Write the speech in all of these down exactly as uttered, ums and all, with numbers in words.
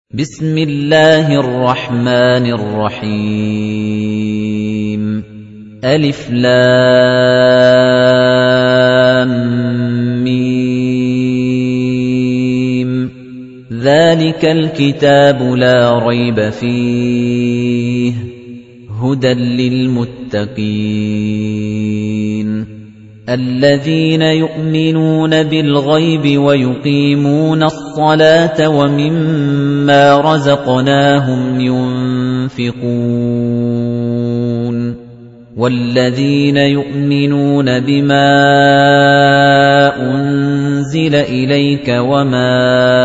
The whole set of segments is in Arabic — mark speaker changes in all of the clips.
Speaker 1: بسم الله الرحمن الرحيم ألف لام ميم ذلك الكتاب لا ريب فيه هدى للمتقين الذين يؤمنون بالغيب ويقيمون الصلاة ومما رزقناهم ينفقون والذين يؤمنون بما أنزل إليك وما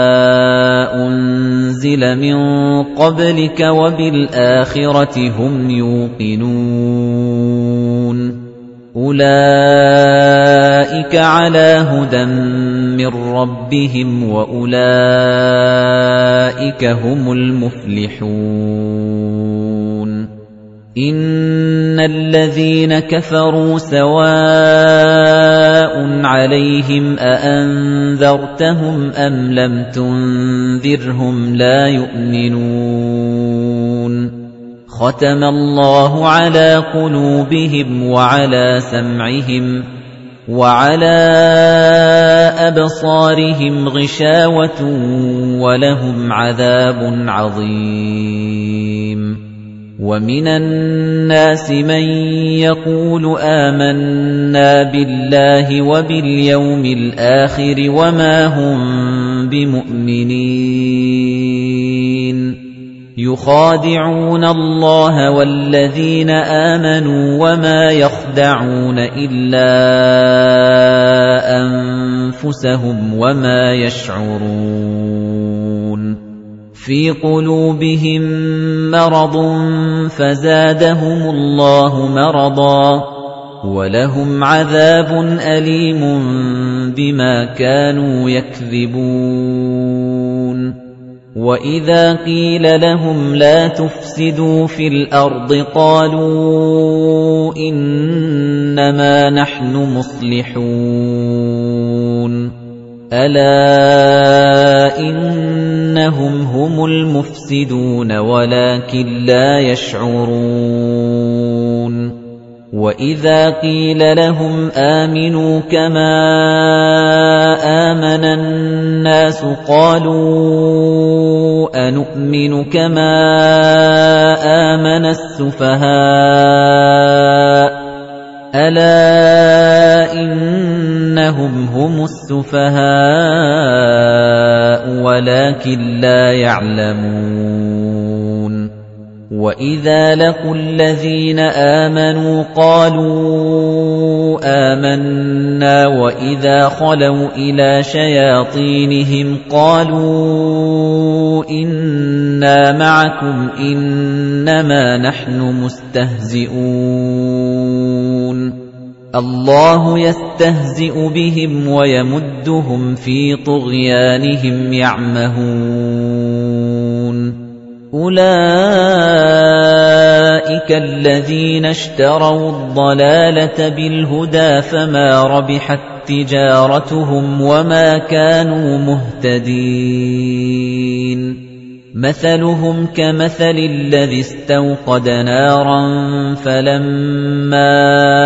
Speaker 1: أنزل من قبلك وبالآخرة هم يوقنون أولئك على هدى من ربهم وأولئك هم المفلحون إن الذين كفروا سواء عليهم أأنذرتهم أم لم تنذرهم لا يؤمنون ختم الله على قلوبهم وعلى سمعهم وعلى أبصارهم غشاوة ولهم عذاب عظيم ومن الناس من يقول آمنا بالله وباليوم الآخر وما هم بمؤمنين يخادعون الله والذين آمنوا وما يخدعون إلا أنفسهم وما يشعرون في قلوبهم مرض فزادهم الله مرضا ولهم عذاب أليم بما كانوا يكذبون وَإِذَا قِيلَ لَهُمْ لَا تُفْسِدُوا فِي الْأَرْضِ قَالُوا إِنَّمَا نَحْنُ مُصْلِحُونَ أَلَا إِنَّهُمْ هُمُ الْمُفْسِدُونَ وَلَكِن لَّا يَشْعُرُونَ وَإِذَا قِيلَ لَهُمْ آمِنُوا كَمَا آمَنَ النَّاسُ قَالُوا أَنُؤْمِنُ كَمَا آمَنَ السُّفَهَاءُ أَلَا إِنَّهُمْ هُمُ السُّفَهَاءُ وَلَكِن لا يَعْلَمُونَ وَإِذَا لَقُوا الَّذِينَ آمَنُوا قَالُوا آمَنَّا وَإِذَا خَلَوْا إِلَى شَيَاطِينِهِمْ قَالُوا إِنَّا مَعَكُمْ إِنَّمَا نَحْنُ مُسْتَهْزِئُونَ اللَّهُ يَسْتَهْزِئُ بِهِمْ وَيَمُدُّهُمْ فِي طُغْيَانِهِمْ يَعْمَهُونَ أُولَئِكَ الَّذِينَ اشْتَرَوُا الضَّلَالَةَ بِالْهُدَى فَمَا رَبِحَتْ تِجَارَتُهُمْ وَمَا كَانُوا مُهْتَدِينَ مَثَلُهُمْ كَمَثَلِ الَّذِي اسْتَوْقَدَ نَارًا فَلَمَّا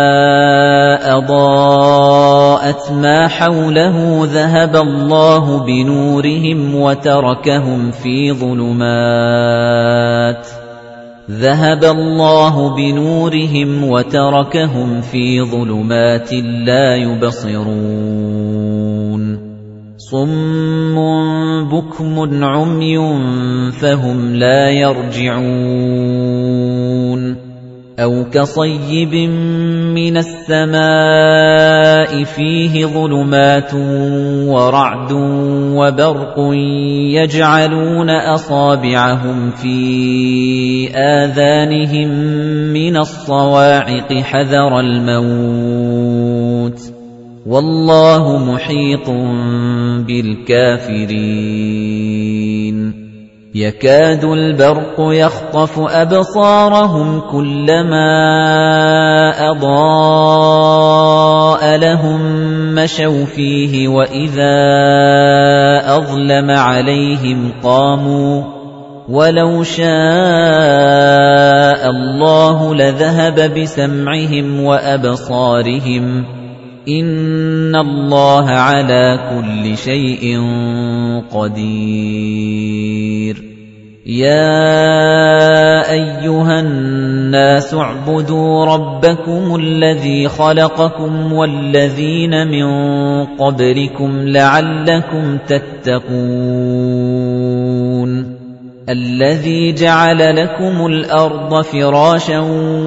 Speaker 1: أَضَاءَتْ مَا حَوْلَهُ ذَهَبَ اللَّهُ بِنُورِهِمْ وَتَرَكَهُمْ فِي ظُلُمَاتٍ ذَهَبَ اللَّهُ بِنُورِهِمْ وَتَرَكَهُمْ فِي ظُلُمَاتٍ لَّا يُبْصِرُونَ صُمٌّ بُكْمٌ عُمْيٌ فَهُمْ لَا يَرْجِعُونَ أَوْ كَصَيِّبٍ مِّنَ السَّمَاءِ فِيهِ ظُلُمَاتٌ وَرَعْدٌ وَبَرْقٌ يَجْعَلُونَ أَصَابِعَهُمْ فِي آذَانِهِم مِّنَ الصَّوَاعِقِ حَذَرَ الْمَوْتِ وَاللَّهُ مُحِيطٌ بِالْكَافِرِينَ يَكَادُ الْبَرْقُ يَخْطَفُ أَبْصَارَهُمْ كُلَّمَا أَضَاءَ لَهُم مَّشَوْا فِيهِ وَإِذَا أَظْلَمَ عَلَيْهِمْ قَامُوا وَلَوْ شَاءَ اللَّهُ لَذَهَبَ بِسَمْعِهِمْ وَأَبْصَارِهِمْ ۚ إِنَّ اللَّهَ عَلَى كُلِّ شَيْءٍ قَدِيرٌ يَا أَيُّهَا النَّاسُ اعْبُدُوا رَبَّكُمُ الَّذِي خَلَقَكُمْ وَالَّذِينَ مِن قَبْلِكُمْ لَعَلَّكُمْ تَتَّقُونَ الَّذِي جَعَلَ لَكُمُ الْأَرْضَ فِرَاشًا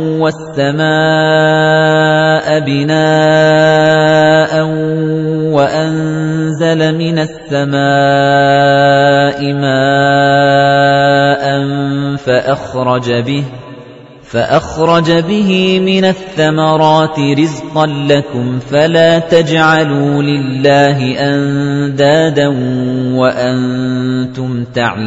Speaker 1: وَالسَّمَاءَ بِنَاءً وَأَنزَلَ مِنَ السَّمَاءِ مَاءً فَأَخْرَجَ بِهِ فَأَخْرَجَ بِهِ مِنَ الثَّمَرَاتِ رِزْقًا لَّكُمْ فَلَا تَجْعَلُوا لِلَّهِ أَندَادًا وَأَنتُمْ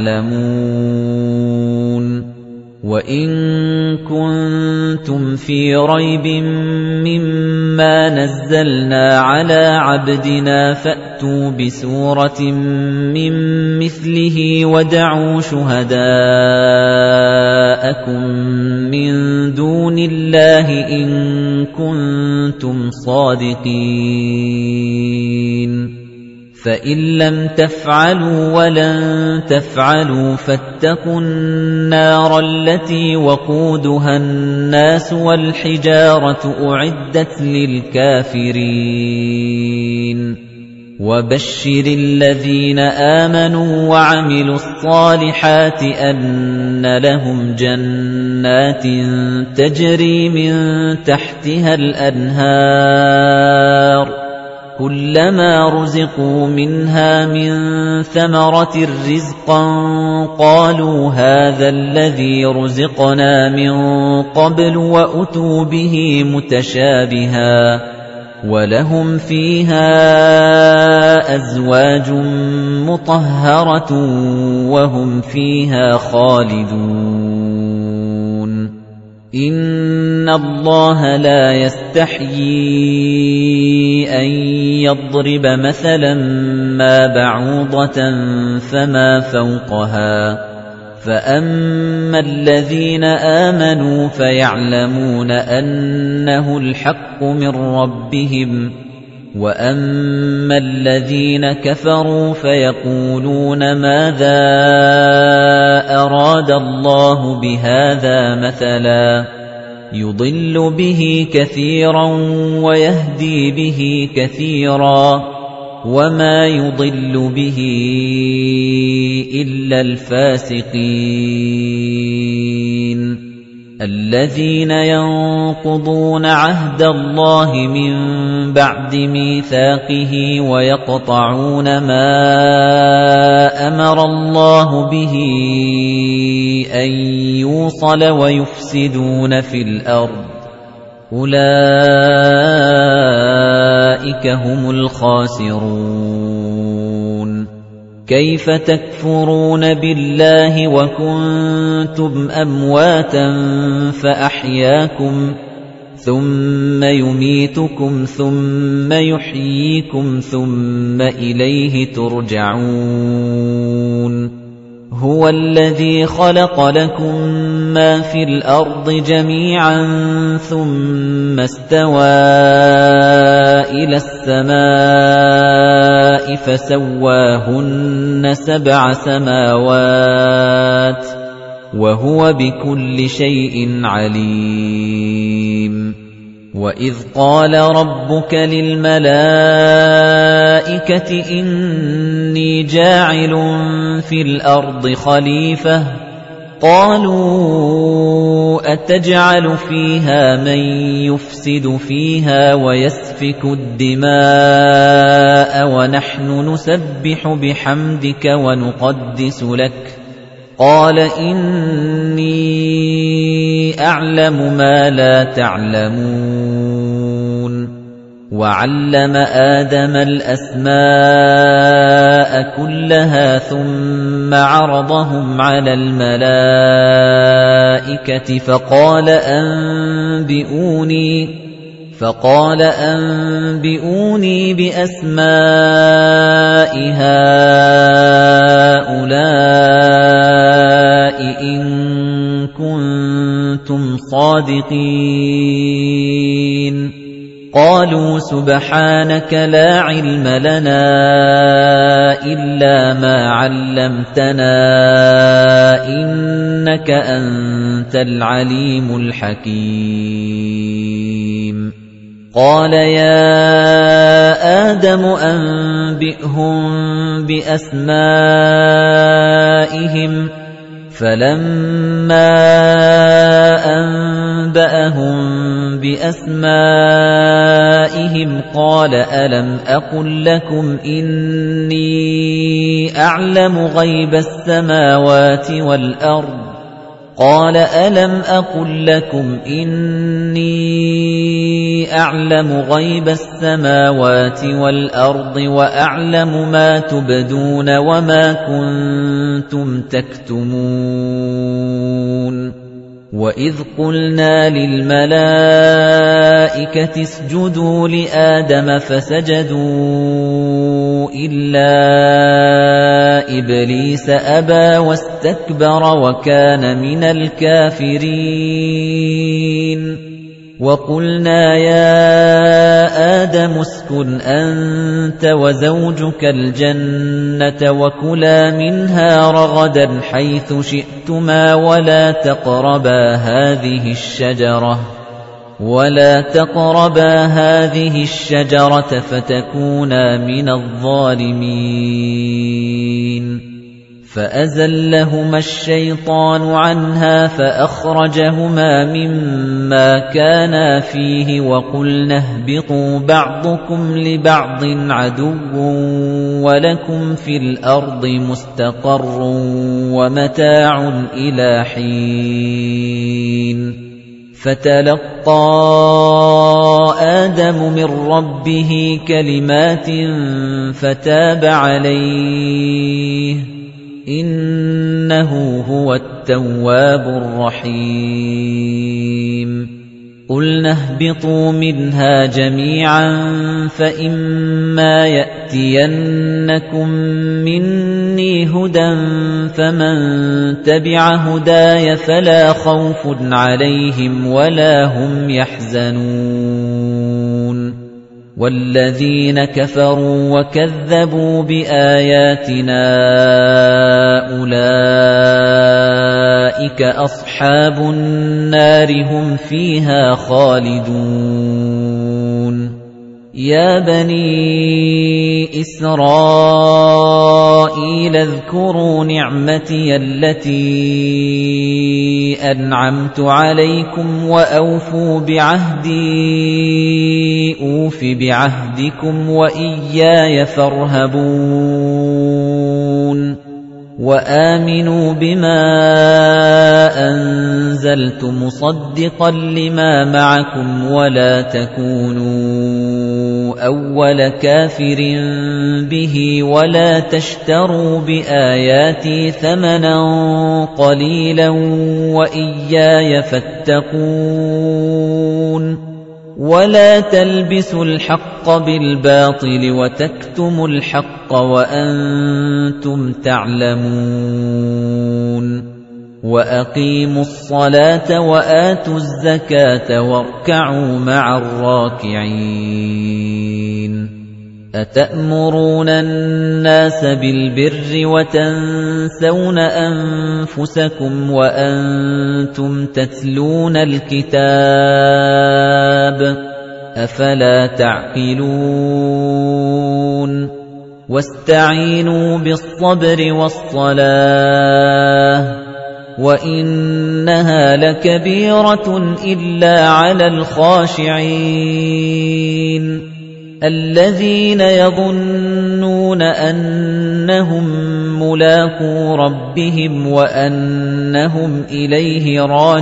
Speaker 1: تَعْلَمُونَ وَإِن كُنتُمْ فِي رَيْبٍ مِّمَّا نَزَّلْنَا عَلَىٰ عَبْدِنَا فَأْتُوا بِسُورَةٍ مِّن مِّثْلِهِ وَادْعُوا شُهَدَاءَكُم مِّن دُونِ اللَّهِ إِن كُنتُمْ صَادِقِينَ فَإِن لَّمْ تَفْعَلُوا وَلَن تَفْعَلُوا فَاتَّقُوا النَّارَ الَّتِي وَقُودُهَا النَّاسُ وَالْحِجَارَةُ أُعِدَّتْ لِلْكَافِرِينَ وَبَشِّرِ الَّذِينَ آمَنُوا وَعَمِلُوا الصَّالِحَاتِ أَنَّ لَهُمْ جَنَّاتٍ تَجْرِي مِن تَحْتِهَا الْأَنْهَارُ كُلَّمَا رُزِقُوا مِنْهَا مِن ثَمَرَةٍ رِّزْقًا قَالُوا هَٰذَا الَّذِي رُزِقْنَا مِن قَبْلُ وَأُتُوا بِهِ مُتَشَابِهًا وَلَهُمْ فِيهَا أَزْوَاجٌ مُّطَهَّرَةٌ وَهُمْ فِيهَا خَالِدُونَ إِنَّ اللَّهَ لَا يَسْتَحْيِي أَن يَضْرِبَ مَثَلًا مَّا بَعُوضَةً فَمَا فَوْقَهَا ۚ فَأَمَّا الَّذِينَ آمَنُوا فَيَعْلَمُونَ أَنَّهُ الْحَقُّ مِن رَّبِّهِمْ ۖ وَأَمَّا الَّذِينَ كَفَرُوا فَيَقُولُونَ مَاذَا أَرَادَ اللَّهُ بِهَٰذَا مَثَلًا يُضِلُّ بِهِ كَثِيرًا وَيَهْدِي بِهِ كَثِيرًا وَمَا يُضِلُّ بِهِ إِلَّا الْفَاسِقِينَ الَّذِينَ يَنقُضُونَ عَهْدَ اللَّهِ مِن بَعْدِ مِيثَاقِهِ وَيَقْطَعُونَ مَا أَمَرَ اللَّهُ بِهِ أَن يُوصَلَ وَيُفْسِدُونَ فِي الْأَرْضِ أُولَئِكَ هُمُ الْخَاسِرُونَ كَيْفَ تَكْفُرُونَ بِاللَّهِ وَكُنتُمْ أَمْوَاتًا فَأَحْيَاكُمْ ثُمَّ يُمِيتُكُمْ ثُمَّ يُحْيِيكُمْ ثُمَّ إِلَيْهِ تُرْجَعُونَ هُوَ الَّذِي خَلَقَ لَكُم مَّا فِي الْأَرْضِ جَمِيعًا ثُمَّ اسْتَوَىٰ إِلَى السَّمَاءِ فَسَوَّاهُنَّ سَبْعَ سَمَاوَاتٍ وَهُوَ بِكُلِّ شَيْءٍ عَلِيمٌ وَإِذْ قَالَ رَبُّكَ لِلْمَلَائِكَةِ إِنِّي جَاعِلٌ فِي الْأَرْضِ خَلِيفَةً قَالُوا أَتَجْعَلُ فِيهَا مَن يُفْسِدُ فِيهَا وَيَسْفِكُ الدِّمَاءَ وَنَحْنُ نُسَبِّحُ بِحَمْدِكَ وَنُقَدِّسُ لَكَ قَالَ إِنِّي أَعْلَمُ مَا لَا تَعْلَمُونَ وَعَلَّمَ آدَمَ الْأَسْمَاءَ كُلَّهَا ثُمَّ عَرَضَهُمْ عَلَى الْمَلَائِكَةِ فَقَالَ أَنبِئُونِي فَقَالَ أَنبِئُونِي بِأَسْمَاءِ هَؤُلَاءِ إِن كُنتُمْ صَادِقِينَ قَالُوا سُبْحَانَكَ لَا عِلْمَ لَنَا إِلَّا مَا عَلَّمْتَنَا إِنَّكَ أَنتَ الْعَلِيمُ الْحَكِيمُ قَالَ يَا آدَمُ أَنبِئْهُم بِأَسْمَائِهِمْ فَلَمَّا أَنبَأَهُم بِأَسْمَائِهِمْ قَالَ أَلَمْ أَقُل لَّكُمْ إِنِّي أَعْلَمُ غَيْبَ السَّمَاوَاتِ وَالْأَرْضِ قَالَ أَلَمْ أَقُل لَّكُمْ إِنِّي أَعْلَمُ غَيْبَ السَّمَاوَاتِ وَالْأَرْضِ وَأَعْلَمُ مَا تُبْدُونَ وَمَا كُنتُمْ تَكْتُمُونَ وَإِذْ قُلْنَا لِلْمَلَائِكَةِ اسْجُدُوا لِآدَمَ فَسَجَدُوا إِلَّا إِبْلِيسَ أَبَى وَاسْتَكْبَرَ وَكَانَ مِنَ الْكَافِرِينَ وَقُلْنَا يَا آدَمُ اسْكُنْ أَنتَ وَزَوْجُكَ الْجَنَّةَ وَكُلَا مِنْهَا رَغَدًا حَيْثُ شِئْتُمَا وَلَا تَقْرَبَا هَذِهِ الشَّجَرَةَ وَلَا تَقْرَبَا هَذِهِ الشَّجَرَةَ فَتَكُونَا مِنَ الظَّالِمِينَ فَأَزَلَّهُمَا الشَّيْطَانُ عَنْهَا فَأَخْرَجَهُمَا مِمَّا كَانَا فِيهِ وَقُلْنَا اهْبِطُوا بَعْضُكُمْ لِبَعْضٍ عَدُوٌّ وَلَكُمْ فِي الْأَرْضِ مُسْتَقَرٌّ وَمَتَاعٌ إِلَى حِينٍ فَتَلَقَّى آدَمُ مِن رَّبِّهِ كَلِمَاتٍ فَتَابَ عَلَيْهِ إِنَّهُ هُوَ التَّوَّابُ الرَّحِيمُ قُلْنَا اهْبِطُوا مِنْهَا جَمِيعًا فَإِمَّا يَأْتِيَنَّكُم مِّنِّي هُدًى فَمَن تَبِعَ هُدَايَ فَلَا خَوْفٌ عَلَيْهِمْ وَلَا هُمْ يَحْزَنُونَ وَالَّذِينَ كَفَرُوا وَكَذَّبُوا بِآيَاتِنَا أُولَئِكَ أَصْحَابُ النَّارِ هُمْ فِيهَا خَالِدُونَ يَا بَنِي إِسْرَائِيلَ اذْكُرُوا نِعْمَتِيَ الَّتِي أَنْعَمْتُ عَلَيْكُمْ وَأَوْفُوا بِعَهْدِي أُوفِ بِعَهْدِكُمْ وَإِيَّايَ فَارْهَبُونِ وَآمِنُوا بِمَا أَنزَلْتُ مُصَدِّقًا لِمَا مَعَكُمْ وَلَا تَكُونُوا أَوَّلَ كَافِرٍ بِهِ وَلَا تَشْتَرُوا بِآيَاتِي ثَمَنًا قَلِيلًا وَإِيَّايَ فَاتَّقُونِ وَلَا تَلْبِسُوا الْحَقَّ بِالْبَاطِلِ وَتَكْتُمُوا الْحَقَّ وَأَنتُمْ تَعْلَمُونَ وَأَقِيمُوا الصَّلَاةَ وَآتُوا الزَّكَاةَ وَارْكَعُوا مَعَ الرَّاكِعِينَ أَتَأْمُرُونَ النَّاسَ بِالْبِرِّ وَتَنسَوْنَ أَنفُسَكُمْ وَأَنتُمْ تَتْلُونَ الْكِتَابَ أَفَلَا تَعْقِلُونَ وَاسْتَعِينُوا بِالصَّبْرِ وَالصَّلَاةِ وَإِنَّهَا لَكَبِيرَةٌ إِلَّا عَلَى الْخَاشِعِينَ الَّذِينَ يَظُنُّونَ أَنَّهُم مُّلَاقُو رَبِّهِمْ وَأَنَّهُمْ إِلَيْهِ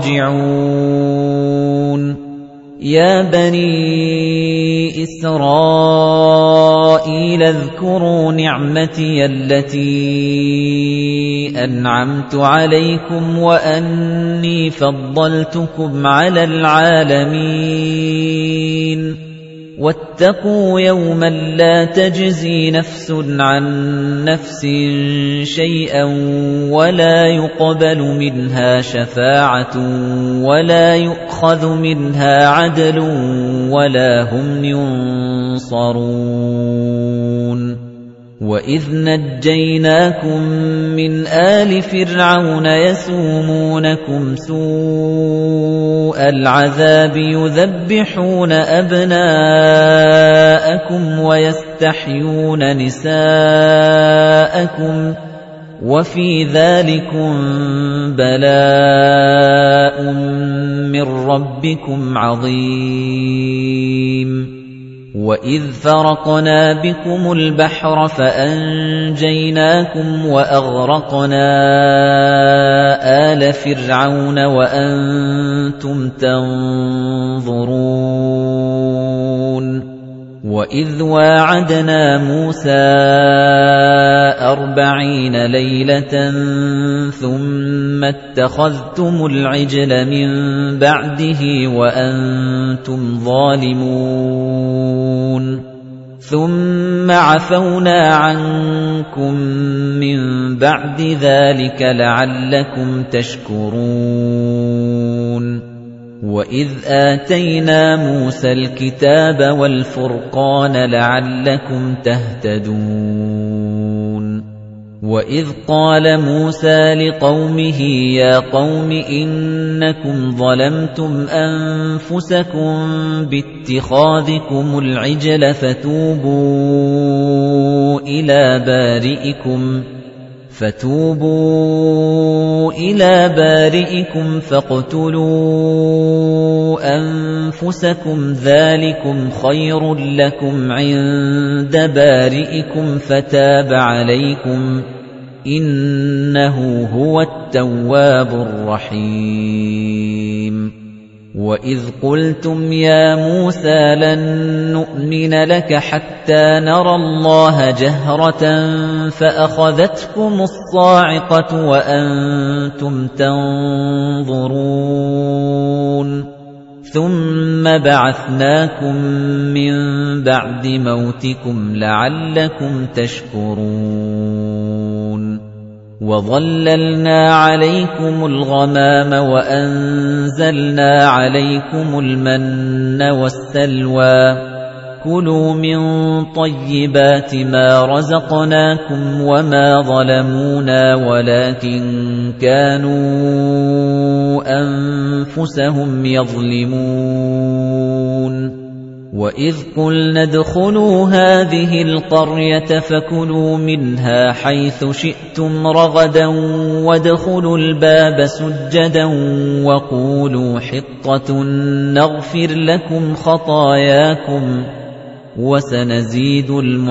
Speaker 1: رَاجِعُونَ يَا بَنِي إِسْرَائِيلَ اذْكُرُوا نِعْمَتِيَ الَّتِي أَنْعَمْتُ عَلَيْكُمْ وَأَنِّي فَضَّلْتُكُمْ عَلَى الْعَالَمِينَ واتقوا يوما لا تجزي نفس عن نفس شيئا ولا يقبل منها شفاعة ولا يؤخذ منها عدل ولا هم ينصرون وَإِذْ نَجَّيْنَاكُمْ مِنْ آلِ فِرْعَوْنَ يَسُومُونَكُمْ سُوءَ الْعَذَابِ يُذَبِّحُونَ أَبْنَاءَكُمْ وَيَسْتَحْيُونَ نِسَاءَكُمْ وَفِي ذَلِكُمْ بَلَاءٌ مِّن رَّبِّكُمْ عَظِيمٌ وَإِذْ فَرَقْنَا بِكُمُ الْبَحْرَ فَأَنجَيْنَاكُمْ وَأَغْرَقْنَا آلَ فِرْعَوْنَ وَأَنتُمْ تَنظُرُونَ وَإِذْ وَاعَدْنَا مُوسَىٰ أَرْبَعِينَ لَيْلَةً ثُمَّ اتَّخَذْتُمُ الْعِجْلَ مِن بَعْدِهِ وَأَنتُمْ ظَالِمُونَ ثُمَّ عَفَوْنَا عَنكُم مِّن بَعْدِ ذَلِكَ لَعَلَّكُمْ تَشْكُرُونَ وَإِذْ آتَيْنَا مُوسَى الْكِتَابَ وَالْفُرْقَانَ لَعَلَّكُمْ تَهْتَدُونَ وَإِذْ قَالَ مُوسَى لِقَوْمِهِ يَا قَوْمِ إِنَّكُمْ ظَلَمْتُمْ أَنفُسَكُمْ بِاتِّخَاذِكُمُ الْعِجْلَ فَتُوبُوا إِلَى بَارِئِكُمْ فَتُوبُوا إِلَى بَارِئِكُمْ فَاقْتُلُوا أَنفُسَكُمْ ذَلِكُمْ خَيْرٌ لَّكُمْ عِندَ بَارِئِكُمْ فَتَابَ عَلَيْكُمْ إِنَّهُ هُوَ التَّوَّابُ الرَّحِيمُ وَإِذْ قُلْتُمْ يَا مُوسَىٰ لَن نُّؤْمِنَ لَكَ حَتَّىٰ نَرَى اللَّهَ جَهْرَةً فَأَخَذَتْكُمُ الصَّاعِقَةُ وَأَنتُمْ تَنظُرُونَ ثُمَّ بَعَثْنَاكُم مِّن بَعْدِ مَوْتِكُمْ لَعَلَّكُمْ تَشْكُرُونَ وَظَلَّلْنَا عَلَيْكُمُ الْغَمَامَ وَأَنزَلْنَا عَلَيْكُمُ الْمَنَّ وَالسَّلْوَىٰ كُلُوا مِن طَيِّبَاتِ مَا رَزَقْنَاكُمْ وَمَا ظَلَمُونَا وَلَٰكِن كَانُوا أَنفُسَهُمْ يَظْلِمُونَ وَإِذْ قُلْنَا ادْخُلُوا هَٰذِهِ الْقَرْيَةَ فَكُلُوا مِنْهَا حَيْثُ شِئْتُمْ رَغَدًا وَادْخُلُوا الْبَابَ سُجَّدًا وَقُولُوا حِطَّةٌ نَّغْفِرْ لَكُمْ خَطَايَاكُمْ وَسَنَزِيدُ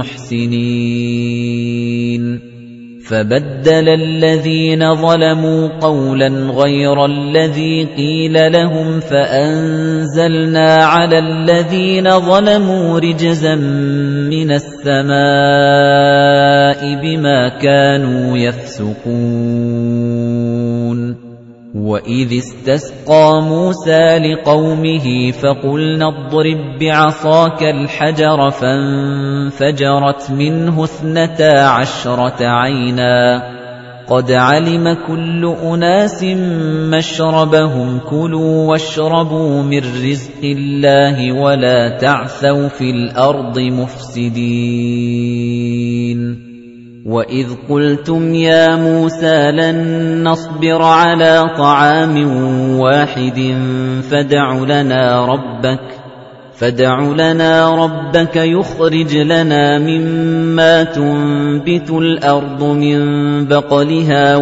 Speaker 1: الْمُحْسِنِينَ فَبَدَّلَ الَّذِينَ ظَلَمُوا قَوْلًا غَيْرَ الَّذِي قِيلَ لَهُمْ فَأَنزَلْنَا عَلَى الَّذِينَ ظَلَمُوا رِجْزًا مِّنَ السَّمَاءِ بِمَا كَانُوا يَفْسُقُونَ وَإِذِ اسْتَسْقَىٰ مُوسَىٰ لِقَوْمِهِ فَقُلْنَا اضْرِب بِّعَصَاكَ الْحَجَرَ فَانفَجَرَتْ مِنْهُ اثْنَتَا عَشْرَةَ عَيْنًا قَدْ عَلِمَ كُلُّ أُنَاسٍ مَّشْرَبَهُمْ كُلُوا وَاشْرَبُوا مِن رِّزْقِ اللَّهِ وَلَا تَعْثَوْا فِي الْأَرْضِ مُفْسِدِينَ وَإِذْ قُلْتُمْ يَا مُوسَىٰ لَن نَّصْبِرَ عَلَىٰ طَعَامٍ وَاحِدٍ فَادْعُ لَنَا رَبَّكَ فَادْعُ لَنَا رَبَّكَ يُخْرِجْ لَنَا مِمَّا تُنبِتُ الْأَرْضُ مِن بَقْلِهَا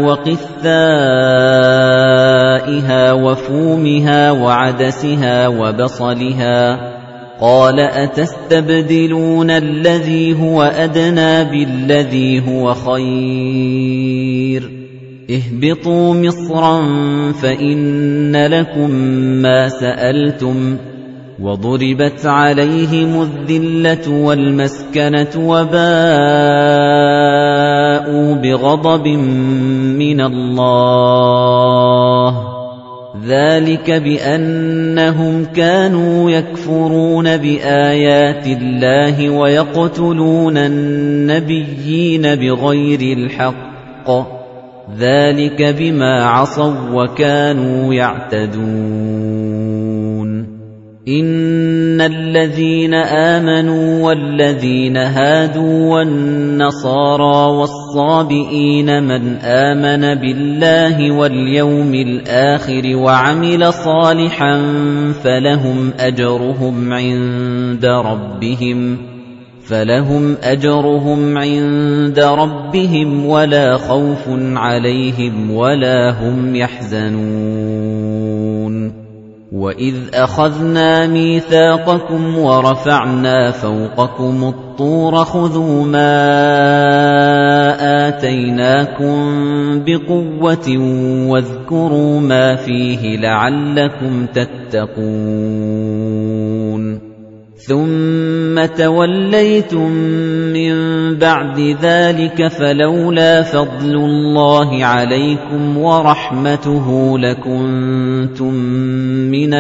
Speaker 1: وَقِثَّائِهَا وَفُومِهَا وَعَدَسِهَا وَبَصَلِهَا قَالَ أَتَسْتَبْدِلُونَ الَّذِي هُوَ أَدْنَىٰ بِالَّذِي هُوَ خَيْرٌ اهْبِطُوا مِصْرًا فَإِنَّ لَكُم مَّا سَأَلْتُمْ وَضُرِبَتْ عَلَيْهِمُ الذِّلَّةُ وَالْمَسْكَنَةُ وَبَاءُوا بِغَضَبٍ مِّنَ اللَّهِ ذَلِكَ بِأَنَّهُمْ كَانُوا يَكْفُرُونَ بِآيَاتِ اللَّهِ وَيَقْتُلُونَ النَّبِيِّينَ بِغَيْرِ الْحَقِّ ذَلِكَ بِمَا عَصَوا وَّكَانُوا يَعْتَدُونَ إِنَّ الَّذِينَ آمَنُوا وَالَّذِينَ هَادُوا وَالنَّصَارَىٰ وَالصَّابِئِينَ مَنْ آمَنَ بِاللَّهِ وَالْيَوْمِ الْآخِرِ وَعَمِلَ صَالِحًا فَلَهُمْ أَجْرُهُمْ عِندَ رَبِّهِمْ فَلَهُمْ أَجْرُهُمْ عِندَ رَبِّهِمْ وَلَا خَوْفٌ عَلَيْهِمْ وَلَا هُمْ يَحْزَنُونَ وَإِذْ أَخَذْنَا مِيثَاقَكُمْ وَرَفَعْنَا فَوْقَكُمُ الطُّورَ خُذُوا مَا آتَيْنَاكُمْ بِقُوَّةٍ وَاذْكُرُوا مَا فِيهِ لَعَلَّكُمْ تَتَّقُونَ ثُمَّ تَوَلَّيْتُم مِّن بَعْدِ ذَلِكَ فَلَوْلَا فَضْلُ اللَّهِ عَلَيْكُمْ وَرَحْمَتُهُ لَكُنتُم مِّنَ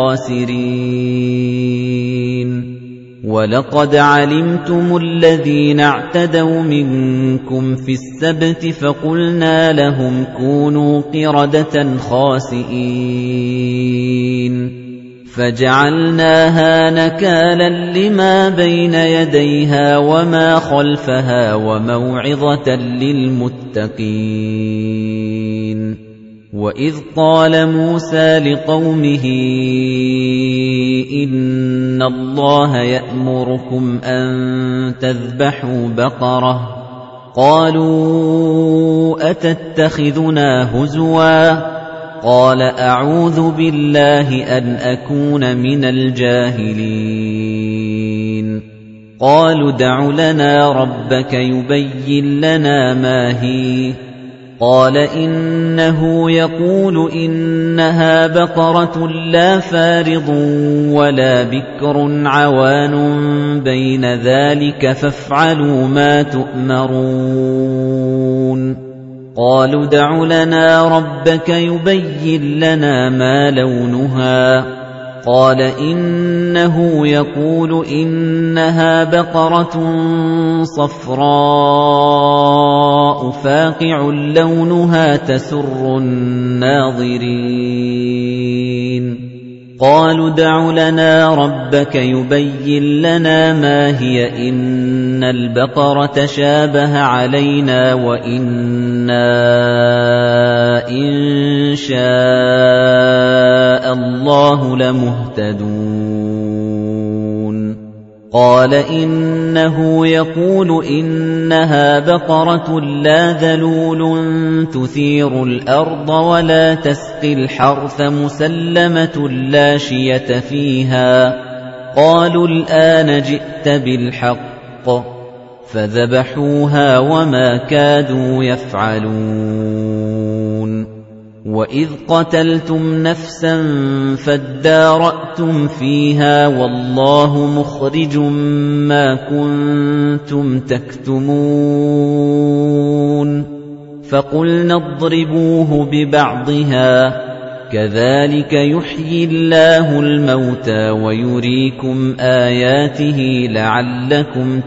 Speaker 1: الْخَاسِرِينَ وَلَقَدْ عَلِمْتُمُ الَّذِينَ اعْتَدَوْا مِنكُمْ فِي السَّبْتِ فَقُلْنَا لَهُمْ كُونُوا قِرَدَةً خَاسِئِينَ فَجَعَلْنَاهَا نَكَالًا لِّمَا بَيْنَ يَدَيْهَا وَمَا خَلْفَهَا وَمَوْعِظَةً لِّلْمُتَّقِينَ وَإِذْ قَالَ مُوسَىٰ لِقَوْمِهِ إِنَّ اللَّهَ يَأْمُرُكُمْ أَن تَذْبَحُوا بَقَرَةً قَالُوا أَتَتَّخِذُنَا هُزُوًا قَالَ أَعُوذُ بِاللَّهِ أَنْ أَكُونَ مِنَ الْجَاهِلِينَ قَالُوا ادْعُ لَنَا رَبَّكَ يُبَيِّن لَّنَا مَا هِيَ قَالَ إِنَّهُ يَقُولُ إِنَّهَا بَقَرَةٌ لَّا فَارِضٌ وَلَا بِكْرٌ عَوَانٌ بَيْنَ ذَلِكَ فَافْعَلُوا مَا تُؤْمَرُونَ قَالُوا ادْعُ لَنَا رَبَّكَ يُبَيِّن لَّنَا مَا لَوْنُهَا قَالَ إِنَّهُ يَقُولُ إِنَّهَا بَقَرَةٌ صَفْرَاءُ فَاقِعٌ لَّوْنُهَا تَسُرُّ النَّاظِرِينَ قَالُوا ادْعُ لَنَا رَبَّكَ يُبَيِّن لَّنَا مَا هِيَ إِنَّ الْبَقَرَ تَشَابَهَ عَلَيْنَا وَإِنَّا إِن شَاءَ اللَّهُ لَمُهْتَدُونَ قَالَ إِنَّهُ يَقُولُ إِنَّهَا بَقَرَةٌ لَّا ذَلُولٌ تُثِيرُ الْأَرْضَ وَلَا تَسْقِي الْحَرْثَ مُسَلَّمَةٌ لَّا شِيَةَ فِيهَا قَالُوا الْآنَ جِئْتَ بِالْحَقِّ فَذَبَحُوهَا وَمَا كَادُوا يَفْعَلُونَ وَإِذْ قَتَلْتُمْ نَفْسًا فَادَّارَأْتُمْ فِيهَا وَاللَّهُ مُخْرِجٌ مَّا كُنتُمْ تَكْتُمُونَ فَقُلْنَا اضْرِبُوهُ بِبَعْضِهَا كَذَلِكَ يُحْيِي اللَّهُ الْمَوْتَىٰ وَيُرِيكُمْ آيَاتِهِ لَعَلَّكُمْ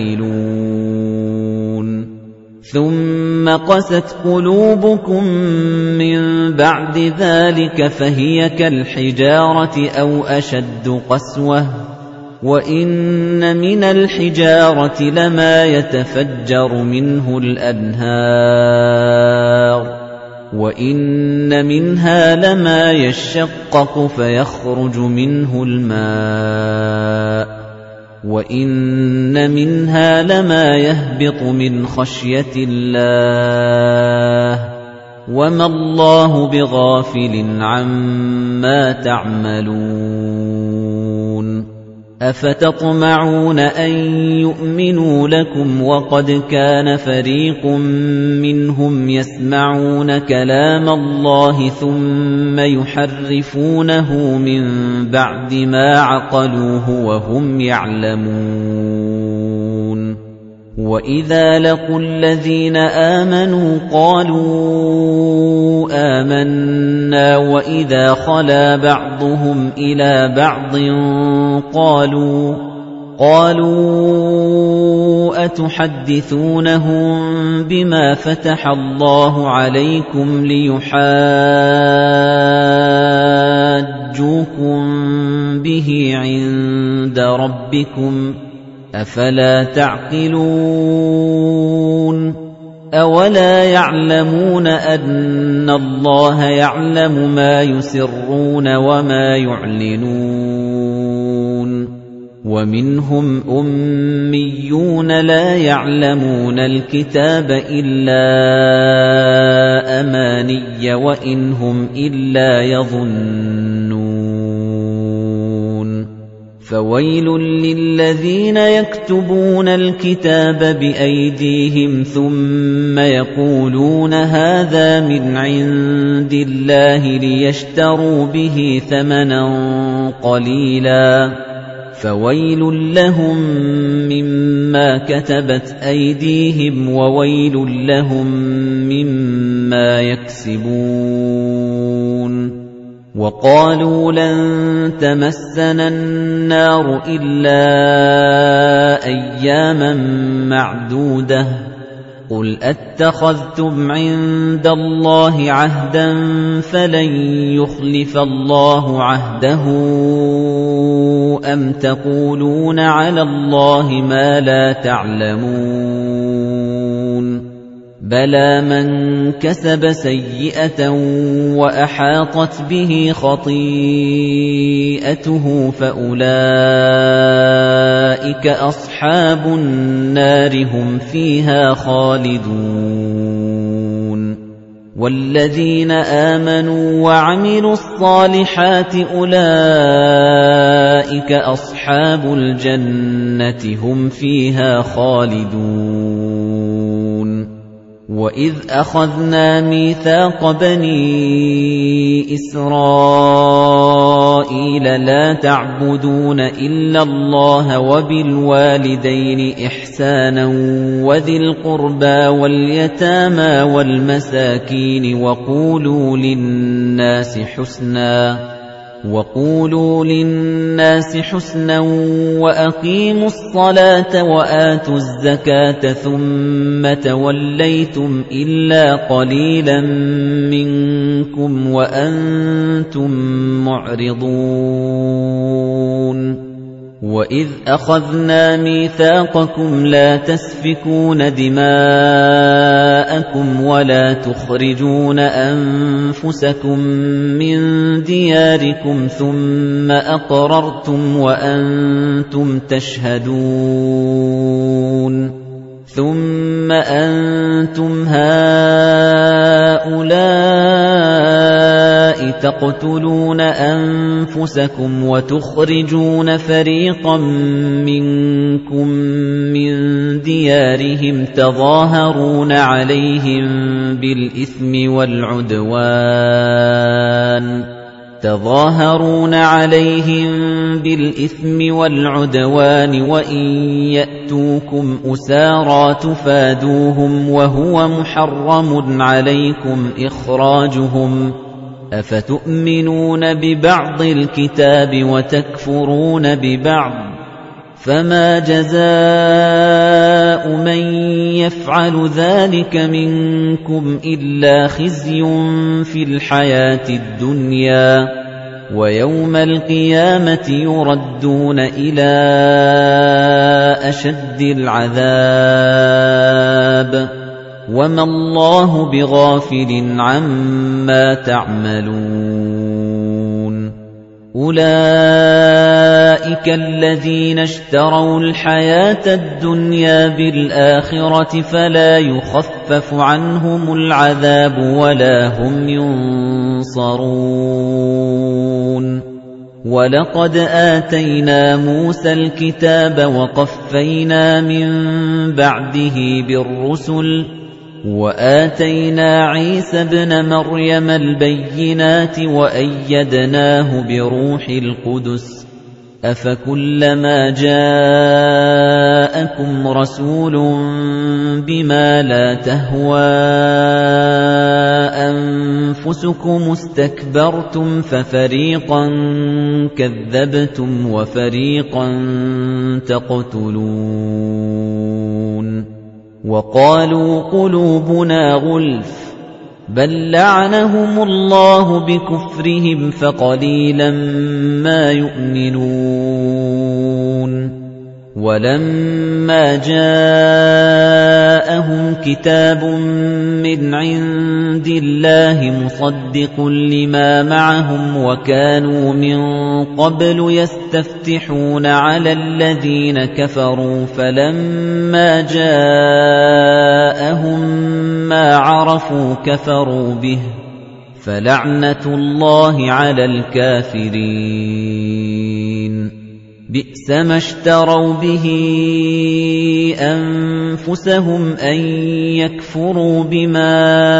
Speaker 1: تَعْقِلُونَ ثُمَّ قَسَتْ قُلُوبُكُم مِّن بَعْدِ ذَلِكَ فَهِيَ كَالْحِجَارَةِ أَوْ أَشَدُّ قَسْوَةً وَإِنَّ مِنَ الْحِجَارَةِ لَمَا يَتَفَجَّرُ مِنْهُ الْأَنْهَارُ وَإِنَّ مِنْهَا لَمَا يَشَّقَّقُ فَيَخْرُجُ مِنْهُ الْمَاءُ وَإِنَّ مِنْهَا لَمَا يَهْبِطُ مِنْ خَشْيَةِ اللَّهِ وَمَا اللَّهُ بِغَافِلٍ عَمَّا تَعْمَلُونَ أَفَتَطْمَعُونَ أَن يُؤْمِنُوا لَكُمْ وَقَدْ كَانَ فَرِيقٌ مِّنْهُمْ يَسْمَعُونَ كَلَامَ اللَّهِ ثُمَّ يُحَرِّفُونَهُ مِن بَعْدِ مَا عَقَلُوهُ وَهُمْ يَعْلَمُونَ وَإِذَا لَقُوا الَّذِينَ آمَنُوا قَالُوا آمَنَّا تَمَسَّنَّا وَإِذَا خَلَا بَعْضُهُمْ إِلَى بَعْضٍ قَالُوا قَالُوا أَتُحَدِّثُونَهُم بِمَا فَتَحَ اللَّهُ عَلَيْكُمْ لِيُحَاجُّوكُم بِهِ عِندَ رَبِّكُمْ ۚ أَفَلَا تَعْقِلُونَ أَوَلَا يَعْلَمُونَ أَنَّ اللَّهَ يَعْلَمُ مَا يُسِرُّونَ وَمَا يُعْلِنُونَ وَمِنْهُمْ أُمِّيُّونَ لَا يَعْلَمُونَ الْكِتَابَ إِلَّا أَمَانِيَّ وَإِنْ هُمْ إِلَّا يَظُنُّونَ فَوَيْلٌ لِّلَّذِينَ يَكْتُبُونَ الْكِتَابَ بِأَيْدِيهِمْ ثُمَّ يَقُولُونَ هَٰذَا مِنْ عِندِ اللَّهِ لِيَشْتَرُوا بِهِ ثَمَنًا قَلِيلًا فَوَيْلٌ لَّهُم مِّمَّا كَتَبَتْ أَيْدِيهِمْ وَوَيْلٌ لَّهُم مِّمَّا يَكْسِبُونَ وَقَالُوا لَن تَمَسَّنَا النَّارُ إِلَّا أَيَّامًا مَّعْدُودَةً قُلْ أَتَّخَذْتُمْ عِندَ اللَّهِ عَهْدًا فَلَن يُخْلِفَ اللَّهُ عَهْدَهُ أَمْ تَقُولُونَ عَلَى اللَّهِ مَا لَا تَعْلَمُونَ بَلَىٰ مَن كَسَبَ سَيِّئَةً وَأَحَاطَتْ بِهِ خَطِيئَتُهُ فَأُولَٰئِكَ أَصْحَابُ النَّارِ هُمْ فِيهَا خَالِدُونَ وَالَّذِينَ آمَنُوا وَعَمِلُوا الصَّالِحَاتِ أُولَٰئِكَ أَصْحَابُ الْجَنَّةِ هُمْ فِيهَا خَالِدُونَ وَإِذْ أَخَذْنَا مِيثَاقَ بَنِي إِسْرَائِيلَ لَا تَعْبُدُونَ إِلَّا اللَّهَ وَبِالْوَالِدَيْنِ إِحْسَانًا وَذِي الْقُرْبَى وَالْيَتَامَى وَالْمَسَاكِينِ وَقُولُوا لِلنَّاسِ حُسْنًا وَقُولُوا لِلنَّاسِ حُسْنًا وَأَقِيمُوا الصَّلَاةَ وَآتُوا الزَّكَاةَ ثُمَّ تَوَلَّيْتُمْ إِلَّا قَلِيلًا مِنكُمْ وَأَنتُم مُّعْرِضُونَ وَإِذْ أَخَذْنَا مِيثَاقَكُمْ لَا تَسْفِكُونَ دِمَاءَكُمْ وَلَا تُخْرِجُونَ أَنفُسَكُم مِّن دِيَارِكُمْ ثُمَّ أَقْرَرْتُمْ وَأَنتُمْ تَشْهَدُونَ ثُمَّ أَنتُمْ هَؤُلَاءِ تَقْتُلُونَ أَنفُسَكُمْ وَتُخْرِجُونَ فَرِيقًا مِّنكُم مِّن دِيَارِهِمْ تَظَاهَرُونَ عَلَيْهِم بِالْإِثْمِ وَالْعُدْوَانِ تَظَاهَرُونَ عَلَيْهِم بِالْإِثْمِ وَالْعُدْوَانِ وَإِن يَأْتُوكُمْ أُسَارَىٰ تُفَادُوهُمْ وَهُوَ مُحَرَّمٌ عَلَيْكُمْ إِخْرَاجُهُمْ ۚ أَفَتُؤْمِنُونَ بِبَعْضِ الْكِتَابِ وَتَكْفُرُونَ بِبَعْضٍ ۚ فَمَا جَزَاءُ مَن يَفْعَلُ ذَٰلِكَ مِنكُمْ إِلَّا خِزْيٌ فِي الْحَيَاةِ الدُّنْيَا ۖ وَيَوْمَ الْقِيَامَةِ يُرَدُّونَ إِلَىٰ أَشَدِّ الْعَذَابِ ۗ وَمَا اللَّهُ بِغَافِلٍ عَمَّا تَعْمَلُونَ أُولَٰئِكَ الَّذِينَ اشْتَرَوُا الْحَيَاةَ الدُّنْيَا بِالْآخِرَةِ فَلَا يُخَفَّفُ عَنْهُمُ الْعَذَابُ وَلَا هُمْ يُنصَرُونَ وَلَقَدْ آتَيْنَا مُوسَى الْكِتَابَ وَقَفَّيْنَا مِن بَعْدِهِ بِالرُّسُلِ وَآتَيْنَا عِيسَى ابْنَ مَرْيَمَ الْبَيِّنَاتِ وَأَيَّدْنَاهُ بِرُوحِ الْقُدُسِ أَفَكُلَّمَا جَاءَكُمْ رَسُولٌ بِمَا لَا تَهْوَىٰ أَنفُسُكُمُ اسْتَكْبَرْتُمْ فَفَرِيقًا كَذَّبْتُمْ وَفَرِيقًا تَقْتُلُونَ وَقَالُوا قُلُوبُنَا غُلْفٌ بَل لَّعَنَهُمُ اللَّهُ بِكُفْرِهِمْ فَقَلِيلًا مَّا يُؤْمِنُونَ وَلَمَّا جَاءَهُمْ كِتَابٌ مِّنْ عِندِ اللَّهِ مُصَدِّقٌ لِّمَا مَعَهُمْ وَكَانُوا مِن قَبْلُ يَسْتَفْتِحُونَ عَلَى الَّذِينَ كَفَرُوا فَلَمَّا جَاءَهُم مَّا عَرَفُوا كَفَرُوا بِهِ فَلَعْنَةُ اللَّهِ عَلَى الْكَافِرِينَ بِئْسَ مَا اشْتَرَوْا بِهِ أَنفُسَهُمْ أَن يَكْفُرُوا بِمَا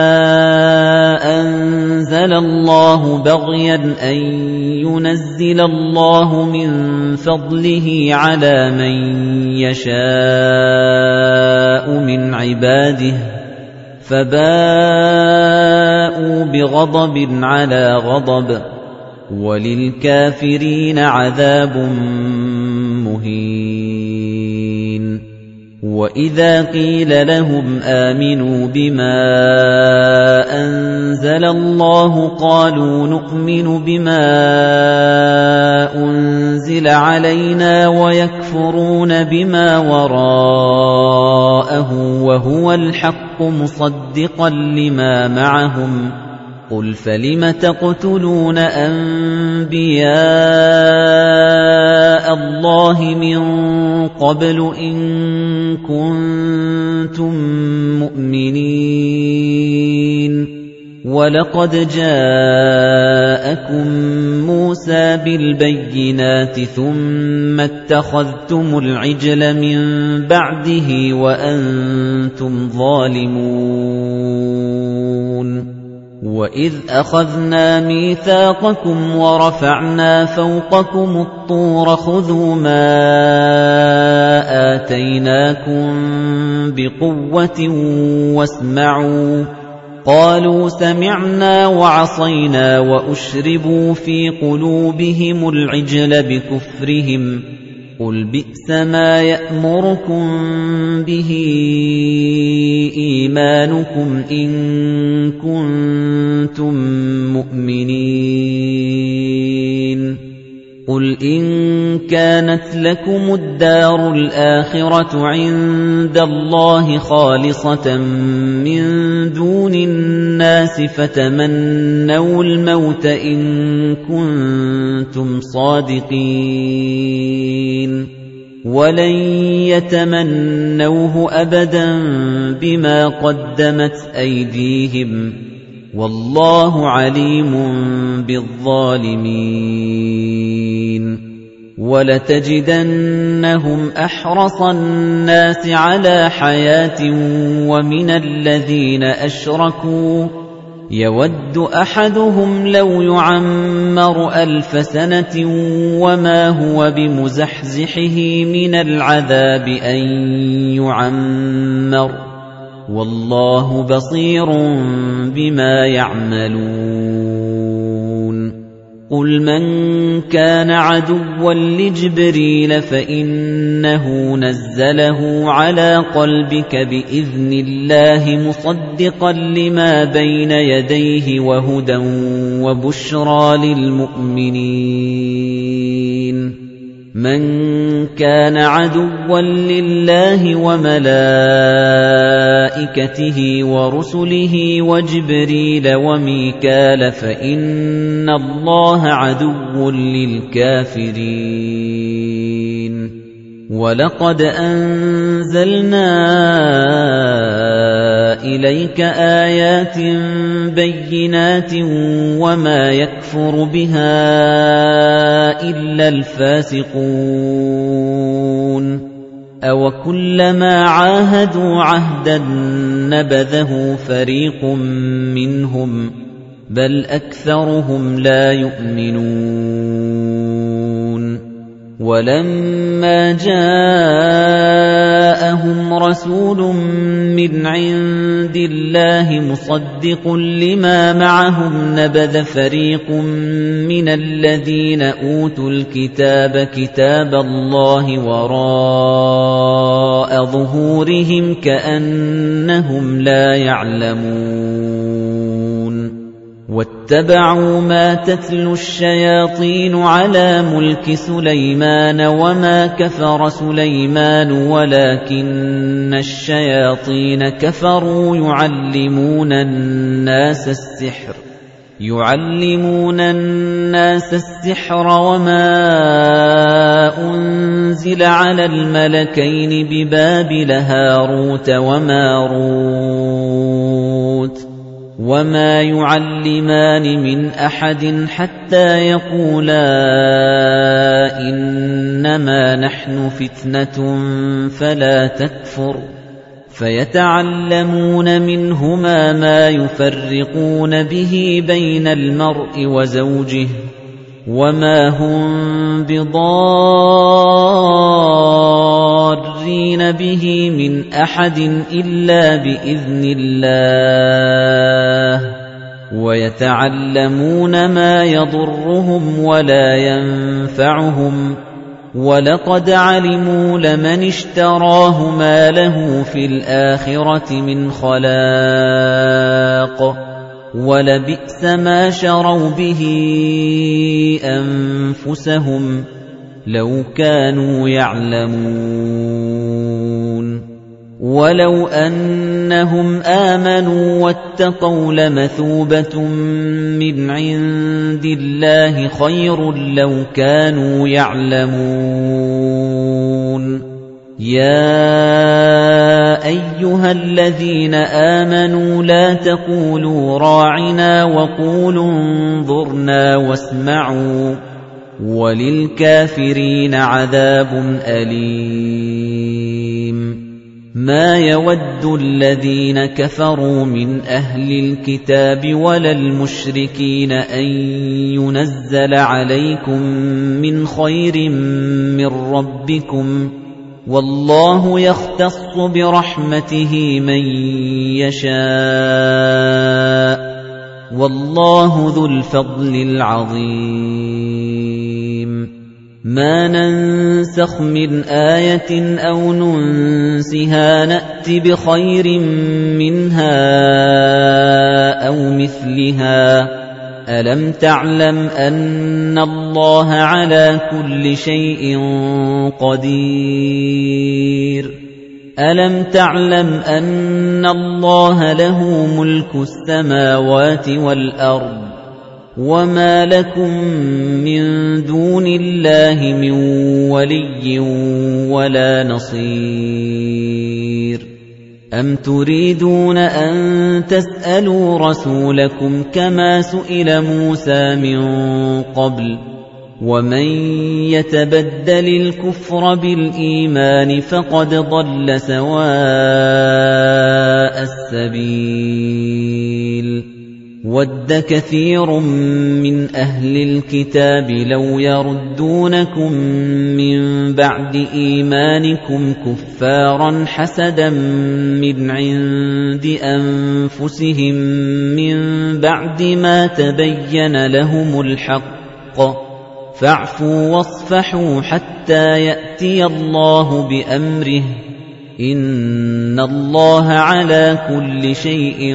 Speaker 1: أَنزَلَ اللَّهُ بَغْيًا أَن يُنَزِّلَ اللَّهُ مِن فَضْلِهِ عَلَىٰ مَن يَشَاءُ مِنْ عِبَادِهِ فَبَاءُوا بِغَضَبٍ عَلَىٰ غَضَبٍ وَلِلْكَافِرِينَ عَذَابٌ مُّهِينٌ وَإِذَا قِيلَ لَهُمْ آمِنُوا بِمَا أَنزَلَ اللَّهُ قَالُوا نُؤْمِنُ بِمَا أُنزِلَ عَلَيْنَا وَيَكْفُرُونَ بِمَا وَرَاءَهُ وَهُوَ الْحَقُّ مُصَدِّقًا لِّمَا مَعَهُمْ قُلْ فَلِمَ تَقْتُلُونَ أَنبِيَاءَ اللَّهِ مِن قَبْلُ إِن كُنتُم مُّؤْمِنِينَ وَلَقَدْ جَاءَكُم مُّوسَىٰ بِالْبَيِّنَاتِ ثُمَّ اتَّخَذْتُمُ الْعِجْلَ مِن بَعْدِهِ وَأَنتُمْ ظَالِمُونَ وَإِذْ أَخَذْنَا مِيثَاقَكُمْ وَرَفَعْنَا فَوْقَكُمُ الطُّورَ خُذُوا مَا آتَيْنَاكُمْ بِقُوَّةٍ وَاسْمَعُوا قَالُوا سَمِعْنَا وَعَصَيْنَا وَأُشْرِبُوا فِي قُلُوبِهِمُ الْعِجْلَ بِكُفْرِهِمْ قُلْ بِئْسَ مَا يَأْمُرُكُم بِهِ إِيمَانُكُمْ إِن كُنتُم مُّؤْمِنِينَ قُلْ إِن كَانَتْ لَكُمُ الدَّارُ الْآخِرَةُ عِندَ اللَّهِ خَالِصَةً مِّن دُونِ النَّاسِ فَتَمَنَّوُا الْمَوْتَ إِن كُنتُمْ صَادِقِينَ وَلَن يَتَمَنَّوْهُ أَبَدًا بِمَا قَدَّمَتْ أَيْدِيهِمْ وَاللَّهُ عَلِيمٌ بِالظَّالِمِينَ وَلَتَجِدَنَّهُمْ أَحْرَصَ النَّاسِ عَلَىٰ حَيَاةٍ وَمِنَ الَّذِينَ أَشْرَكُوا يَوَدُّ أَحَدُهُمْ لَوْ يُعَمَّرُ أَلْفَ سَنَةٍ وَمَا هُوَ بِمُزَحْزِحِهِ مِنَ الْعَذَابِ أَن يُعَمَّرَ وَاللَّهُ بَصِيرٌ بِمَا يَعْمَلُونَ قُلْ مَن كَانَ عَدُوًّا لِّجِبْرِيلَ فَإِنَّهُ نَزَّلَهُ عَلَىٰ قَلْبِكَ بِإِذْنِ اللَّهِ مُصَدِّقًا لِّمَا بَيْنَ يَدَيْهِ وَهُدًى وَبُشْرَىٰ لِلْمُؤْمِنِينَ مَن كَانَ عَدُوًّا لِّلَّهِ وَمَلَائِكَتِهِ وَرُسُلِهِ وَجِبْرِيلَ وَمِيكَالَ فَإِنَّ اللَّهَ عَدُوٌّ لِّلْكَافِرِينَ وَلَقَدْ أَنزَلْنَا إِلَيْكَ آيَاتٍ بَيِّنَاتٍ وَمَا يَكْفُرُ بِهَا إِلَّا الْفَاسِقُونَ أَوَكُلَّمَا عَاهَدُوا عَهْدًا نَّبَذَهُ فَرِيقٌ مِّنْهُم بَلْ أَكْثَرُهُمْ لَا يُؤْمِنُونَ وَلَمَّا جَاءَهُمْ رَسُولٌ مِّنْ عِندِ اللَّهِ مُصَدِّقٌ لِّمَا مَعَهُمْ نَبَذَ فَرِيقٌ مِّنَ الَّذِينَ أُوتُوا الْكِتَابَ كِتَابَ اللَّهِ وَرَاءَ ظُهُورِهِمْ كَأَنَّهُمْ لَا يَعْلَمُونَ وَاتَّبَعُوا مَا تَتْلُو الشَّيَاطِينُ عَلَى مُلْكِ سُلَيْمَانَ وَمَا كَفَرَ سُلَيْمَانُ وَلَكِنَّ الشَّيَاطِينَ كَفَرُوا يُعَلِّمُونَ النَّاسَ السِّحْرَ يُعَلِّمُونَ النَّاسَ السِّحْرَ وَمَا أُنزِلَ عَلَى الْمَلَكَيْنِ بِبَابِلَ هَارُوتَ وَمَارُوتَ وَمَا يُعَلِّمَانِ مِنْ أَحَدٍ حَتَّى يَقُولَا إِنَّمَا نَحْنُ فِتْنَةٌ فَلَا تَكْفُرْ فَيَتَعَلَّمُونَ مِنْهُمَا مَا يُفَرِّقُونَ بِهِ بَيْنَ الْمَرْءِ وَزَوْجِهِ وَمَا هُمْ بِضَارِّينَ بِهِ مِنْ أَحَدٍ إِلَّا بِإِذْنِ اللَّهِ وَيَتَعَلَّمُونَ مَا يَضُرُّهُمْ وَلَا يَنفَعُهُمْ وَلَقَدْ عَلِمُوا لَمَنِ اشْتَرَاهُ مَا لَهُ فِي الْآخِرَةِ مِنْ خَلَاقٍ وَلَبِئْسَ مَا شَرَوْا بِهِ أَنفُسَهُمْ لَوْ كَانُوا يَعْلَمُونَ وَلَوْ أَنَّهُمْ آمَنُوا وَاتَّقَوْا لَمَثُوبَةٌ مِّنْ عِندِ اللَّهِ خَيْرٌ لَّوْ كَانُوا يَعْلَمُونَ يَا أَيُّهَا الَّذِينَ آمَنُوا لَا تَقُولُوا رَاعِنَا وَقُولُوا انظُرْنَا وَاسْمَعُوا وَلِلْكَافِرِينَ عَذَابٌ أَلِيمٌ مَا يَوَدُّ الَّذِينَ كَفَرُوا مِنْ أَهْلِ الْكِتَابِ وَلَا الْمُشْرِكِينَ أَن يُنَزَّلَ عَلَيْكُم مِّنْ خَيْرٍ مِّن رَّبِّكُمْ وَاللَّهُ يَخْتَصُّ بِرَحْمَتِهِ مَن يَشَاءُ وَاللَّهُ ذُو الْفَضْلِ الْعَظِيمِ مَا نَنسَخْ مِنْ آيَةٍ أَوْ نُنسِهَا نَأْتِ بِخَيْرٍ مِنْهَا أَوْ مِثْلِهَا أَلَمْ تَعْلَمْ أَنَّ اللَّهَ عَلَى كُلِّ شَيْءٍ قَدِيرٌ أَلَمْ تَعْلَمْ أَنَّ اللَّهَ لَهُ مُلْكُ السَّمَاوَاتِ وَالْأَرْضِ وَمَا لَكُم مِّن دُونِ اللَّهِ مِن وَلِيٍّ وَلَا نَصِيرٍ أَمْ تُرِيدُونَ أَن تَسْأَلُوا رَسُولَكُمْ كَمَا سُئِلَ مُوسَىٰ مِن قَبْلُ وَمَن يَتَبَدَّلِ الْكُفْرَ بِالْإِيمَانِ فَقَدْ ضَلَّ سَوَاءَ السَّبِيلِ وَدَّ كَثِيرٌ مِّنْ أَهْلِ الْكِتَابِ لَوْ يَرُدُّونَكُم مِّن بَعْدِ إِيمَانِكُمْ كُفَّارًا حَسَدًا مِّنْ عِندِ أَنفُسِهِم مِّن بَعْدِ مَا تَبَيَّنَ لَهُمُ الْحَقُّ فَاعْفُوا وَاصْفَحُوا حَتَّى يَأْتِيَ اللَّهُ بِأَمْرِهِ إِنَّ اللَّهَ عَلَى كُلِّ شَيْءٍ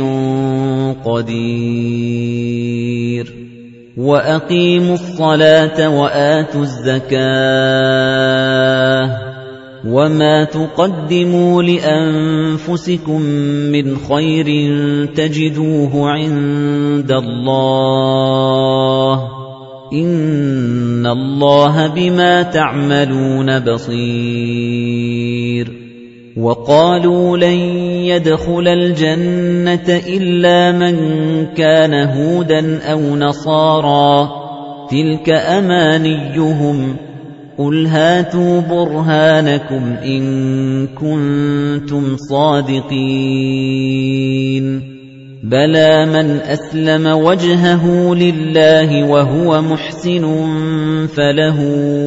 Speaker 1: قَدِيرٌ وَأَقِيمُوا الصَّلَاةَ وَآتُوا الزَّكَاةَ وَمَا تُقَدِّمُوا لِأَنفُسِكُم مِّنْ خَيْرٍ تَجِدُوهُ عِندَ اللَّهِ إِنَّ اللَّهَ بِمَا تَعْمَلُونَ بَصِيرٌ وَقَالُوا لَن يَدْخُلَ الْجَنَّةَ إِلَّا مَن كَانَ هُودًا أَوْ نَصَارَىٰ تِلْكَ أَمَانِيُّهُمْ قُلْ هَاتُوا بُرْهَانَكُمْ إِن كُنتُمْ صَادِقِينَ بَلَىٰ مَنْ أَسْلَمَ وَجْهَهُ لِلَّهِ وَهُوَ مُحْسِنٌ فَلَهُ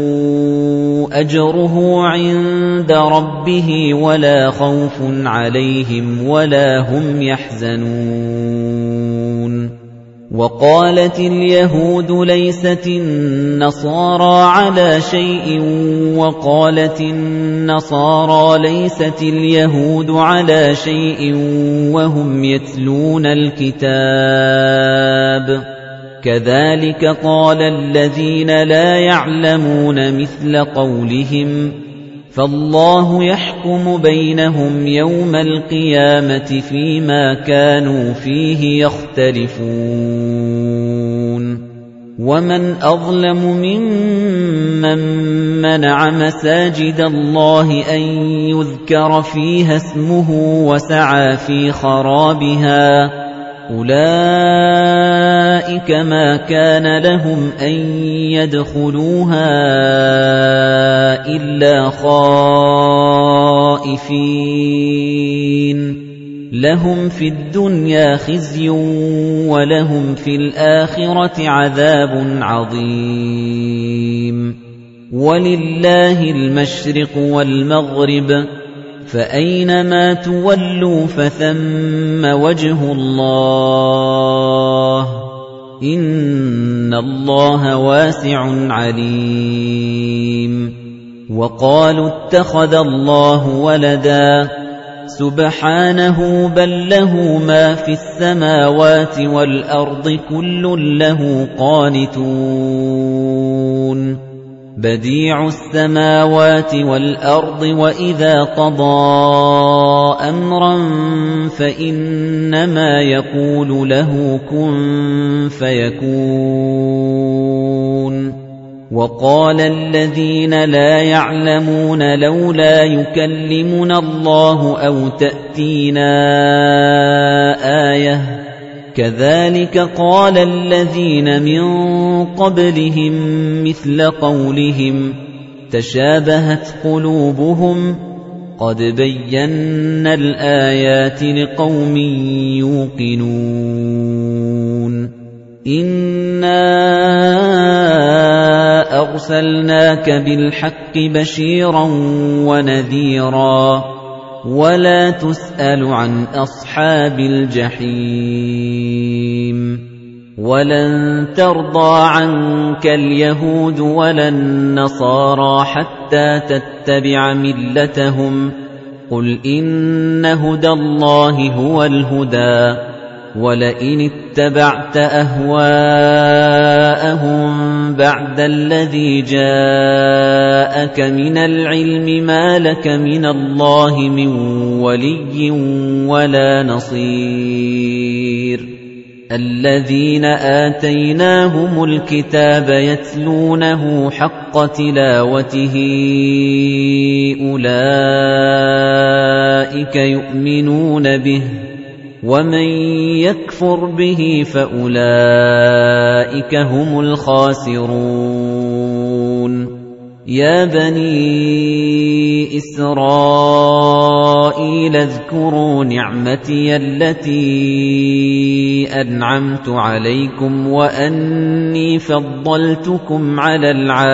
Speaker 1: أَجْرُهُ عِندَ رَبِّهِ وَلَا خَوْفٌ عَلَيْهِمْ وَلَا هُمْ يَحْزَنُونَ وَقَالَتِ الْيَهُودُ لَيْسَتِ النَّصَارَىٰ عَلَىٰ شَيْءٍ وَقَالَتِ النَّصَارَىٰ لَيْسَتِ الْيَهُودُ عَلَىٰ شَيْءٍ وَهُمْ يَتْلُونَ الْكِتَابَ كَذَٰلِكَ قَالَ الَّذِينَ لَا يَعْلَمُونَ مِثْلَ قَوْلِهِمْ فَاللَّهُ يَحْكُمُ بَيْنَهُمْ يَوْمَ الْقِيَامَةِ فِيمَا كَانُوا فِيهِ يَخْتَلِفُونَ وَمَنْ أَظْلَمُ مِمَّن مَّنَعَ مَسَاجِدَ اللَّهِ أَن يُذْكَرَ فِيهَا اسْمُهُ وَسَعَىٰ فِي خَرَابِهَا أُولَئِكَ مَا كَانَ لَهُمْ أَن يَدْخُلُوهَا إِلَّا خَائِفِينَ لَهُمْ فِي الدُّنْيَا خِزْيٌ وَلَهُمْ فِي الْآخِرَةِ عَذَابٌ عَظِيمٌ وَلِلَّهِ الْمَشْرِقُ وَالْمَغْرِبُ فَأَيْنَمَا تُوَلُّوا فَثَمَّ وَجْهُ اللَّهِ إِنَّ اللَّهَ وَاسِعٌ عَلِيمٌ وَقَالُوا اتَّخَذَ اللَّهُ وَلَدًا سُبْحَانَهُ بَل لَّهُ مَا فِي السَّمَاوَاتِ وَالْأَرْضِ كُلٌّ لَّهُ قَانِتُونَ بَدِيعُ السَّمَاوَاتِ وَالْأَرْضِ وَإِذَا قَضَىٰ أَمْرًا فَإِنَّمَا يَقُولُ لَهُ كُن فَيَكُونُ وَقَالَ الَّذِينَ لَا يَعْلَمُونَ لَوْلَا يُكَلِّمُنَا اللَّهُ أَوْ تَأْتِينَا آيَةٌ كَذَلِكَ قَالَ الَّذِينَ مِن قَبْلِهِم مِّثْلَ قَوْلِهِمْ تَشَابَهَتْ قُلُوبُهُمْ قَدْ بَيَّنَّا الْآيَاتِ لِقَوْمٍ يُوقِنُونَ إِنَّا أَرْسَلْنَاكَ بِالْحَقِّ بَشِيرًا وَنَذِيرًا وَلَا تُسْأَلُ عَنْ أَصْحَابِ الْجَحِيمِ وَلَن تَرْضَىٰ عَنكَ الْيَهُودُ وَلَا النَّصَارَىٰ حَتَّىٰ تَتَّبِعَ مِلَّتَهُمْ قُلْ إِنَّ هُدَى اللَّهِ هُوَ الْهُدَىٰ وَلَئِنِ اتَّبَعْتَ أَهْوَاءَهُم بَعْدَ الَّذِي جَاءَكَ مِنَ الْعِلْمِ مَا لَكَ مِنَ اللَّهِ مِن وَلِيٍّ وَلَا نَصِيرٍ الَّذِينَ آتَيْنَاهُمُ الْكِتَابَ يَتْلُونَهُ حَقَّ تِلَاوَتِهِ أُولَئِكَ يُؤْمِنُونَ بِهِ وَمَن يَكْفُرْ بِهِ فَأُولَئِكَ هُمُ الْخَاسِرُونَ يَا بَنِي إِسْرَائِيلَ اذْكُرُوا نِعْمَتِيَ الَّتِي أَنْعَمْتُ عَلَيْكُمْ وَأَنِّي فَضَّلْتُكُمْ عَلَى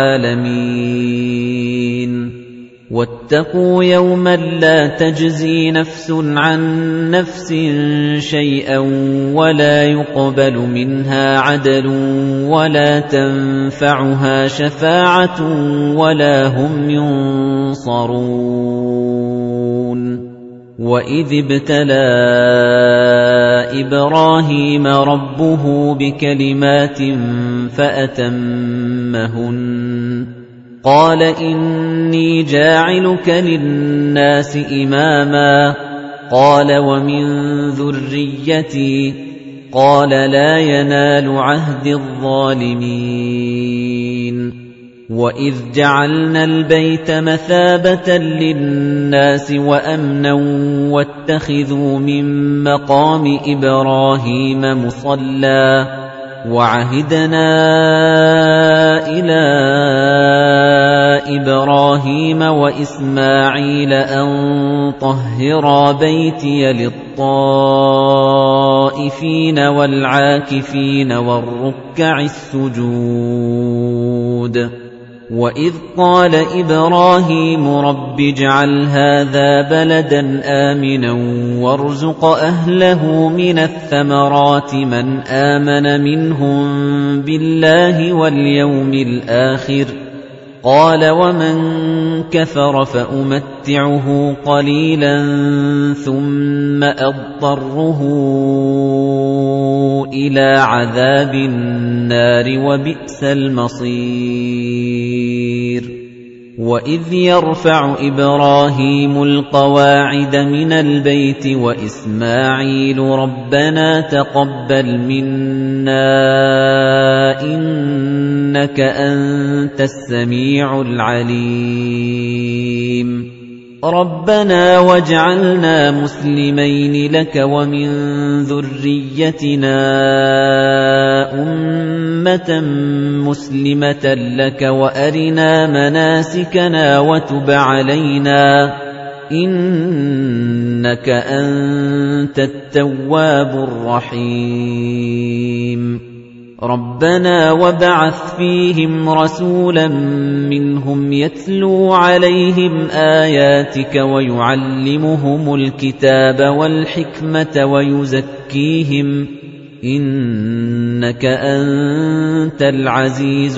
Speaker 1: الْعَالَمِينَ وَاتَّقُوا يَوْمًا لَّا تَجْزِي نَفْسٌ عَن نَّفْسٍ شَيْئًا وَلَا يُقْبَلُ مِنْهَا عَدْلٌ وَلَا تَنفَعُهَا شَفَاعَةٌ وَلَا هُمْ يُنصَرُونَ وَإِذِ ابْتَلَىٰ إِبْرَاهِيمَ رَبُّهُ بِكَلِمَاتٍ فَأَتَمَّهُنَّ قَالَ إِنِّي جَاعِلُكَ لِلنَّاسِ إِمَامًا قَالَ وَمِن ذُرِّيَّتِي قَالَ لَا يَنَالُ عَهْدِي الظَّالِمِينَ وَإِذْ جَعَلْنَا الْبَيْتَ مَثَابَةً لِّلنَّاسِ وَأَمْنًا وَاتَّخِذُوا مِن مَّقَامِ إِبْرَاهِيمَ مُصَلًّى وَعَهِدْنَا إِلَىٰ إِبْرَاهِيمَ وَإِسْمَاعِيلَ أَن طَهِّرَا بَيْتِيَ لِلطَّائِفِينَ الطائفين والعاكفين والركع السجود وإذ قال إبراهيم رب اجعل هذا بلدا آمنا وارزق أهله من الثمرات من آمن منهم بالله واليوم الآخر قال ومن كفر فأمتعه قليلا ثم أضطره إلى عذاب النار وبئس المصير وإذ يرفع إبراهيم القواعد من البيت وإسماعيل ربنا تقبل منا إنك أنت السميع العليم ربنا واجعلنا مسلمين لك ومن ذريتنا أمة مسلمة لك وأرنا مناسكنا وتب علينا إنك أنت التواب الرحيم ربنا وابعث فيهم رسولا منهم يتلو عليهم آياتك ويعلمهم الكتاب والحكمة ويزكيهم إنك أنت العزيز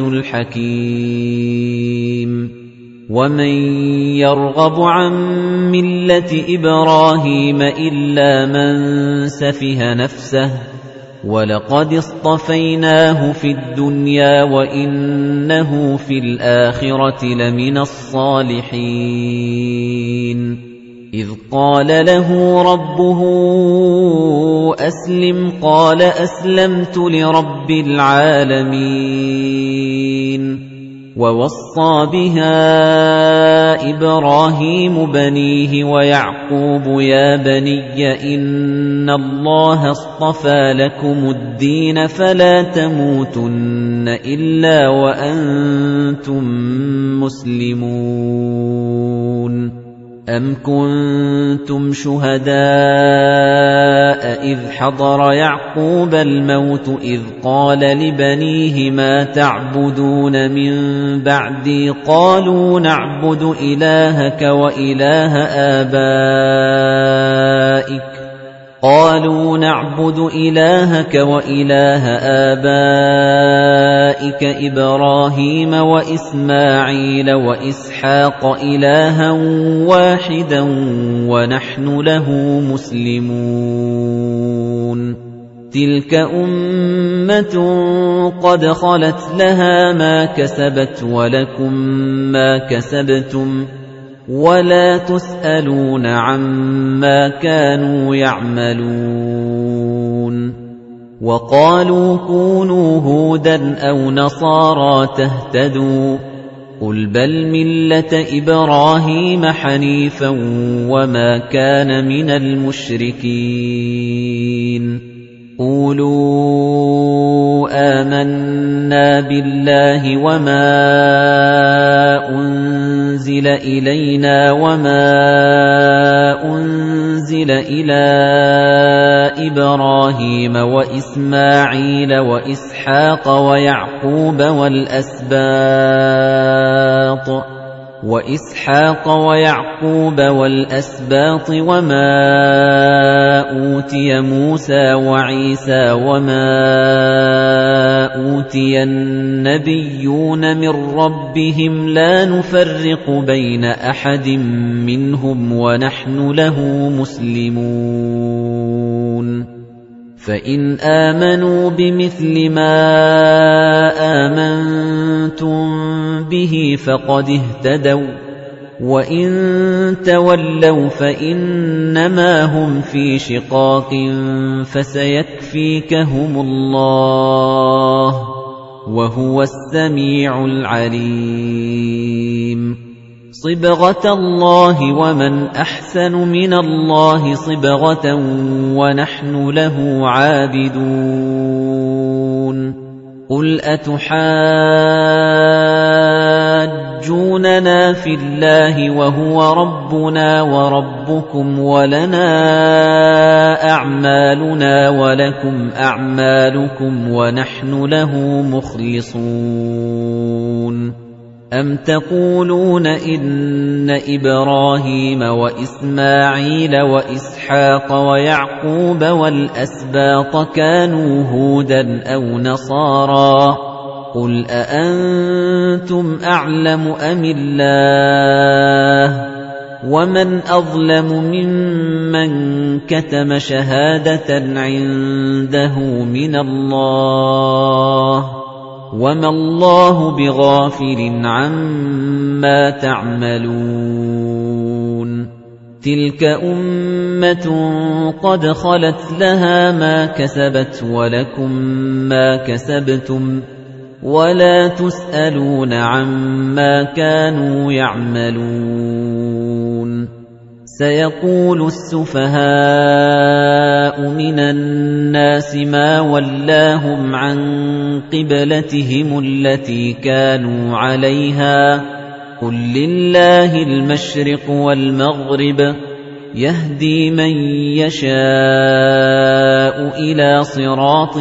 Speaker 1: الحكيم ومن يرغب عن ملة إبراهيم إلا من سفه نفسه وَلَقَدِ اصْطَفَيْنَاهُ فِي الدُّنْيَا وَإِنَّهُ فِي الْآخِرَةِ لَمِنَ الصَّالِحِينَ إِذْ قَالَ لَهُ رَبُّهُ أَسْلِمْ قَالَ أَسْلَمْتُ لِرَبِّ الْعَالَمِينَ وَوَصَّى بِهَا إِبْرَاهِيمُ بَنِيهِ وَيَعْقُوبُ يَا بَنِيَّ إِنَّ اللَّهَ اصْطَفَى لَكُمُ الدِّينَ فَلَا تَمُوتُنَّ إِلَّا وَأَنتُم مُّسْلِمُونَ أَمْ كُنتُمْ شُهَدَاءَ إِذْ حَضَرَ يَعْقُوبَ الْمَوْتُ إِذْ قَالَ لِبَنِيهِ مَا تَعْبُدُونَ مِن بَعْدِي قَالُوا نَعْبُدُ إِلَٰهَكَ وَإِلَٰهَ آبَائِكَ قالوا نعبد إلهك وإله آبائك إبراهيم وإسماعيل وإسحاق إلها واحدا ونحن له مسلمون تلك أمة قد خلت لها ما كسبت ولكم ما كسبتم ولا تسألون عما كانوا يعملون وقالوا كونوا هودا أو نصارى تهتدوا قل بل ملة إبراهيم حنيفا وما كان من المشركين قولوا آمنا بالله وما أنزل إلينا وما أنزل إلى إبراهيم وإسماعيل وإسحاق ويعقوب والأسباط وإسحاق ويعقوب والأسباط وما أوتي موسى وعيسى وما أوتي النبيون من ربهم لا نفرق بين أحد منهم ونحن له مسلمون فإن آمنوا بمثل ما آمنتم به فقد اهتدوا وإن تولوا فإنما هم في شقاق فسيكفيكهم الله وهو السميع العليم صبغة الله ومن أحسن من الله صبغة ونحن له عابدون قل أتحاجوننا يحاجوننا في الله وهو ربنا وربكم ولنا أعمالنا ولكم أعمالكم ونحن له مخلصون أَمْ تَقُولُونَ إِنَّ إِبْرَاهِيمَ وَإِسْمَاعِيلَ وَإِسْحَاقَ وَيَعْقُوبَ وَالْأَسْبَاطَ كَانُوا هُودًا أَوْ نَصَارَىٰ قُلْ أَأَنتُمْ أَعْلَمُ أَمِ اللَّهُ وَمَنْ أَظْلَمُ مِمَّنْ كَتَمَ شَهَادَةً عِندَهُ مِنَ اللَّهِ وَمَا اللَّهُ بِغَافِلٍ عَمَّا تَعْمَلُونَ تِلْكَ أُمَّةٌ قَدْ خَلَتْ لَهَا مَا كَسَبَتْ وَلَكُمْ مَا كَسَبْتُمْ وَلَا تُسْأَلُونَ عَمَّا كَانُوا يَعْمَلُونَ سَيَقُولُ السُّفَهَاءُ مِنَ النَّاسِ مَا وَلَّاهُمْ عَن قِبْلَتِهِمُ الَّتِي كَانُوا عَلَيْهَا قُل لِّلَّهِ الْمَشْرِقُ وَالْمَغْرِبُ يَهْدِي مَن يَشَاءُ إِلَىٰ صِرَاطٍ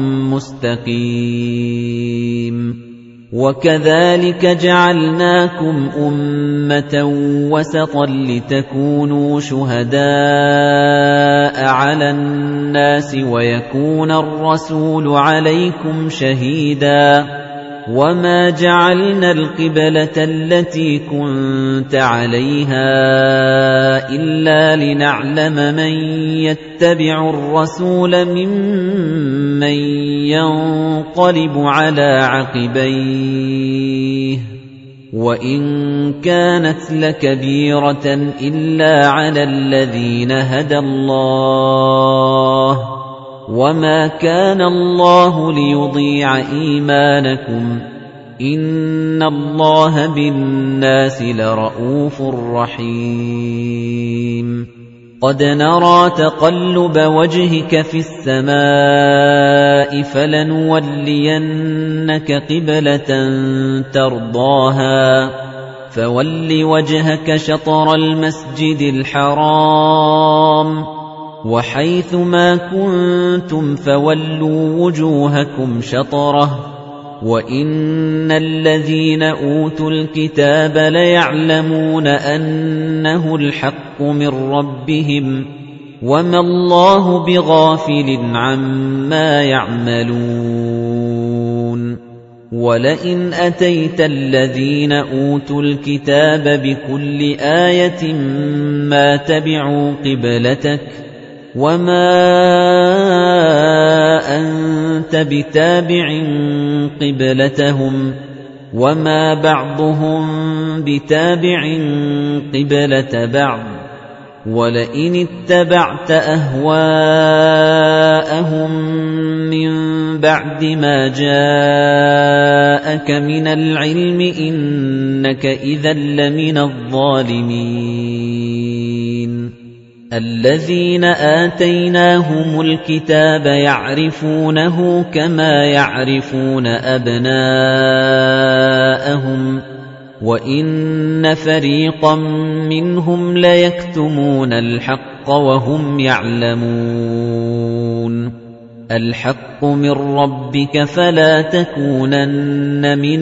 Speaker 1: مُّسْتَقِيمٍ وَكَذَلِكَ جَعَلْنَاكُمْ أُمَّةً وَسَطًا لِّتَكُونُوا شُهَدَاءَ عَلَى النَّاسِ وَيَكُونَ الرَّسُولُ عَلَيْكُمْ شَهِيدًا وَمَا جَعَلْنَا الْقِبْلَةَ الَّتِي كُنتَ عَلَيْهَا إِلَّا لِنَعْلَمَ مَن يَتَّبِعُ الرَّسُولَ مِمَّن يَنقَلِبُ عَلَىٰ عَقِبَيْهِ وَإِن كَانَتْ لَكَبِيرَةً إِلَّا عَلَى الَّذِينَ هَدَى اللَّهُ وَمَا كَانَ اللَّهُ لِيُضِيعَ إِيمَانَكُمْ إِنَّ اللَّهَ بِالنَّاسِ لَرَءُوفٌ رَّحِيمٌ قَدْ نَرَىٰ تَقَلُّبَ وَجْهِكَ فِي السَّمَاءِ فَلَنُوَلِّيَنَّكَ قِبْلَةً تَرْضَاهَا فَوَلِّ وَجْهَكَ شَطْرَ الْمَسْجِدِ الْحَرَامِ وَحَيْثُ مَا كُنتُمْ فَوَلُّوا وُجُوهَكُمْ شَطْرَهُ وَإِنَّ الَّذِينَ أُوتُوا الْكِتَابَ لَيَعْلَمُونَ أَنَّهُ الْحَقُّ مِنْ رَبِّهِمْ وَمَا اللَّهُ بِغَافِلٍ عَمَّا يَعْمَلُونَ وَلَئِنْ أَتَيْتَ الَّذِينَ أُوتُوا الْكِتَابَ بِكُلِّ آيَةٍ مَا تَبِعُوا قِبْلَتَكَ وَمَا أَنتَ بِتَابِعٍ قِبْلَتَهُمْ وَمَا بَعْضُهُم بِتَابِعٍ قِبْلَةَ بَعْضٍ وَلَئِنِ اتَّبَعْتَ أَهْوَاءَهُم مِّن بَعْدِ مَا جَاءَكَ مِنَ الْعِلْمِ إِنَّكَ إِذًا لَّمِنَ الظَّالِمِينَ الَّذِينَ آتَيْنَاهُمُ الْكِتَابَ يَعْرِفُونَهُ كَمَا يَعْرِفُونَ أَبْنَاءَهُمْ وَإِنَّ فَرِيقًا مِّنْهُمْ لَيَكْتُمُونَ الْحَقَّ وَهُمْ يَعْلَمُونَ الْحَقُّ مِنْ رَبِّكَ فَلَا تَكُونَنَّ مِنَ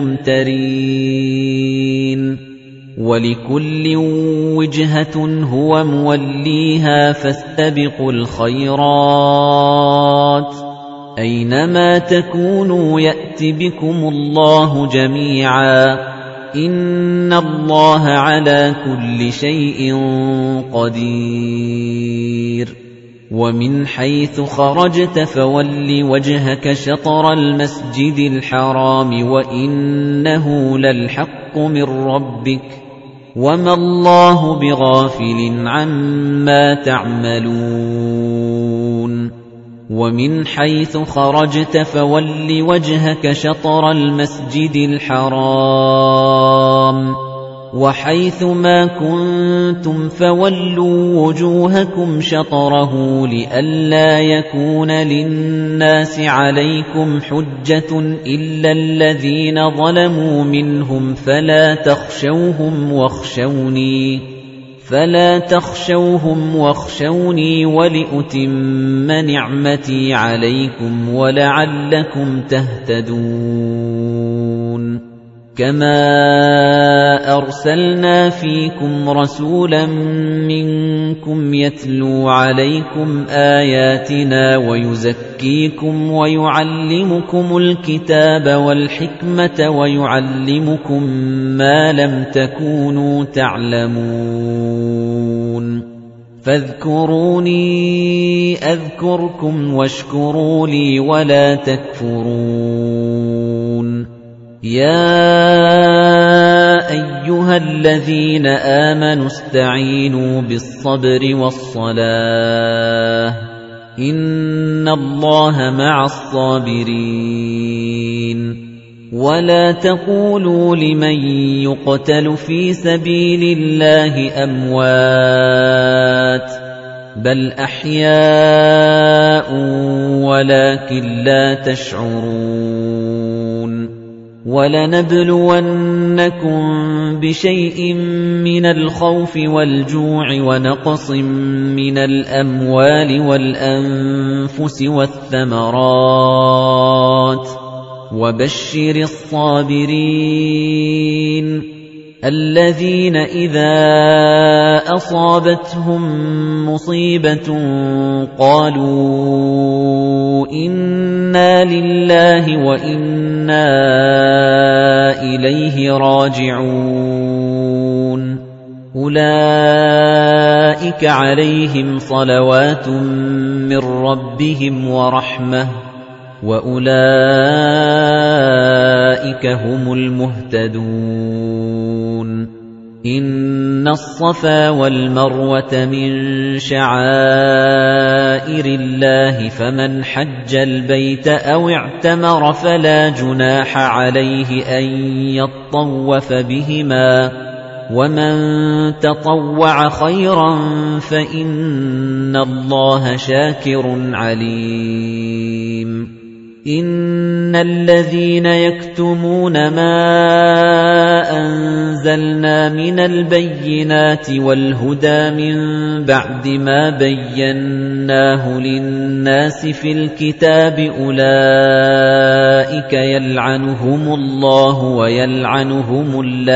Speaker 1: الْمُمْتَرِينَ وَلِكُلٍّ وِجْهَةٌ هُوَ مُوَلِّيهَا فَاسْتَبِقُوا الْخَيْرَاتِ أَيْنَمَا تَكُونُوا يَأْتِ بِكُمُ اللَّهُ جَمِيعًا إِنَّ اللَّهَ عَلَى كُلِّ شَيْءٍ قَدِيرٌ وَمِنْ حَيْثُ خَرَجْتَ فَوَلِّ وَجْهَكَ شَطْرَ الْمَسْجِدِ الْحَرَامِ وَإِنَّهُ لَلْحَقُّ مِنْ رَبِّكَ وَمَا اللَّهُ بِغَافِلٍ عَمَّا تَعْمَلُونَ وَمِنْ حَيْثُ خَرَجْتَ فَوَلِّ وَجْهَكَ شَطْرَ الْمَسْجِدِ الْحَرَامِ وَحَيْثُ مَا كُنتُمْ فَوَلُّوا وُجُوهَكُمْ شَطْرَهُ لِئَلَّا يَكُونَ لِلنَّاسِ عَلَيْكُمْ حُجَّةٌ إِلَّا الَّذِينَ ظَلَمُوا مِنْهُمْ فَلَا تَخْشَوْهُمْ وَاخْشَوْنِي فَلَا تَخْشَوْهُمْ وَاخْشَوْنِي وَلِأُتِمَّ نِعْمَتِي عَلَيْكُمْ وَلَعَلَّكُمْ تَهْتَدُونَ كَمَا أَرْسَلْنَا فِيكُمْ رَسُولًا مِنْكُمْ يَتْلُو عَلَيْكُمْ آيَاتِنَا وَيُزَكِّيكُمْ وَيُعَلِّمُكُمُ الْكِتَابَ وَالْحِكْمَةَ وَيُعَلِّمُكُم مَّا لَمْ تَكُونُوا تَعْلَمُونَ فَاذْكُرُونِي أَذْكُرْكُمْ وَاشْكُرُوا لِي وَلَا تَكْفُرُونِ يَا أَيُّهَا الَّذِينَ آمَنُوا اسْتَعِينُوا بِالصَّبْرِ وَالصَّلَاةِ إِنَّ اللَّهَ مَعَ الصَّابِرِينَ وَلَا تَقُولُوا لِمَن يُقْتَلُ فِي سَبِيلِ اللَّهِ أَمْوَاتٌ بَلْ أَحْيَاءٌ وَلَكِن لَّا تَشْعُرُونَ وَلَنَبْلُوَنَّكُم بِشَيْءٍ مِّنَ الْخَوْفِ وَالْجُوعِ وَنَقْصٍ مِّنَ الْأَمْوَالِ وَالْأَنفُسِ وَالثَّمَرَاتِ وَبَشِّرِ الصَّابِرِينَ الَّذِينَ إِذَا أَصَابَتْهُم مُّصِيبَةٌ قَالُوا إِنَّا لِلَّهِ وَإِنَّا إِلَيْهِ رَاجِعُونَ أُولَئِكَ عَلَيْهِمْ صَلَوَاتٌ مِّن رَّبِّهِمْ وَرَحْمَةٌ وَأُولَئِكَ هُمُ الْمُهْتَدُونَ إِنَّ الصَّفَا وَالْمَرْوَةَ مِن شَعَائِرِ اللَّهِ فَمَنْ حَجَّ الْبَيْتَ أَوِ اعْتَمَرَ فَلَا جُنَاحَ عَلَيْهِ أَن يَطَّوَّفَ بِهِمَا وَمَن تَطَوَّعَ خَيْرًا فَإِنَّ اللَّهَ شَاكِرٌ عَلِيمٌ إِنَّ الَّذِينَ يَكْتُمُونَ مَا أَنزَلْنَا مِنَ الْبَيِّنَاتِ وَالْهُدَى مِن بَعْدِ مَا بَيَّنَّاهُ لِلنَّاسِ فِي الْكِتَابِ أُولَئِكَ يَلْعَنُهُمُ اللَّهُ وَيَلْعَنُهُمُ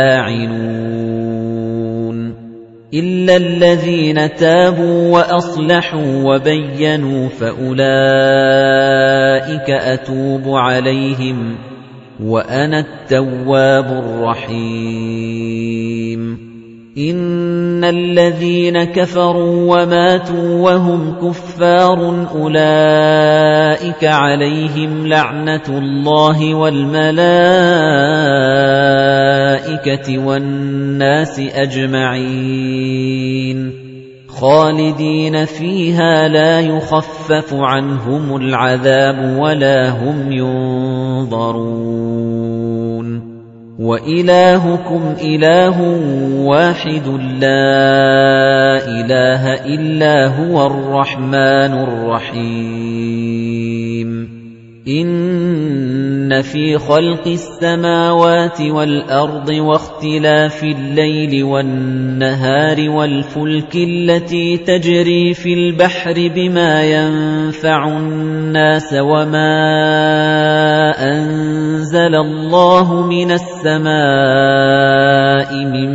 Speaker 1: اللاعنون إِلَّا الَّذِينَ تَابُوا وَأَصْلَحُوا وَبَيَّنُوا فَأُولَئِكَ أَتُوبُ عَلَيْهِمْ وَأَنَا التَّوَّابُ الرَّحِيمُ إِنَّ الَّذِينَ كَفَرُوا وَمَاتُوا وَهُمْ كُفَّارٌ أُولَئِكَ عَلَيْهِمْ لَعْنَةُ اللَّهِ وَالْمَلَائِكَةِ وَالنَّاسِ أَجْمَعِينَ خَالِدِينَ فِيهَا لَا يُخَفَّفُ عَنْهُمُ الْعَذَابُ وَلَا هُمْ يُنظَرُونَ وَإِلَٰهُكُمْ إِلَٰهٌ وَاحِدٌ لَّا إِلَٰهَ إِلَّا هُوَ الرَّحْمَٰنُ الرَّحِيمُ إِنَّ فِي خَلْقِ السَّمَاوَاتِ وَالْأَرْضِ وَاخْتِلَافِ اللَّيْلِ وَالنَّهَارِ وَالْفُلْكِ الَّتِي تَجْرِي فِي الْبَحْرِ بِمَا يَنفَعُ النَّاسَ وَمَا أَنزَلَ اللَّهُ مِنَ السَّمَاءِ مِن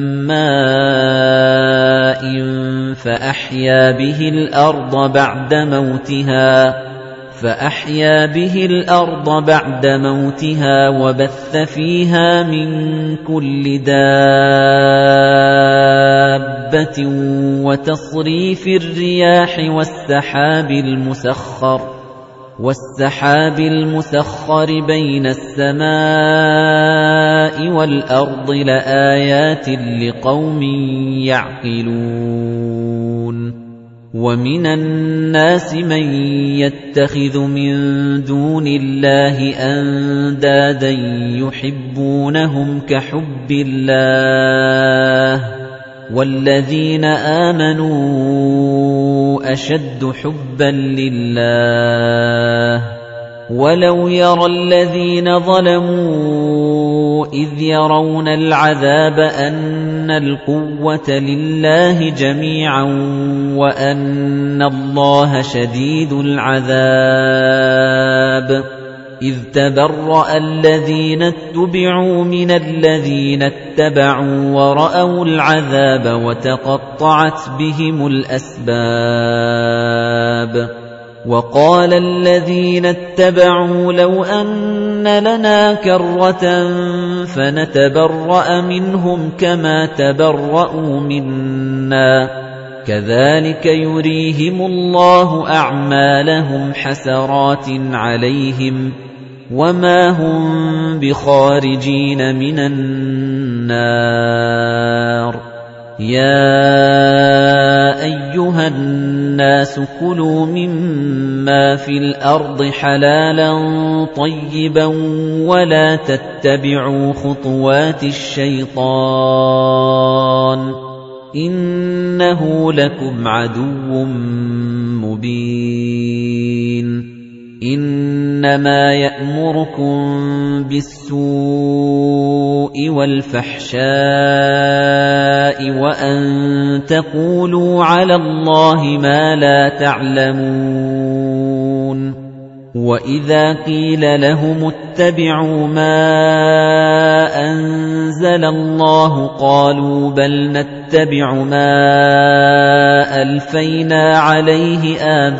Speaker 1: مَّاءٍ فَأَحْيَا بِهِ الْأَرْضَ بَعْدَ مَوْتِهَا فَأَحْيَا بِهِ الْأَرْضَ بَعْدَ مَوْتِهَا وَبَثَّ فِيهَا مِن كُلِّ دَابَّةٍ وَتَصْرِيفِ الرِّيَاحِ وَالسَّحَابِ الْمُسَخَّرِ وَالسَّحَابِ الْمُسَخَّرِ بَيْنَ السَّمَاءِ وَالْأَرْضِ لَآيَاتٍ لِقَوْمٍ يَعْقِلُونَ وَمِنَ النَّاسِ مَن يَتَّخِذُ مِن دُونِ اللَّهِ أَندَادًا يُحِبُّونَهُمْ كَحُبِّ اللَّهِ ۖ وَالَّذِينَ آمَنُوا أَشَدُّ حُبًّا لِّلَّهِ ۗ وَلَوْ يَرَى الَّذِينَ ظَلَمُوا إِذْ يَرَوْنَ الْعَذَابَ أَنَّ الْقُوَّةَ لِلَّهِ جَمِيعًا وَأَنَّ اللَّهَ شَدِيدُ الْعَذَابِ إِذْ تَبَرَّأَ الَّذِينَ اتُّبِعُوا مِنَ الَّذِينَ اتَّبَعُوا وَرَأَوُا الْعَذَابَ وَتَقَطَّعَتْ بِهِمُ الْأَسْبَابُ وَقَالَ الَّذِينَ اتَّبَعُوا لَوْ أَنَّ لَنَا كَرَّةً فَنَتَبَرَّأَ مِنْهُمْ كَمَا تَبَرَّءُوا مِنَّا ۚ كَذَلِكَ يُرِيهِمُ اللَّهُ أَعْمَالَهُمْ حَسَرَاتٍ عَلَيْهِمْ وَمَا هُمْ بِخَارِجِينَ مِنَ النَّارِ يَا أَيُّهَا النَّاسُ كُلُوا مِمَّا فِي الْأَرْضِ حَلَالًا طَيِّبًا وَلَا تَتَّبِعُوا خُطُوَاتِ الشَّيْطَانِ ۚ إِنَّهُ لَكُمْ عَدُوٌّ مُّبِينٌ إِنَّمَا يَأْمُرُكُم بِالسُّوءِ وَالْفَحْشَاءِ وَأَن تَقُولُوا عَلَى اللَّهِ مَا لَا تَعْلَمُونَ وَإِذَا قِيلَ لَهُمُ اتَّبِعُوا مَا أَنزَلَ اللَّهُ قَالُوا بَلْ نَتَّبِعُ مَا أَلْفَيْنَا عَلَيْهِ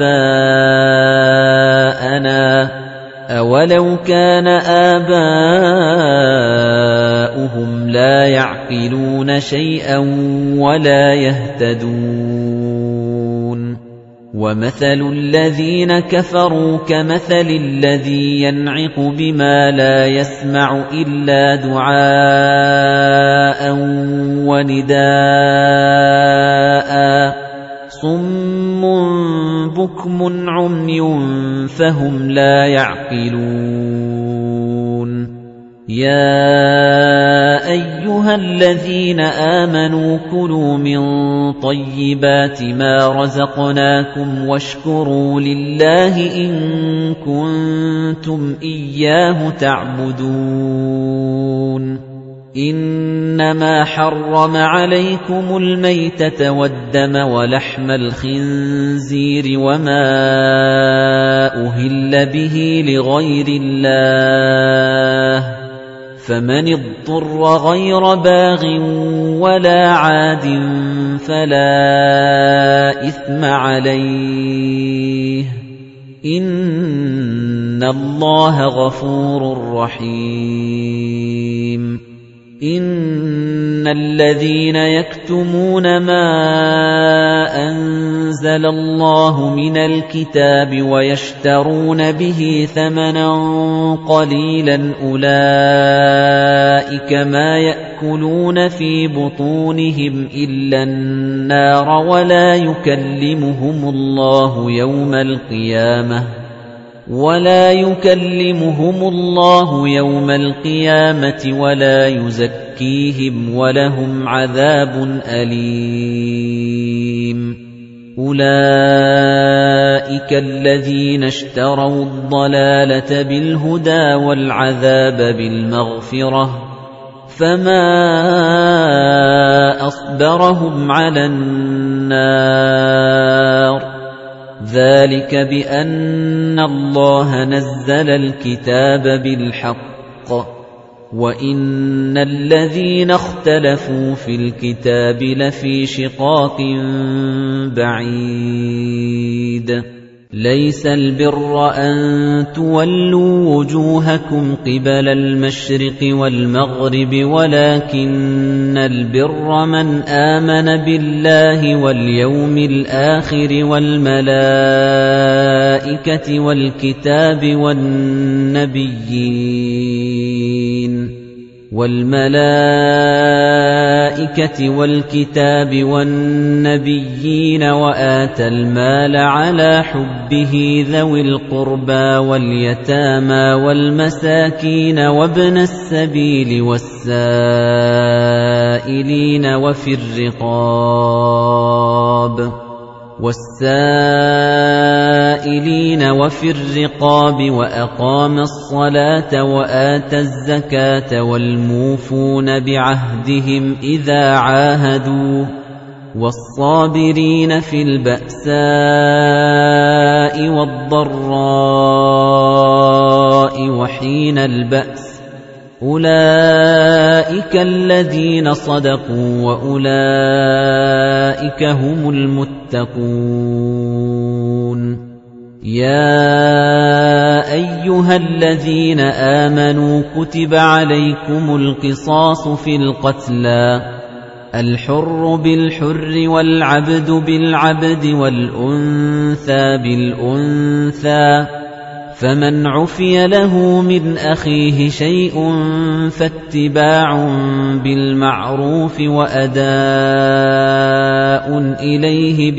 Speaker 1: آبَاءَنَا ۚ أَوَلَوْ كَانَ آبَاؤُهُمْ لَا يَعْقِلُونَ شَيْئًا وَلَا يَهْتَدُونَ وَمَثَلُ الَّذِينَ كَفَرُوا كَمَثَلِ الَّذِي يَنْعِقُ بِمَا لَا يَسْمَعُ إِلَّا دُعَاءً وَنِدَاءً صُمٌّ بُكْمٌ عُمْيٌ فَهُمْ لَا يَعْقِلُونَ يَا أَيُّهَا الَّذِينَ آمَنُوا كُلُوا مِن طَيِّبَاتِ مَا رَزَقْنَاكُمْ وَاشْكُرُوا لِلَّهِ إِن كُنتُمْ إِيَّاهُ تَعْبُدُونَ إِنَّمَا حَرَّمَ عَلَيْكُمُ الْمَيْتَةَ وَالدَّمَ وَلَحْمَ الْخِنزِيرِ وَمَا أُهِلَّ بِهِ لِغَيْرِ اللَّهِ ۖ فَمَنِ اضْطُرَّ غَيْرَ بَاغٍ وَلَا عَادٍ فَلَا إِثْمَ عَلَيْهِ ۚ إِنَّ اللَّهَ غَفُورٌ رَّحِيمٌ إِنَّ الَّذِينَ يَكْتُمُونَ مَا أَنزَلَ اللَّهُ مِنَ الْكِتَابِ وَيَشْتَرُونَ بِهِ ثَمَنًا قَلِيلًا أُولَئِكَ مَا يَأْكُلُونَ فِي بُطُونِهِمْ إِلَّا النَّارَ وَلَا يُكَلِّمُهُمُ اللَّهُ يَوْمَ الْقِيَامَةِ وَلَا يُكَلِّمُهُمُ اللَّهُ يَوْمَ الْقِيَامَةِ وَلَا يُزَكِّيهِمْ وَلَهُمْ عَذَابٌ أَلِيمٌ أُولَئِكَ الَّذِينَ اشْتَرَوُا الضَّلَالَةَ بِالْهُدَى وَالْعَذَابَ بِالْمَغْفِرَةِ فَمَا أَصْبَرَهُمْ عَلَى النَّارِ ذَلِكَ بِأَنَّ اللَّهَ نَزَّلَ الْكِتَابَ بِالْحَقِّ وَإِنَّ الَّذِينَ اخْتَلَفُوا فِي الْكِتَابِ لَفِي شِقَاقٍ بَعِيدٍ لَيْسَ الْبِرَّ أَن تُوَلُّوا وُجُوهَكُمْ قِبَلَ المشرق وَالْمَغْرِبِ وَلَكِنَّ الْبِرَّ مَنْ آمَنَ بِاللَّهِ وَالْيَوْمِ الْآخِرِ وَالْمَلَائِكَةِ وَالْكِتَابِ وَالنَّبِيِّينَ وَالْمَلَائِكَةِ وَالْكِتَابِ وَالنَّبِيِّينَ وَآتَى الْمَالَ عَلَى حُبِّهِ ذَوِي الْقُرْبَى وَالْيَتَامَى وَالْمَسَاكِينَ وَابْنَ السَّبِيلِ وَالسَّائِلِينَ وَفِي الرِّقَابِ وَالسَّائِلِينَ وَفِي الرِّقَابِ وَأَقَامَ الصَّلَاةَ وَآتَى الزَّكَاةَ وَالْمُوفُونَ بِعَهْدِهِمْ إِذَا عَاهَدُوا وَالصَّابِرِينَ فِي الْبَأْسَاءِ وَالضَّرَّاءِ وَحِينَ الْبَأْسِ أُولَئِكَ الَّذِينَ صَدَقُوا وَأُولَئِكَ هُمُ الْمُتَّقُونَ يَا أَيُّهَا الَّذِينَ آمَنُوا كُتِبَ عَلَيْكُمُ الْقِصَاصُ فِي الْقَتْلَى الْحُرُّ بِالْحُرِّ وَالْعَبْدُ بِالْعَبْدِ وَالْأُنثَىٰ بِالْأُنثَىٰ فَمَنْ عُفِيَ لَهُ مِنْ أَخِيهِ شَيْءٌ فَاتِّبَاعٌ بِالْمَعْرُوفِ وَأَدَاءٌ إِلَيْهِ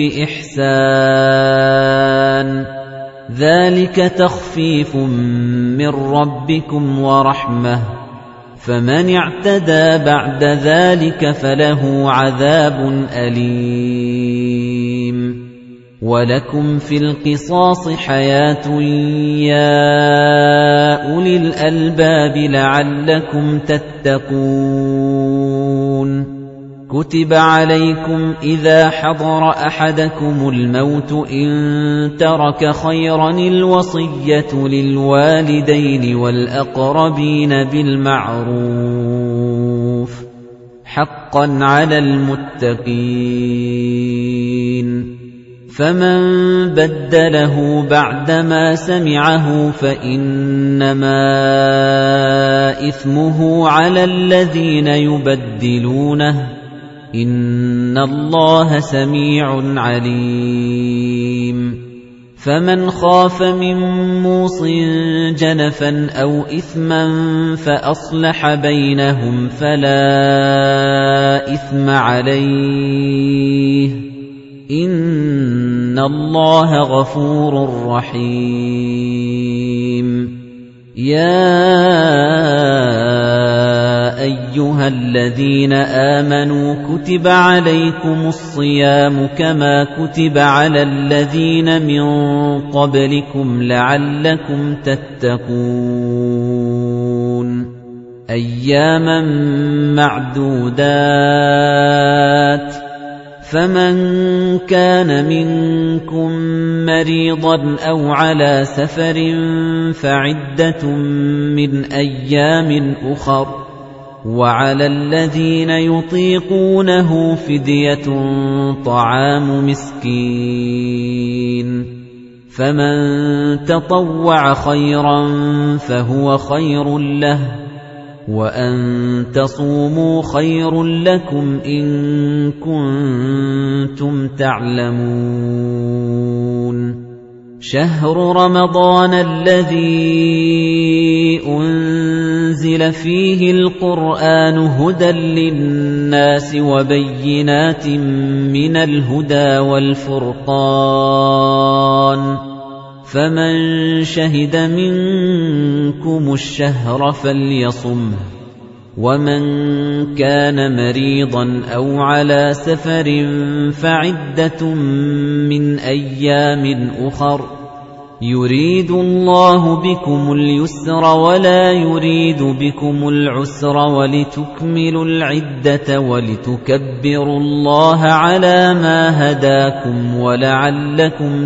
Speaker 1: بِإِحْسَانٍ ذَلِكَ تَخْفِيفٌ مِّن رَّبِّكُمْ وَرَحْمَةٌ فَمَنِ اعْتَدَىٰ بَعْدَ ذَلِكَ فَلَهُ عَذَابٌ أَلِيمٌ وَلَكُمْ فِي الْقِصَاصِ حَيَاةٌ يَا أُولِي الْأَلْبَابِ لَعَلَّكُمْ تَتَّقُونَ كُتِبَ عَلَيْكُمْ إِذَا حَضَرَ أَحَدَكُمُ الْمَوْتُ إِن تَرَكَ خَيْرًا الْوَصِيَّةُ لِلْوَالِدَيْنِ وَالْأَقْرَبِينَ بِالْمَعْرُوفِ حَقًّا عَلَى الْمُتَّقِينَ فَمَن بَدَّلَهُ بَعْدَمَا سَمِعَهُ فَإِنَّمَا إِثْمُهُ عَلَى الَّذِينَ يُبَدِّلُونَهُ إِنَّ اللَّهَ سَمِيعٌ عَلِيمٌ فَمَنْ خَافَ مِن مُّوصٍ جَنَفًا أَوْ إِثْمًا فَأَصْلَحَ بَيْنَهُمْ فَلَا إِثْمَ عَلَيْهِ إِنَّ اللَّهَ غَفُورٌ رَّحِيمٌ يَا أَيُّهَا الَّذِينَ آمَنُوا كُتِبَ عَلَيْكُمُ الصِّيَامُ كَمَا كُتِبَ عَلَى الَّذِينَ مِن قَبْلِكُمْ لَعَلَّكُمْ تَتَّقُونَ أَيَّامًا مَّعْدُودَاتٍ فَمَن كَانَ مِنكُم مَّرِيضًا أَوْ عَلَىٰ سَفَرٍ فَعِدَّةٌ مِّنْ أَيَّامٍ أُخَرَ وَعَلَى الَّذِينَ يُطِيقُونَهُ فِدْيَةٌ طَعَامُ مِسْكِينٍ فَمَن تَطَوَّعَ خَيْرًا فَهُوَ خَيْرٌ لَّهُ وَأَن تَصُومُوا خَيْرٌ لَّكُمْ إِن كُنتُمْ تَعْلَمُونَ شَهْرُ رَمَضَانَ الَّذِي أُنزِلَ فِيهِ الْقُرْآنُ هُدًى لِّلنَّاسِ وَبَيِّنَاتٍ مِّنَ الْهُدَى وَالْفُرْقَانِ فَمَن شَهِدَ مِنكُمُ الشَّهْرَ فَلْيَصُمْهُ وَمَن كَانَ مَرِيضًا أَوْ عَلَىٰ سَفَرٍ فَعِدَّةٌ مِّنْ أَيَّامٍ أُخَرَ يُرِيدُ اللَّهُ بِكُمُ الْيُسْرَ وَلَا يُرِيدُ بِكُمُ الْعُسْرَ وَلِتُكْمِلُوا الْعِدَّةَ وَلِتُكَبِّرُوا اللَّهَ عَلَىٰ مَا هَدَاكُمْ وَلَعَلَّكُمْ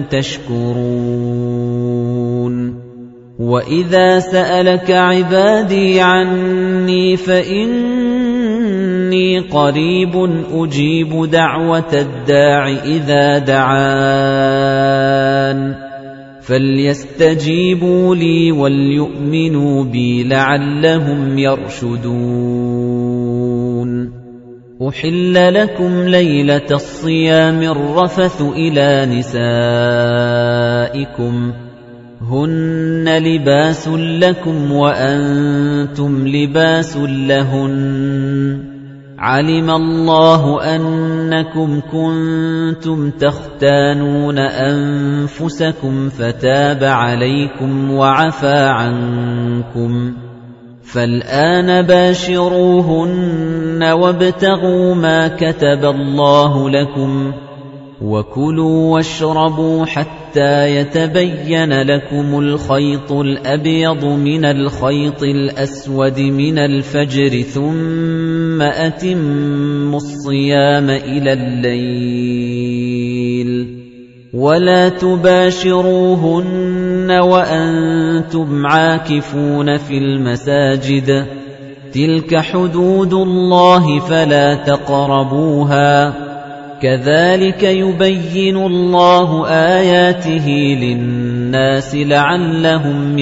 Speaker 1: تَشْكُرُونَ وَإِذَا سَأَلَكَ عِبَادِي عَنِّي فَإِنِّي قَرِيبٌ أُجِيبُ دَعْوَةَ الدَّاعِ إِذَا دَعَانِ فَلْيَسْتَجِيبُوا لِي وَلْيُؤْمِنُوا بِي لَعَلَّهُمْ يَرْشُدُونَ أُحِلَّ لَكُمْ لَيْلَةَ الصِّيَامِ الرَّفَثُ إِلَى نِسَائِكُمْ هُنَّ لِبَاسٌ لَكُمْ وَأَنتُمْ لِبَاسٌ لَهُنَّ عَلِمَ اللَّهُ أَنَّكُمْ كُنتُمْ تَخْتَانُونَ أَنفُسَكُمْ فَتَابَ عَلَيْكُمْ وَعَفَا عَنكُمْ فَالْآنَ بَاشِرُوهُنَّ وَابْتَغُوا مَا كَتَبَ اللَّهُ لَكُمْ وَكُلُوا وَاشْرَبُوا حَتَّى يَتَبَيَّنَ لَكُمُ الْخَيْطُ الْأَبْيَضُ مِنَ الْخَيْطِ الْأَسْوَدِ مِنَ الْفَجْرِ ثُمَّ أَتِمُّوا الصِّيَامَ إِلَى اللَّيْلِ وَلَا تُبَاشِرُوهُنَّ وَأَنتُمْ عَاكِفُونَ فِي الْمَسَاجِدِ تِلْكَ حُدُودُ اللَّهِ فَلَا تَقْرَبُوهَا كَذَلِكَ يُبَيِّنُ اللَّهُ آيَاتِهِ لِلنَّاسِ لَعَلَّهُمْ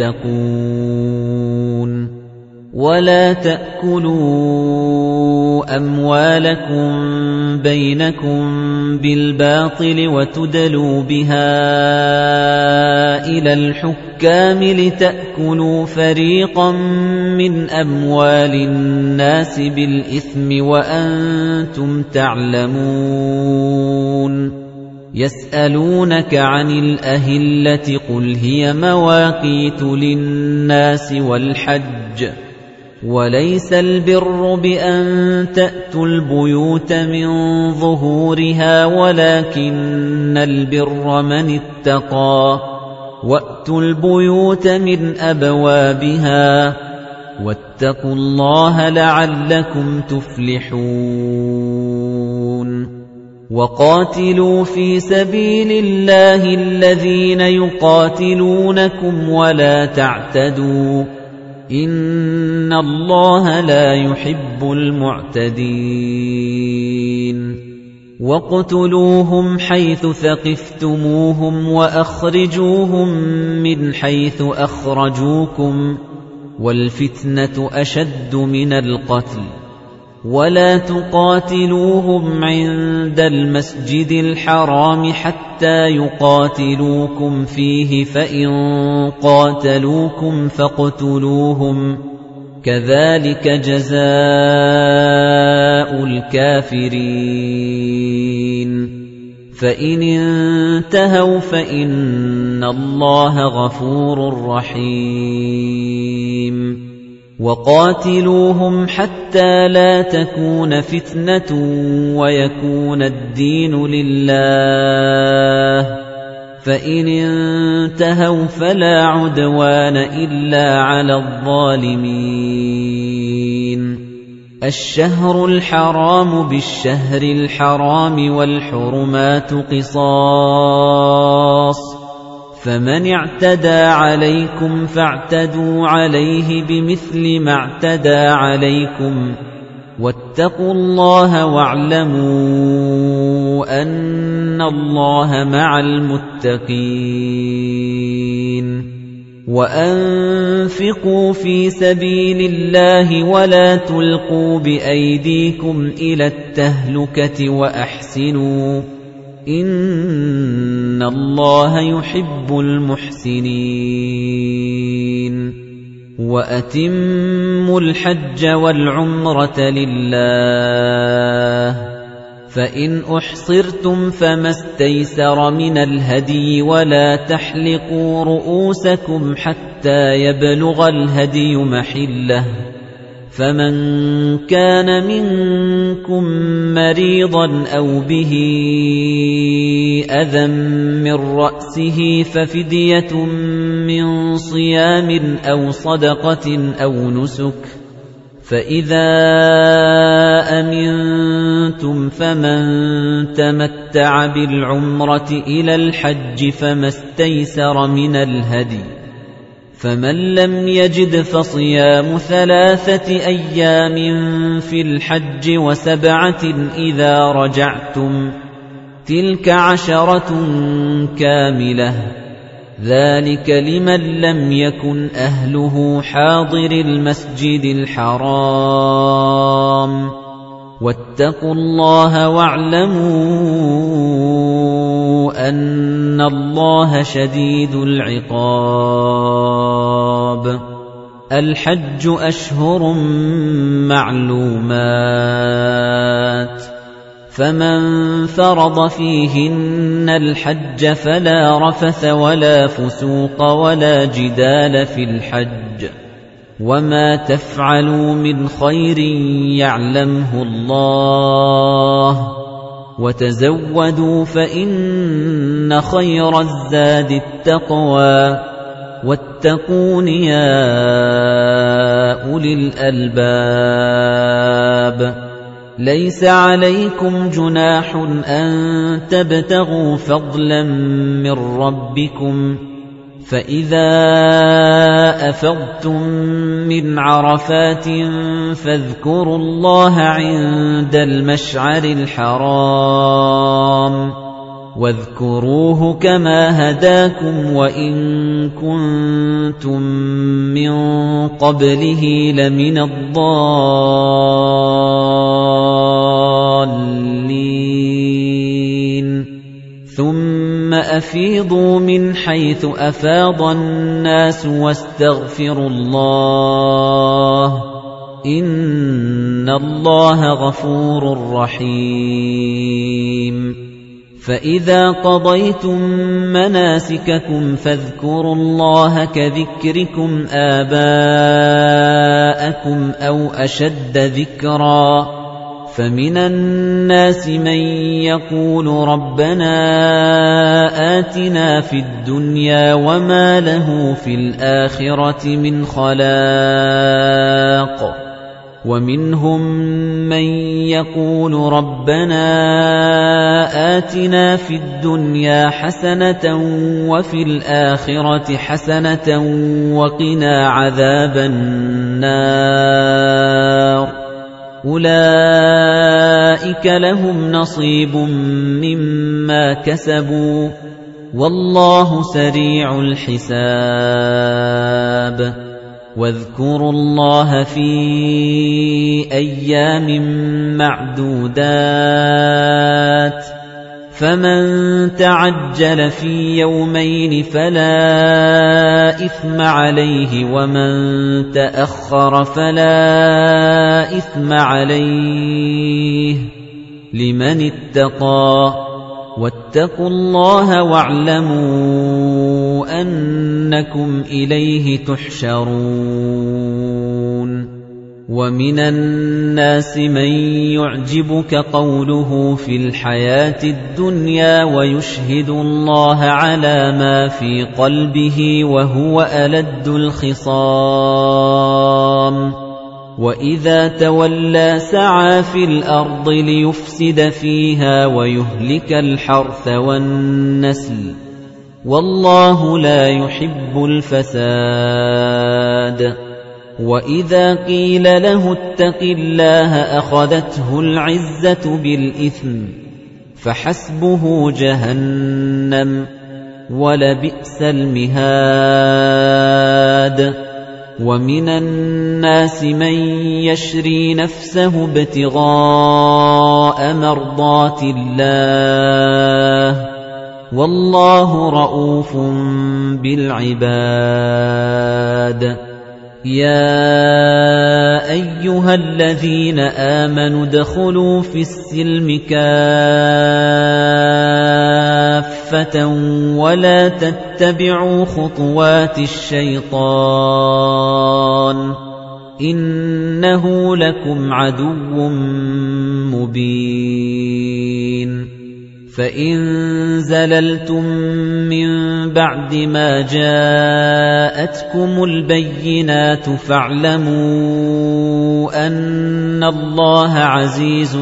Speaker 1: يَتَّقُونَ وَلَا تَأْكُلُوا أَمْوَالَكُمْ بَيْنَكُمْ بِالْبَاطِلِ وَتُدْلُوا بِهَا إِلَى الْحُكَّامِ لِتَأْكُلُوا فَرِيقًا مِنْ أَمْوَالِ النَّاسِ بِالْإِثْمِ وَأَنْتُمْ تَعْلَمُونَ يَسْأَلُونَكَ عَنِ الْأَهِلَّةِ قُلْ هِيَ مَوَاقِيتُ لِلنَّاسِ وَالْحَجِّ وَلَيْسَ الْبِرُّ بِأَن تَأْتُوا الْبُيُوتَ مِن ظُهُورِهَا وَلَكِنَّ الْبِرَّ مَنِ اتَّقَى وَأْتُوا الْبُيُوتَ مِنْ أَبْوَابِهَا وَاتَّقُوا اللَّهَ لَعَلَّكُمْ تُفْلِحُونَ وَقَاتِلُوا فِي سَبِيلِ اللَّهِ الَّذِينَ يُقَاتِلُونَكُمْ وَلَا تَعْتَدُوا إِنَّ اللَّهَ لَا يُحِبُّ الْمُعْتَدِينَ وَاقْتُلُوهُمْ حَيْثُ ثَقِفْتُمُوهُمْ وَأَخْرِجُوهُمْ مِنْ حَيْثُ أَخْرَجُوكُمْ وَالْفِتْنَةُ أَشَدُّ مِنَ الْقَتْلِ وَلَا تُقَاتِلُوهُمْ عِندَ الْمَسْجِدِ الْحَرَامِ حَتَّى يُقَاتِلُوكُمْ فِيهِ فَإِن قَاتَلُوكُمْ فَاقْتُلُوهُمْ كَذَلِكَ جَزَاءُ الْكَافِرِينَ فَإِنِ انتَهَوْا فَإِنَّ اللَّهَ غَفُورٌ رَّحِيمٌ وَقَاتِلُوهُمْ حَتَّى لَا تَكُونَ فِتْنَةٌ وَيَكُونَ الدِّينُ لِلَّهِ فَإِنِ انتَهَوْا فَلَا عُدْوَانَ إِلَّا عَلَى الظَّالِمِينَ الشَّهْرُ الْحَرَامُ بِالشَّهْرِ الْحَرَامِ وَالْحُرُمَاتُ قِصَاصٌ فَمَنِ اعْتَدَىٰ عَلَيْكُمْ فَاعْتَدُوا عَلَيْهِ بِمِثْلِ مَا اعْتَدَىٰ عَلَيْكُمْ وَاتَّقُوا اللَّهَ وَاعْلَمُوا أَنَّ اللَّهَ مَعَ الْمُتَّقِينَ وَأَنفِقُوا فِي سَبِيلِ اللَّهِ وَلَا تُلْقُوا بِأَيْدِيكُمْ إِلَى التَّهْلُكَةِ وَأَحْسِنُوا إِنَّ اللَّهَ يُحِبُّ الْمُحْسِنِينَ وَأَتِمُّوا الْحَجَّ وَالْعُمْرَةَ لِلَّهِ فَإِنْ أُحْصِرْتُمْ فَمَا اسْتَيْسَرَ مِنَ الْهَدْيِ وَلَا تَحْلِقُوا رُءُوسَكُمْ حَتَّى يَبْلُغَ الْهَدْيُ مَحِلَّهُ فَمَنْ كَانَ مِنكُم مَّرِيضًا أَوْ بِهِ أَذًى مِّن رَّأْسِهِ فَفِدْيَةٌ مِّن صِيَامٍ أَوْ صَدَقَةٍ أَوْ نُسُكٍ فَإِذَا أَمِنتُمْ فَمَن تَمَتَّعَ بِالْعُمْرَةِ إِلَى الْحَجِّ فَمَا اسْتَيْسَرَ مِنَ الْهَدْيِ فَمَن لَّمْ يَجِدْ فَصِيَامُ ثَلَاثَةِ أَيَّامٍ فِي الْحَجِّ وَسَبْعَةٍ إِذَا رَجَعْتُمْ تِلْكَ عَشَرَةٌ كَامِلَةٌ ذَلِكَ لِمَن لَّمْ يَكُنْ أَهْلُهُ حَاضِرِي الْمَسْجِدِ الْحَرَامِ واتقوا الله واعلموا أن الله شديد العقاب. الحج أشهر معلومات، فمن فرض فيهن الحج فلا رفث ولا فسوق ولا جدال في الحج، وما تفعلوا من خير يعلمه الله، وتزودوا فإن خير الزاد التقوى، واتقون يا أولي الألباب. ليس عليكم جناح أن تبتغوا فضلا من ربكم، فإذا أفضتم من عرفات فاذكروا الله عند المشعر الحرام، واذكروه كما هداكم وإن كنتم من قبله لمن الضالين. ثم أفيضوا من حيث أفاض الناس واستغفروا الله، إن الله غفور رحيم. فإذا قضيتم مناسككم فاذكروا الله كذكركم آباءكم أو أشد ذكرًا. فمن الناس من يقول ربنا آتنا في الدنيا وما له في الآخرة من خلاق، ومنهم من يقول ربنا آتنا في الدنيا حسنة وفي الآخرة حسنة وقنا عذاب النار. أولئك لهم نصيب مما كسبوا، والله سريع الحساب. واذكروا الله في أيام معدودات، فمن تعجل في يومين فلا إثم عليه، ومن تأخر فلا إثم عليه، لمن اتقى. واتقوا الله واعلموا أنكم إليه تحشرون. ومن الناس من يعجبك قوله في الحياة الدنيا ويشهد الله على ما في قلبه وهو ألد الخصام، وإذا تولى سعى في الأرض ليفسد فيها ويهلك الحرث والنسل، والله لا يحب الفساد. وَإِذَا قِيلَ لَهُ اتَّقِ اللَّهَ أَخَذَتْهُ الْعِزَّةُ بِالْإِثْمِ فَحَسْبُهُ جَهَنَّمُ وَلَبِئْسَ الْمِهَادُ. وَمِنَ النَّاسِ مَن يَشْرِي نَفْسَهُ ابْتِغَاءَ مَرْضَاتِ اللَّهِ، وَاللَّهُ رَءُوفٌ بِالْعِبَادِ. يَا أَيُّهَا الَّذِينَ آمَنُوا ادْخُلُوا فِي السِّلْمِ كَافَّةً وَلَا تَتَّبِعُوا خُطُوَاتِ الشَّيْطَانِ، إِنَّهُ لَكُمْ عَدُوٌّ مُّبِينٌ. فَإِن زَلَلْتُم مِّن بَعْدِ مَا جَاءَتْكُمُ الْبَيِّنَاتُ فَاعْلَمُوا أَنَّ اللَّهَ عَزِيزٌ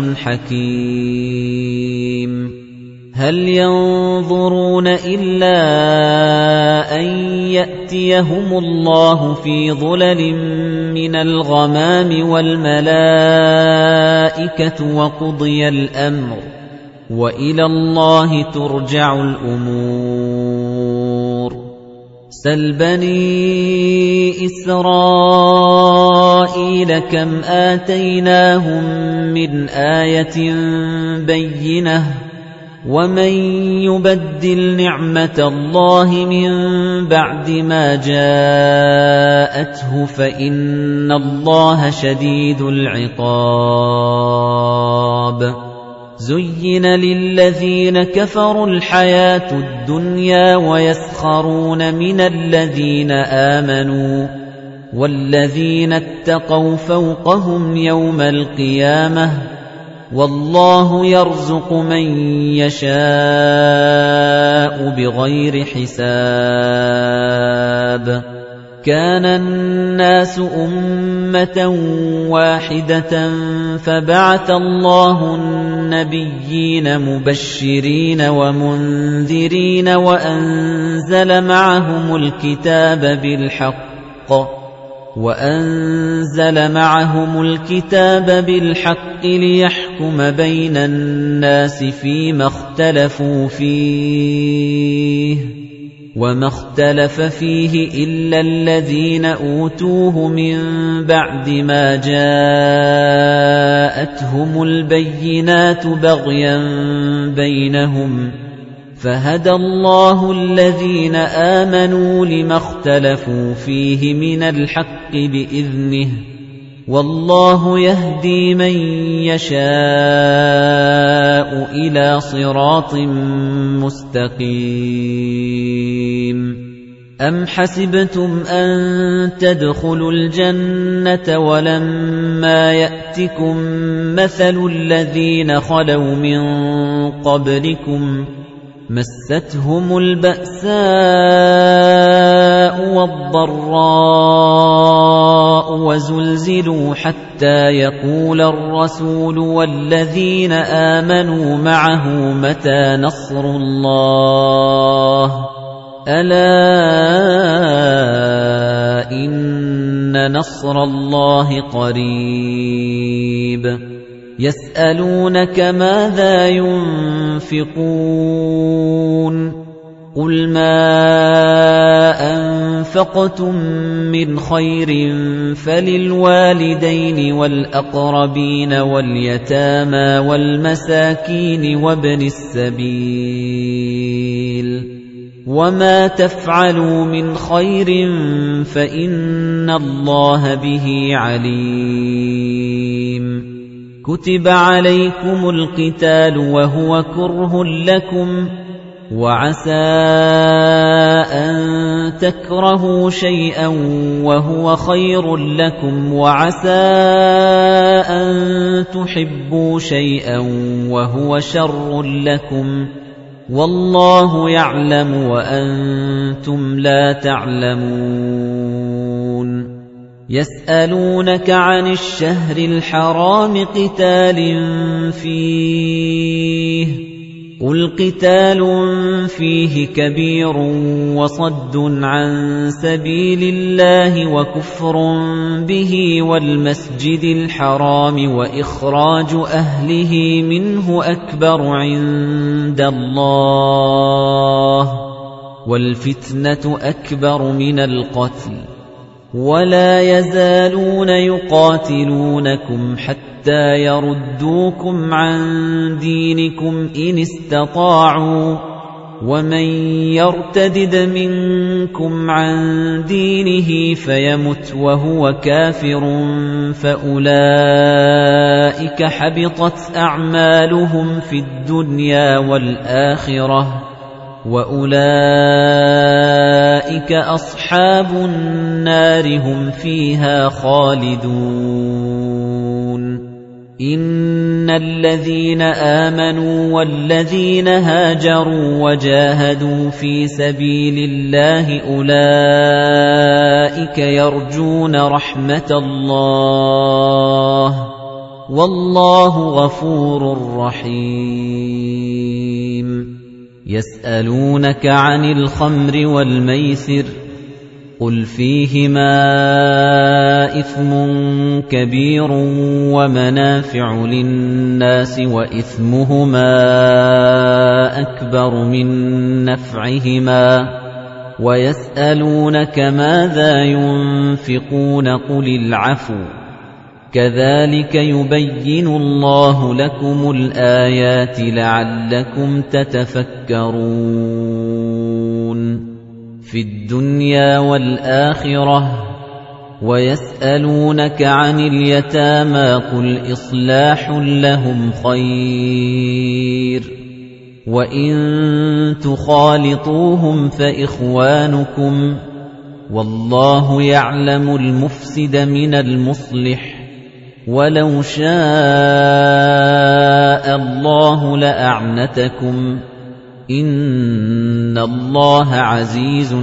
Speaker 1: حَكِيمٌ. هَلْ يَنظُرُونَ إِلَّا أَن يَأْتِيَهُمُ اللَّهُ فِي ظُلَلٍ مِّنَ الْغَمَامِ وَالْمَلَائِكَةُ وَقُضِيَ الْأَمْرُ، وَإِلَى اللَّهِ تُرْجَعُ الْأُمُورُ. سَلْ بَنِي إِسْرَائِيلَ إسرائيل كم آتيناهم من آية بينة ومن يبدل نعمة الله من بعد ما جاءته فإن الله شديد العقاب زين للذين كفروا الحياة الدنيا ويسخرون من الذين آمنوا والذين اتقوا فوقهم يوم القيامة والله يرزق من يشاء بغير حساب كان الناس أمة واحدة فبعث الله النبيين مبشرين ومنذرين وأنزل معهم الكتاب بالحق وأنزل معهم الكتاب بالحق ليحكم بين الناس فيما اختلفوا فيه وما اختلف فيه إلا الذين أوتوه من بعد ما جاءتهم البينات بغيا بينهم فهدى الله الذين آمنوا لما اختلفوا فيه من الحق بإذنه والله يهدي من يشاء إلى صراط مستقيم أم حسبتم أن تدخلوا الجنة ولما يأتكم مثل الذين خلوا من قبلكم مستهم البأساء والضراء وزلزلوا حتى يقول الرسول والذين آمنوا معه متى نصر الله ألا إن نصر الله قريب يسألونك ماذا ينفقون قل ما أنفقتم من خير فللوالدين والأقربين واليتامى والمساكين وابن السبيل وما تفعلوا من خير فإن الله به عليم كتب عليكم القتال وهو كره لكم وعسى أن تكرهوا شيئا وهو خير لكم وعسى أن تحبوا شيئا وهو شر لكم والله يعلم وأنتم لا تعلمون يسألونك عن الشهر الحرام قتال فيه قل قتال فيه كبير وصد عن سبيل الله وكفر به والمسجد الحرام وإخراج أهله منه أكبر عند الله والفتنة أكبر من القتل ولا يزالون يقاتلونكم حتى يردوكم عن دينكم إن استطاعوا ومن يرتدد منكم عن دينه فيمت وهو كافر فأولئك حبطت أعمالهم في الدنيا والآخرة وأولئك أصحاب النار هم فيها خالدون إن الذين آمنوا والذين هاجروا وجاهدوا في سبيل الله أولئك يرجون رحمة الله والله غفور رحيم يسألونك عن الخمر والميسر قل فيهما إثم كبير ومنافع للناس وإثمهما أكبر من نفعهما ويسألونك ماذا ينفقون قل العفو كَذَلِكَ يُبَيِّنُ اللَّهُ لَكُمُ الْآيَاتِ لَعَلَّكُمْ تَتَفَكَّرُونَ فِي الدُّنْيَا وَالْآخِرَةِ. وَيَسْأَلُونَكَ عَنِ الْيَتَامَى قُلْ إِصْلَاحٌ لَّهُمْ خَيْرٌ وَإِن تُخَالِطُوهُمْ فَإِخْوَانُكُمْ وَاللَّهُ يَعْلَمُ الْمُفْسِدَ مِنَ الْمُصْلِحِ وَلَوْ شَاءَ اللَّهُ لَأَعْنَتَكُمْ إِنَّ اللَّهَ عَزِيزٌ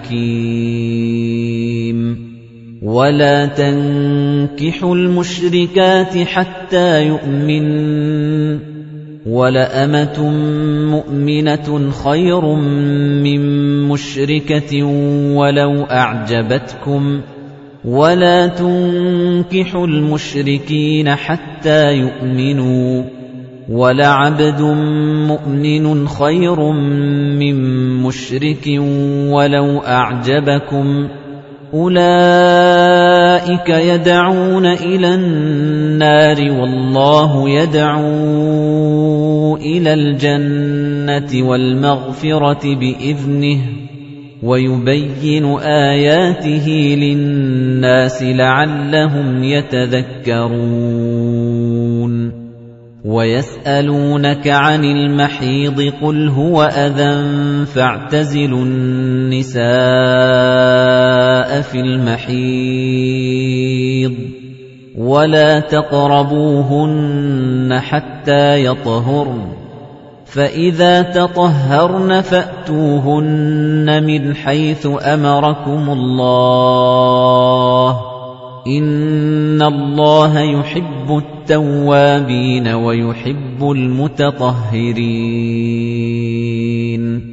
Speaker 1: حَكِيمٌ وَلَا تَنكِحُوا الْمُشْرِكَاتِ حَتَّى يُؤْمِنَّ وَلَأَمَةٌ مُؤْمِنَةٌ خَيْرٌ مِّن مُّشْرِكَةٍ وَلَوْ أَعْجَبَتْكُمْ وَلَا تُنكِحُوا الْمُشْرِكِينَ حَتَّى يُؤْمِنُوا وَلَعَبْدٌ مُّؤْمِنٌ خَيْرٌ مِّن مُّشْرِكٍ وَلَوْ أَعْجَبَكُمْ أُولَئِكَ يَدْعُونَ إِلَى النَّارِ وَاللَّهُ يَدْعُو إِلَى الْجَنَّةِ وَالْمَغْفِرَةِ بِإِذْنِهِ وَيُبَيِّنُ آيَاتِهِ لِلنَّاسِ لَعَلَّهُمْ يَتَذَكَّرُونَ وَيَسْأَلُونَكَ عَنِ الْمَحِيضِ قُلْ هُوَ أَذًى فَاعْتَزِلُوا النِّسَاءَ فِي الْمَحِيضِ وَلَا تَقْرَبُوهُنَّ حَتَّى يَطْهُرْنَ فَإِذَا تَطَهَّرْنَ فَأْتُوهُنَّ مِنْ حَيْثُ أَمَرَكُمُ اللَّهُ إِنَّ اللَّهَ يُحِبُّ التَّوَّابِينَ وَيُحِبُّ الْمُتَطَهِّرِينَ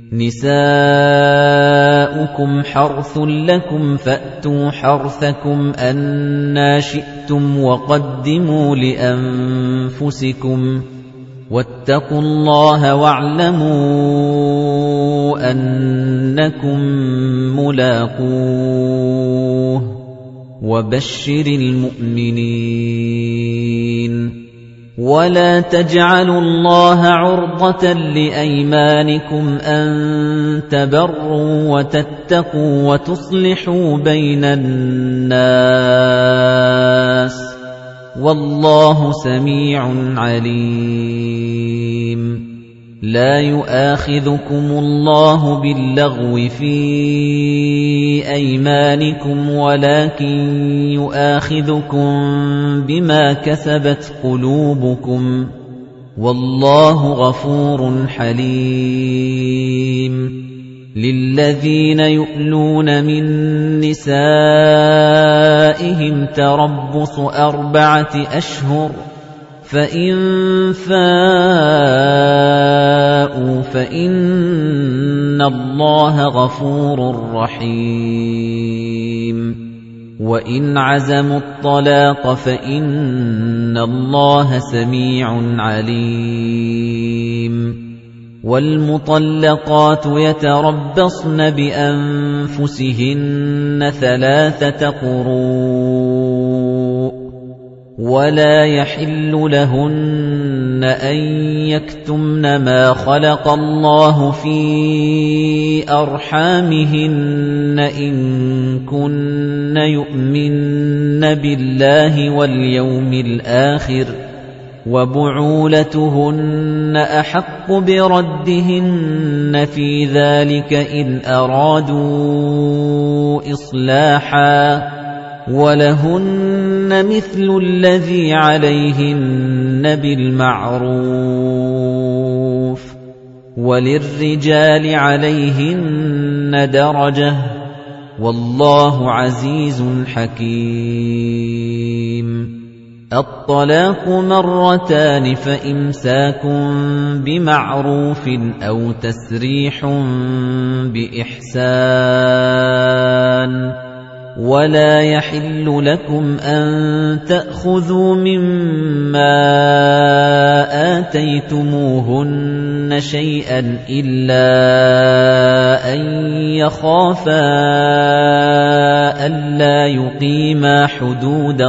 Speaker 1: نِسَاؤُكُمْ حَرْثٌ لَّكُمْ فَأْتُوا حَرْثَكُمْ أَنَّىٰ شِئْتُمْ وَقَدِّمُوا لِأَنفُسِكُمْ وَاتَّقُوا اللَّهَ وَاعْلَمُوا أَنَّكُم مُّلَاقُوهُ وَبَشِّرِ الْمُؤْمِنِينَ وَلَا تَجْعَلُوا اللَّهَ عُرْضَةً لِّأَيْمَانِكُمْ أَن تَبَرُّوا وَتَتَّقُوا وَتُصْلِحُوا بَيْنَ النَّاسِ وَاللَّهُ سَمِيعٌ عَلِيمٌ لَا يُؤَاخِذُكُمُ اللَّهُ بِاللَّغْوِ فِي أَيْمَانِكُمْ وَلَكِن يُؤَاخِذُكُم بِمَا كَسَبَتْ قُلُوبُكُمْ وَاللَّهُ غَفُورٌ حَلِيمٌ لِلَّذِينَ يُؤْلُونَ مِن نِّسَائِهِمْ تَرَبُّصُ أَرْبَعَةِ أَشْهُرٍ فَإِن فَاءُوا فَإِنَّ اللَّهَ غَفُورٌ رَّحِيمٌ وَإِنْ عَزَمُوا الطَّلَاقَ فَإِنَّ اللَّهَ سَمِيعٌ عَلِيمٌ وَالْمُطَلَّقَاتُ يَتَرَبَّصْنَ بِأَنفُسِهِنَّ ثَلَاثَةَ قُرُوءٍ وَلَا يَحِلُّ لَهُنَّ أَن يَكْتُمْنَ مَا خَلَقَ اللَّهُ فِي أَرْحَامِهِنَّ إِن كُنَّ يُؤْمِنَّ بِاللَّهِ وَالْيَوْمِ الْآخِرِ وَبُعُولَتُهُنَّ أَحَقُّ بِرَدِّهِنَّ فِي ذَلِكَ إِنْ أَرَادُوا إِصْلَاحًا وَلَهُنَّ مِثْلُ الَّذِي عَلَيْهِنَّ بِالْمَعْرُوفِ وَلِلرِّجَالِ عَلَيْهِنَّ دَرَجَةٌ وَاللَّهُ عَزِيزٌ حَكِيمٌ الطلاق مرتان فإمساك بمعروف أو تسريح بإحسان ولا يحل لكم أن تأخذوا مما آتيتموهن شيئا إلا أن يخافا ألا يقيما حدود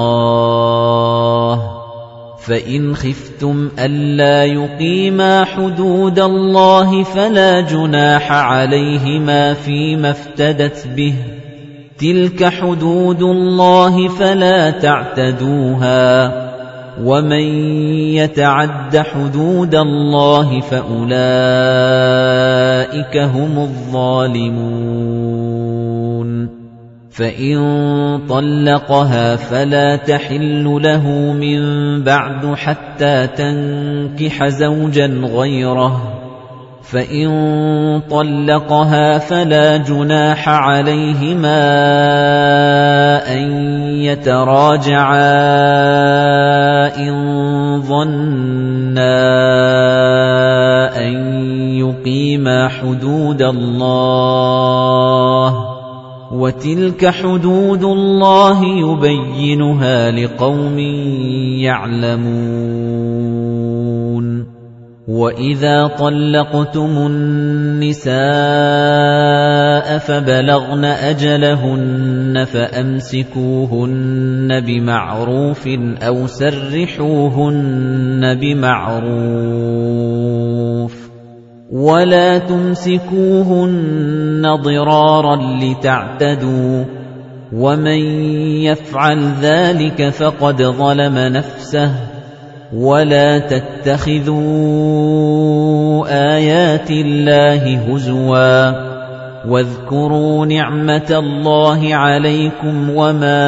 Speaker 1: الله فإن خفتم ألا يقيما حدود الله فلا جناح عليهما فيما افتدت به تلك حدود الله فلا تعتدوها ومن يتعد حدود الله فأولئك هم الظالمون فإن طلقها فلا تحل له من بعد حتى تنكح زوجا غيره فإن طلقها فلا جناح عليهما أن يتراجعا إن ظنا أن يقيما حدود الله وتلك حدود الله يبينها لقوم يعلمون وَإِذَا طَلَّقْتُمُ النِّسَاءَ فَبَلَغْنَ أَجَلَهُنَّ فَأَمْسِكُوهُنَّ بِمَعْرُوفٍ أَوْ سَرِّحُوهُنَّ بِمَعْرُوفٍ وَلَا تُمْسِكُوهُنَّ ضِرَارًا لِتَعْتَدُوا وَمَن يَفْعَلْ ذَلِكَ فَقَدْ ظَلَمَ نَفْسَهُ وَلَا تَتَّخِذُوا آيَاتِ اللَّهِ هُزُوًا وَاذْكُرُوا نِعْمَةَ اللَّهِ عَلَيْكُمْ وَمَا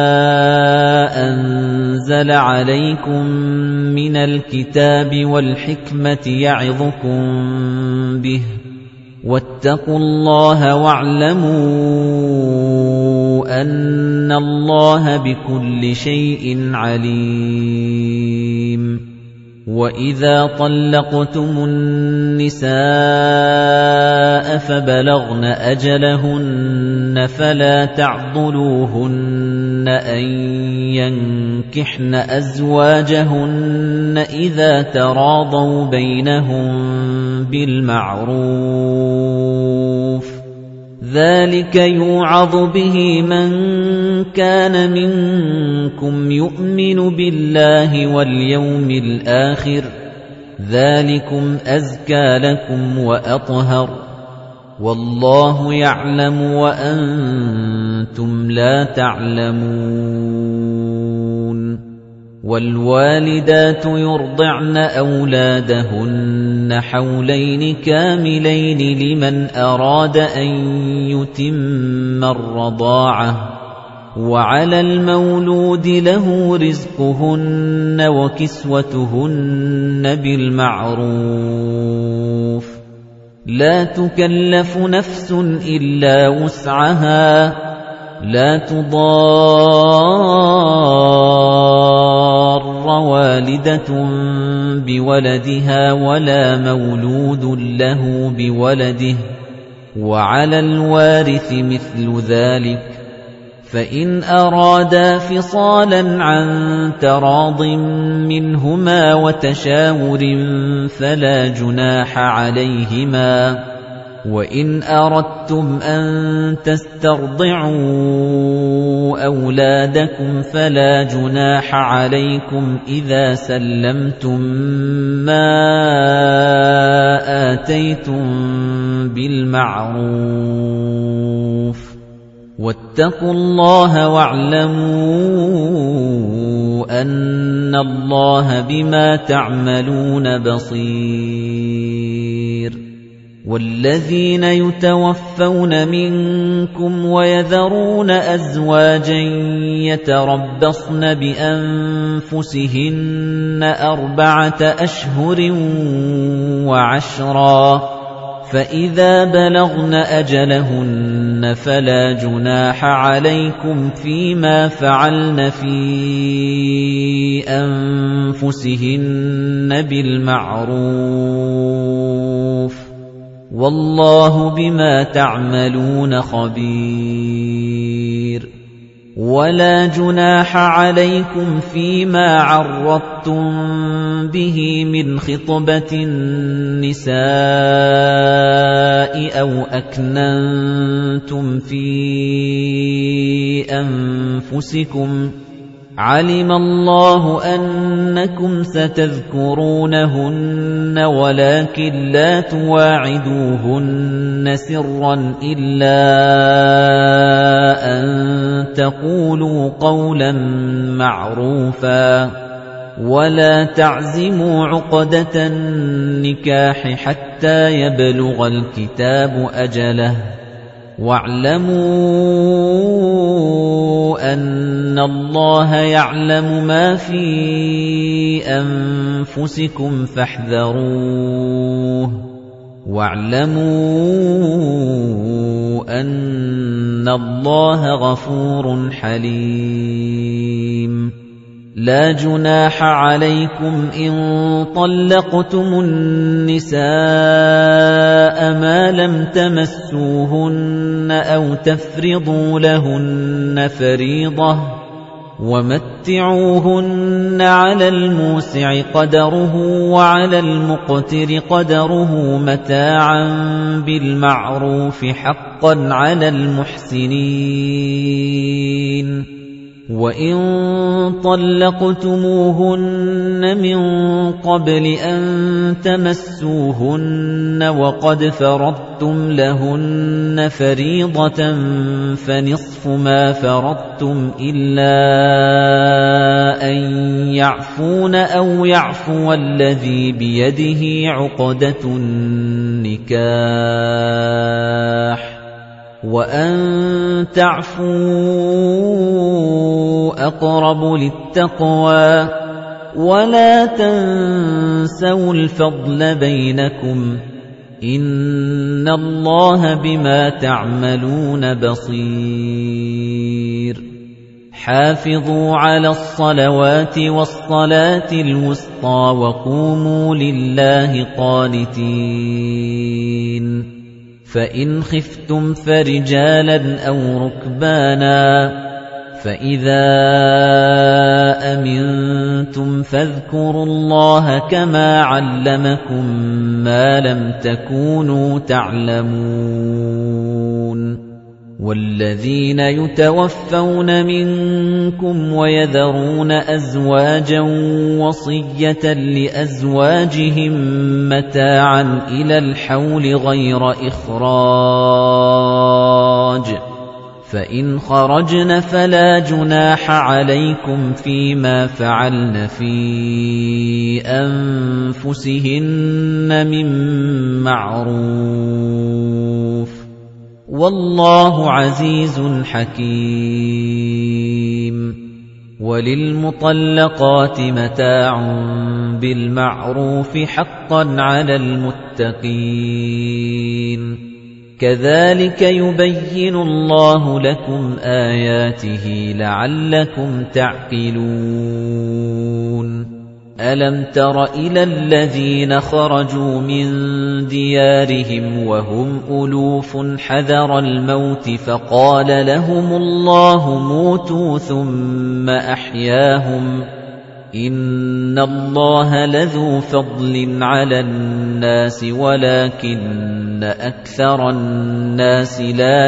Speaker 1: أَنزَلَ عَلَيْكُم مِّنَ الْكِتَابِ وَالْحِكْمَةِ يَعِظُكُم بِهِ وَاتَّقُوا اللَّهَ وَاعْلَمُوا أَنَّ اللَّهَ بِكُلِّ شَيْءٍ عَلِيمٌ وَإِذَا طَلَّقْتُمُ النِّسَاءَ فَبَلَغْنَ أَجَلَهُنَّ فَلَا تَعْضُلُوهُنَّ أَن يَنكِحْنَ أَزْوَاجَهُنَّ إِذَا تَرَاضَوْا بَيْنَهُم بِالْمَعْرُوفِ ذَلِكَ يُوعَظُ بِهِ مَن كَانَ مِنكُمْ يُؤْمِنُ بِاللَّهِ وَالْيَوْمِ الْآخِرِ ذَلِكُمْ أَزْكَى لَكُمْ وَأَطْهَرُ وَاللَّهُ يَعْلَمُ وَأَنتُمْ لَا تَعْلَمُونَ وَالْوَالِدَاتُ يُرْضِعْنَ أَوْلَادَهُنَّ حَوْلَيْنِ كَامِلَيْنِ لِمَنْ أَرَادَ أَن يُتِمَّ الرَّضَاعَةَ وَعَلَى الْمَوْلُودِ لَهُ رِزْقُهُنَّ وَكِسْوَتُهُنَّ بِالْمَعْرُوفِ لَا تُكَلَّفُ نَفْسٌ إِلَّا وُسْعَهَا لَا تُضَارَّ وَالِدَةٌ بِوَلَدِهَا وَلَا مَوْلُودٌ لَّهُ بِوَلَدِهِ وَعَلَى الْوَارِثِ مِثْلُ ذَلِكَ فَإِنْ أَرَادَا فِصَالًا عَن تَرَاضٍ مِّنْهُمَا وَتَشَاوُرٍ فَلَا جُنَاحَ عَلَيْهِمَا وَإِنْ أَرَدتُّمْ أَن تَسْتَرْضِعُوا أَوْلَادَكُمْ فَلَا جُنَاحَ عَلَيْكُمْ إِذَا سَلَّمْتُم مَّا آتَيْتُم بِالْمَعْرُوفِ وَاتَّقُوا اللَّهَ وَاعْلَمُوا أَنَّ اللَّهَ بِمَا تَعْمَلُونَ بَصِيرٌ وَالَّذِينَ يُتَوَفَّوْنَ مِنكُمْ وَيَذَرُونَ أَزْوَاجًا يَتَرَبَّصْنَ بِأَنفُسِهِنَّ أَرْبَعَةَ أَشْهُرٍ وَعَشْرًا فَإِذَا بَلَغْنَ أَجَلَهُنَّ فَلَا جُنَاحَ عَلَيْكُمْ فِيمَا فَعَلْنَ فِي أَنفُسِهِنَّ بِالْمَعْرُوفِ وَاللَّهُ بِمَا تَعْمَلُونَ خَبِيرٌ وَلَا جُنَاحَ عَلَيْكُمْ فِيمَا عَرَّضْتُم بِهِ مِنْ خِطْبَةِ النِّسَاءِ أَوْ أَكْنَنتُمْ فِي أَنفُسِكُمْ ۚ عَلِمَ اللَّهُ أَنَّكُمْ سَتَذْكُرُونَهُنَّ وَلَكِن لَّا تُوَاعِدُوهُنَّ سِرًّا إِلَّا أَن تَقُولُوا قَوْلًا مَّعْرُوفًا وَلَا تَعْزِمُوا عُقْدَةَ النِّكَاحِ حَتَّىٰ يَبْلُغَ الْكِتَابُ أَجَلَهُ ۚ وَاعْلَمُوا أَنَّ اللَّهَ يَعْلَمُ مَا فِي أَنفُسِكُمْ فَاحْذَرُوهُ ۚ وَاعْلَمُوا أَنَّ اللَّهَ غَفُورٌ حَلِيمٌ لَا جُنَاحَ عَلَيْكُمْ إِن طَلَّقْتُمُ النِّسَاءَ مَا لَمْ تَمَسُّوهُنَّ أَوْ تَفْرِضُوا لَهُنَّ فَرِيضَةً ۚ وَمَتِّعُوهُنَّ عَلَى الْمُوسِعِ قَدَرُهُ وَعَلَى الْمُقْتِرِ قَدَرُهُ مَتَاعًا بِالْمَعْرُوفِ حَقًّا عَلَى الْمُحْسِنِينَ. وَإِن طَلَّقْتُمُوهُنَّ مِن قَبْلِ أَن تَمَسُّوهُنَّ وَقَدْ فَرَضْتُمْ لَهُنَّ فَرِيضَةً فَنِصْفُ مَا فَرَضْتُمْ إِلَّا أَن يَعْفُونَ أَوْ يَعْفُوَ الَّذِي بِيَدِهِ عُقْدَةُ النِّكَاحِ ۚ وَأَن تَعْفُوا أَقْرَبُ لِلتَّقْوَىٰ ۚ وَلَا تَنسَوُا الْفَضْلَ بَيْنَكُمْ ۚ إِنَّ اللَّهَ بِمَا تَعْمَلُونَ بَصِيرٌ حافظوا على الصلوات والصلاة الوسطى وقوموا لله قانتين فإن خفتم فرجالا أو ركبانا فإذا أمنتم فاذكروا الله كما علمكم ما لم تكونوا تعلمون والذين يتوفون منكم ويذرون أزواجا وصية لأزواجهم متاعا إلى الحول غير إخراج فإن خرجن فلا جناح عليكم فيما فعلن في أنفسهن من معروف والله عزيز حكيم وللمطلقات متاع بالمعروف حقا على المتقين كذلك يبين الله لكم آياته لعلكم تعقلون ألم تر إلى الذين خرجوا من ديارهم وهم ألوف حذر الموت فقال لهم الله موتوا ثم أحياهم إن الله لذو فضل على الناس ولكن أكثر الناس لا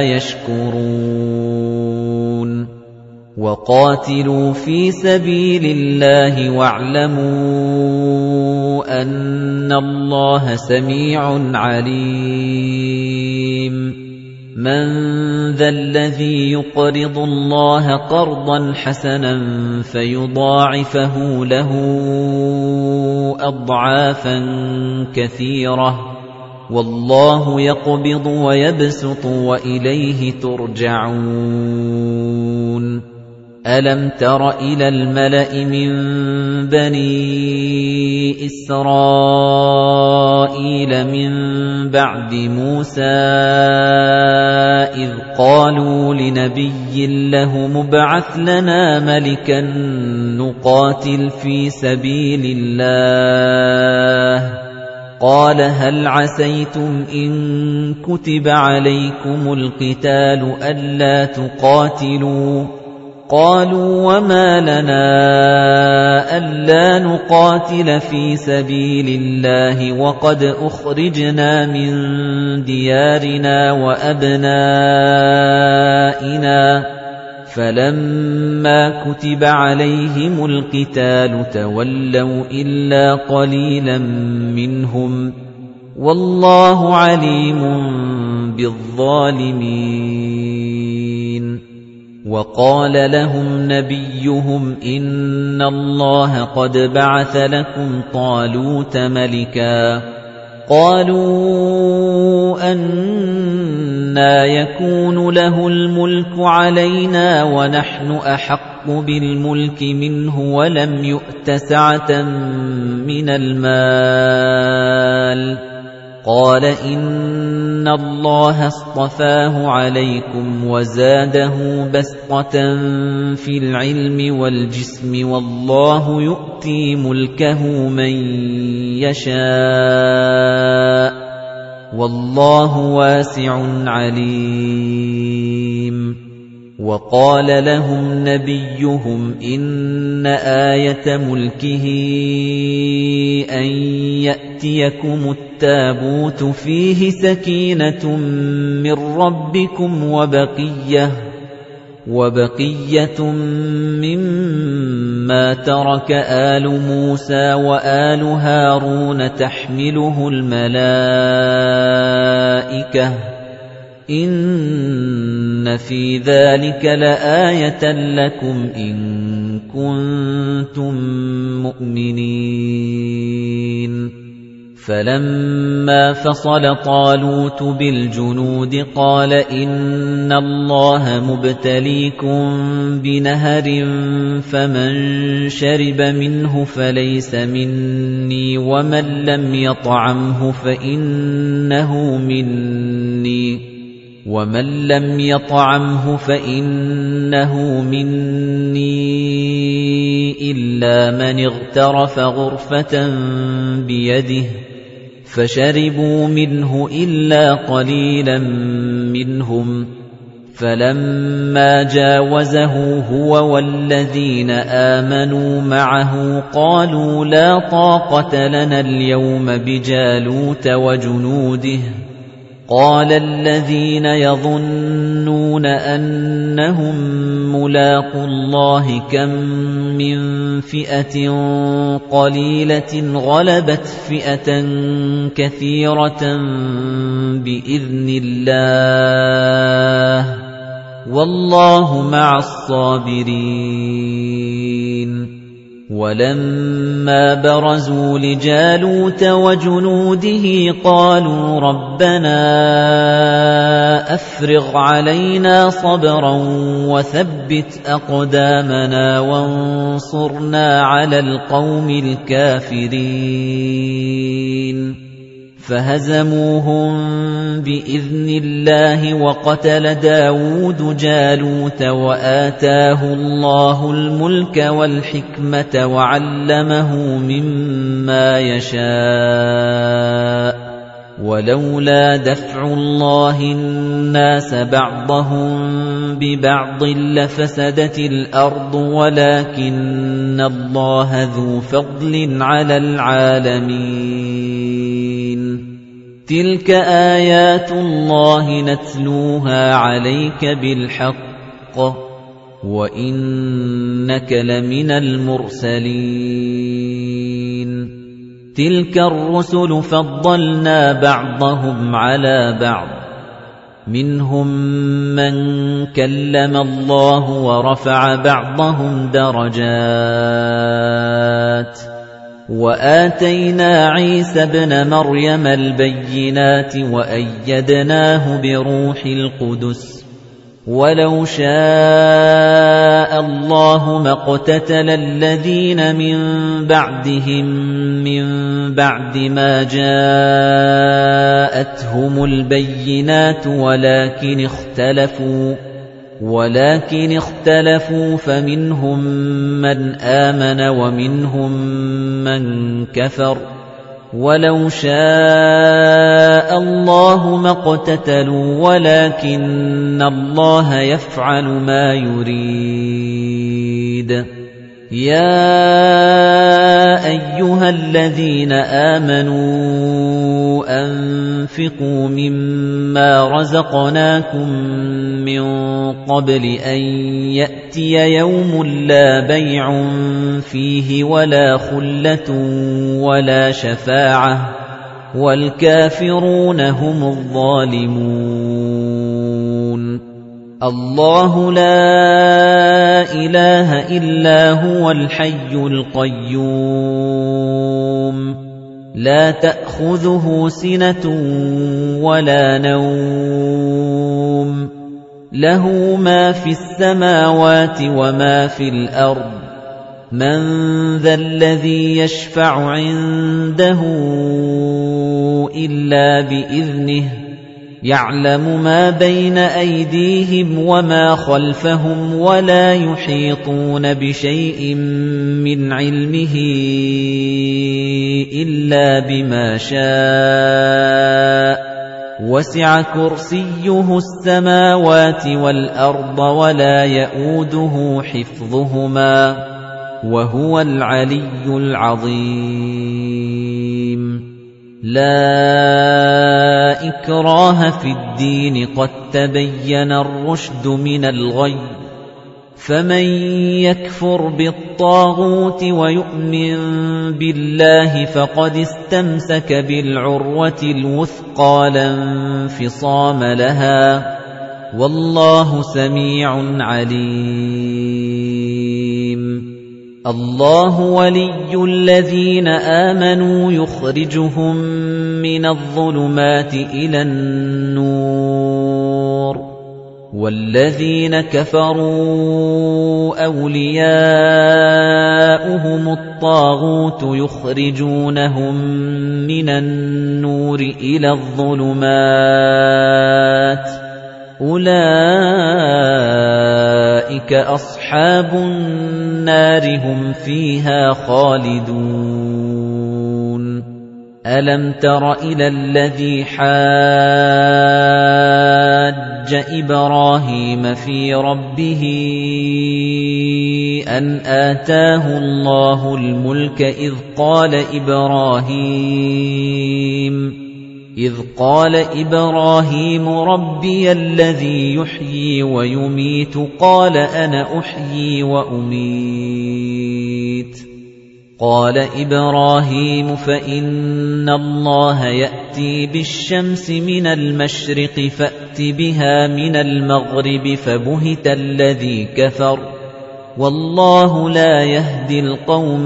Speaker 1: يشكرون وقاتلوا في سبيل الله واعلموا أن الله سميع عليم من ذا الذي يقرض الله قرضا حسنا فيضاعفه له أضعافا كثيرة والله يقبض ويبسط وإليه ترجعون ألم تر إلى الملأ من بني إسرائيل من بعد موسى إذ قالوا لنبي له مبعث لنا ملكا نقاتل في سبيل الله قَالَ هَلْ عَسَيْتُمْ إِن كُتِبَ عَلَيْكُمُ الْقِتَالُ أَلَّا تُقَاتِلُوا ۖ قَالُوا وَمَا لَنَا أَلَّا نُقَاتِلَ فِي سَبِيلِ اللَّهِ وَقَدْ أُخْرِجْنَا مِن دِيَارِنَا وَأَبْنَائِنَا ۖ فَلَمَّا كُتِبَ عَلَيْهِمُ الْقِتَالُ تَوَلَّوْا إِلَّا قَلِيلًا مِّنْهُمْ ۗ وَاللَّهُ عَلِيمٌ بِالظَّالِمِينَ. وَقَالَ لَهُمْ نَبِيُّهُمْ إِنَّ اللَّهَ قَدْ بَعَثَ لَكُمْ طَالُوتَ مَلِكًا. قَالُوا أَنَّىٰ يَكُونُ لَهُ الْمُلْكُ عَلَيْنَا وَنَحْنُ أَحَقُّ بِالْمُلْكِ مِنْهُ وَلَمْ يُؤْتَ سَعَةً مِّنَ الْمَالِ ۚ قَالَ إِنَّ اللَّهَ اصْطَفَاهُ عَلَيْكُمْ وَزَادَهُ بَسْطَةً فِي الْعِلْمِ وَالْجِسْمِ ۖ وَاللَّهُ يُؤْتِي مُلْكَهُ مَن يَشَاءُ ۚ وَاللَّهُ وَاسِعٌ عَلِيمٌ. وَقَالَ لَهُمْ نَبِيُّهُمْ إِنَّ آيَةَ مُلْكِهِ أَن يَأْتِيَكُمُ التَّابُوتُ فِيهِ سَكِينَةٌ مِّن رَّبِّكُمْ وَبَقِيَّةٌ وَبَقِيَّةٌ مِّمَّا تَرَكَ آلُ مُوسَىٰ وَآلُ هَارُونَ تَحْمِلُهُ الْمَلَائِكَةُ ۚ إِنَّ فِي ذَلِكَ لَآيَةً لَّكُمْ إِن كُنتُم مُّؤْمِنِينَ. فَلَمَّا فَصَلَ طَالُوتُ بِالْجُنُودِ قَالَ إِنَّ اللَّهَ مُبْتَلِيكُم بِنَهَرٍ فَمَن شَرِبَ مِنْهُ فَلَيْسَ مِنِّي وَمَن لَّمْ يَطْعَمْهُ فَإِنَّهُ مِنِّي وَمَن لَّمْ يَطْعَمْهُ فَإِنَّهُ مِنِّي إِلَّا مَنِ اغْتَرَفَ غُرْفَةً بِيَدِهِ، فَشَرِبُوا مِنْهُ إِلَّا قَلِيلًا مِّنْهُمْ. فَلَمَّا جَاوَزَهُ هُوَ وَالَّذِينَ آمَنُوا مَعَهُ قَالُوا لَا طَاقَةَ لَنَا الْيَوْمَ بِجَالُوتَ وَجُنُودِهِ. قَالَ الَّذِينَ يَظُنُّونَ أَنَّهُم مُّلَاقُو اللَّهِ كَم مِّن فِئَةٍ قَلِيلَةٍ غَلَبَتْ فِئَةً كَثِيرَةً بِإِذْنِ اللَّهِ ۗ وَاللَّهُ مَعَ الصَّابِرِينَ. وَلَمَّا بَرَزُوا لِجَالُوتَ وَجُنُودِهِ قَالُوا رَبَّنَا أَفْرِغْ عَلَيْنَا صَبْرًا وَثَبِّتْ أَقْدَامَنَا وَانصُرْنَا عَلَى الْقَوْمِ الْكَافِرِينَ. فَهَزَمُوهُم بِإِذْنِ اللَّهِ وَقَتَلَ دَاوُودُ جَالُوتَ وَآتَاهُ اللَّهُ الْمُلْكَ وَالْحِكْمَةَ وَعَلَّمَهُ مِمَّا يَشَاءُ ۗ وَلَوْلَا دَفْعُ اللَّهِ النَّاسَ بَعْضَهُم بِبَعْضٍ لَّفَسَدَتِ الْأَرْضُ وَلَٰكِنَّ اللَّهَ ذُو فَضْلٍ عَلَى الْعَالَمِينَ. تِلْكَ آيَاتُ اللَّهِ نَتْلُوهَا عَلَيْكَ بِالْحَقِّ ۚ وَإِنَّكَ لَمِنَ الْمُرْسَلِينَ. تِلْكَ الرُّسُلُ فَضَّلْنَا بَعْضَهُمْ عَلَىٰ بَعْضٍ، مِّنْهُم مَّن كَلَّمَ اللَّهُ وَرَفَعَ بَعْضَهُمْ دَرَجَاتٍ، وَآتَيْنَا عِيسَى ابْنَ مَرْيَمَ الْبَيِّنَاتِ وَأَيَّدْنَاهُ بِرُوحِ الْقُدُسِ. وَلَوْ شَاءَ اللَّهُ مَا اقْتَتَلَ الَّذِينَ مِن بَعْدِهِم مِّن بَعْدِ مَا جَاءَتْهُمُ الْبَيِّنَاتُ وَلَٰكِنِ اخْتَلَفُوا وَلَٰكِنِ اخْتَلَفُوا فَمِنْهُم مَّنْ آمَنَ وَمِنْهُم مَّن كَفَرَ، وَلَوْ شَاءَ اللَّهُ مَا اقْتَتَلُوا وَلَكِنَّ اللَّهَ يَفْعَلُ مَا يُرِيدُ يَا أَيُّهَا الَّذِينَ آمَنُوا أَنفِقُوا مِمَّا رَزَقْنَاكُم مِّن قَبْلِ أَن يَأْتِيَ يَوْمٌ لَّا بَيْعٌ فِيهِ وَلَا خُلَّةٌ وَلَا شَفَاعَةٌ وَالْكَافِرُونَ هُمُ الظَّالِمُونَ اللَّهُ لَا إِلَٰهَ إِلَّا هُوَ الْحَيُّ الْقَيُّومُ لَا تَأْخُذُهُ سِنَةٌ وَلَا نَوْمٌ لَهُ مَا فِي السَّمَاوَاتِ وَمَا فِي الْأَرْضِ مَنْ ذَا الَّذِي يَشْفَعُ عِندَهُ إِلَّا بِإِذْنِهِ يَعْلَمُ مَا بَيْنَ أَيْدِيهِمْ وَمَا خَلْفَهُمْ وَلَا يُحِيطُونَ بِشَيْءٍ مِّنْ عِلْمِهِ إِلَّا بِمَا شَاءَ وَسِعَ كُرْسِيُّهُ السَّمَاوَاتِ وَالْأَرْضَ وَلَا يَئُودُهُ حِفْظُهُمَا وَهُوَ الْعَلِيُّ الْعَظِيمُ لَا إِكْرَاهَ فِي الدِّينِ قَد تَّبَيَّنَ الرُّشْدُ مِنَ الْغَيِّ فَمَن يَكْفُرْ بِالطَّاغُوتِ وَيُؤْمِن بِاللَّهِ فَقَدِ اسْتَمْسَكَ بِالْعُرْوَةِ الْوُثْقَىٰ لَا انفِصَامَ لَهَا وَاللَّهُ سَمِيعٌ عَلِيمٌ اللَّهُ وَلِيُّ الَّذِينَ آمَنُوا يُخْرِجُهُم مِّنَ الظُّلُمَاتِ إِلَى النُّورِ وَالَّذِينَ كَفَرُوا أَوْلِيَاؤُهُمُ الطَّاغُوتُ يُخْرِجُونَهُم مِّنَ النُّورِ إِلَى الظُّلُمَاتِ أُولَئِكَ أَصْحَابُ النَّارِ هُمْ فِيهَا خَالِدُونَ أَلَمْ تَرَ إِلَى الَّذِي حَاجَّ إِبْرَاهِيمَ فِي رَبِّهِ أَنْ آتَاهُ اللَّهُ الْمُلْكَ إِذْ قَالَ إِبْرَاهِيمُ إِذْ قَالَ إِبْرَاهِيمُ رَبِّيَ الَّذِي يُحْيِي وَيُمِيتُ قَالَ أَنَا أُحْيِي وَأُمِيتُ قَالَ إِبْرَاهِيمُ فَإِنَّ اللَّهَ يَأْتِي بِالشَّمْسِ مِنَ الْمَشْرِقِ فَأْتِ بِهَا مِنَ الْمَغْرِبِ فَبُهِتَ الَّذِي كَفَرَ وَاللَّهُ لَا يَهْدِي الْقَوْمَ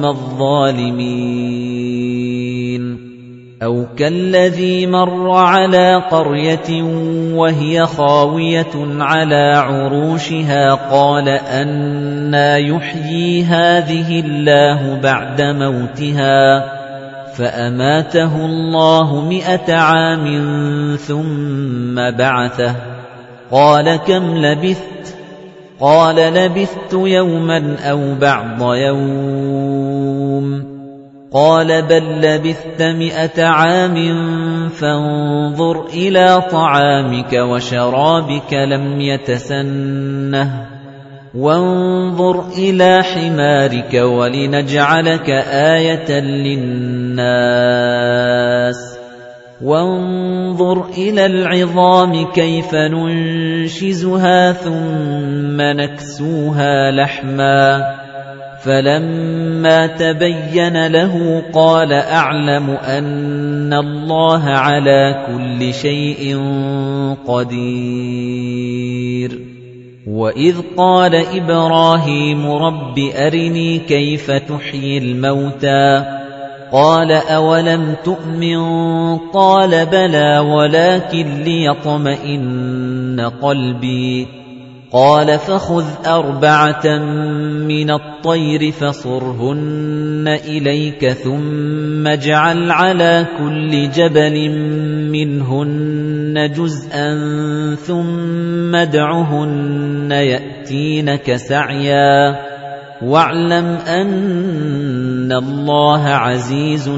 Speaker 1: الظَّالِمِينَ أَوْ كَالَّذِي مَرَّ عَلَىٰ قَرْيَةٍ وَهِيَ خَاوِيَةٌ عَلَىٰ عُرُوشِهَا قَالَ أَنَّىٰ يُحْيِي هَٰذِهِ اللَّهُ بَعْدَ مَوْتِهَا فَأَمَاتَهُ اللَّهُ مِائَةَ عَامٍ ثُمَّ بَعَثَهُ قَالَ كَمْ لَبِثْتَ قَالَ لَبِثْتُ يَوْمًا أَوْ بَعْضَ يَوْمٍ قَالَ بَل لَّبِثْتَ مِائَةَ عَامٍ فَانظُرْ إِلَىٰ طَعَامِكَ وَشَرَابِكَ لَمْ يَتَسَنَّهْ وَانظُرْ إِلَىٰ حِمَارِكَ وَلِنَجْعَلَكَ آيَةً لِّلنَّاسِ وَانظُرْ إِلَى الْعِظَامِ كَيْفَ نُنشِزُهَا ثُمَّ نَكْسُوهَا لَحْمًا فَلَمَّا تَبَيَّنَ لَهُ قَالَ أَعْلَمُ أَنَّ اللَّهَ عَلَى كُلِّ شَيْءٍ قَدِيرٌ وَإِذْ قَالَ إِبْرَاهِيمُ رَبِّ أَرِنِي كَيْفَ تُحْيِي الْمَوْتَى قَالَ أَوَلَمْ تُؤْمِن قَالَ بَلَىٰ وَلَكِن لِّيَطْمَئِنَّ قَلْبِي قَالَ فَخُذْ أَرْبَعَةً مِّنَ الطَّيْرِ فَصُرْهُنَّ إِلَيْكَ ثُمَّ اجْعَلْ عَلَىٰ كُلِّ جَبَلٍ مِّنْهُنَّ جُزْءًا ثُمَّ ادْعُهُنَّ يَأْتِينَكَ سَعْيًا وَاعْلَمْ أَنَّ اللَّهَ عَزِيزٌ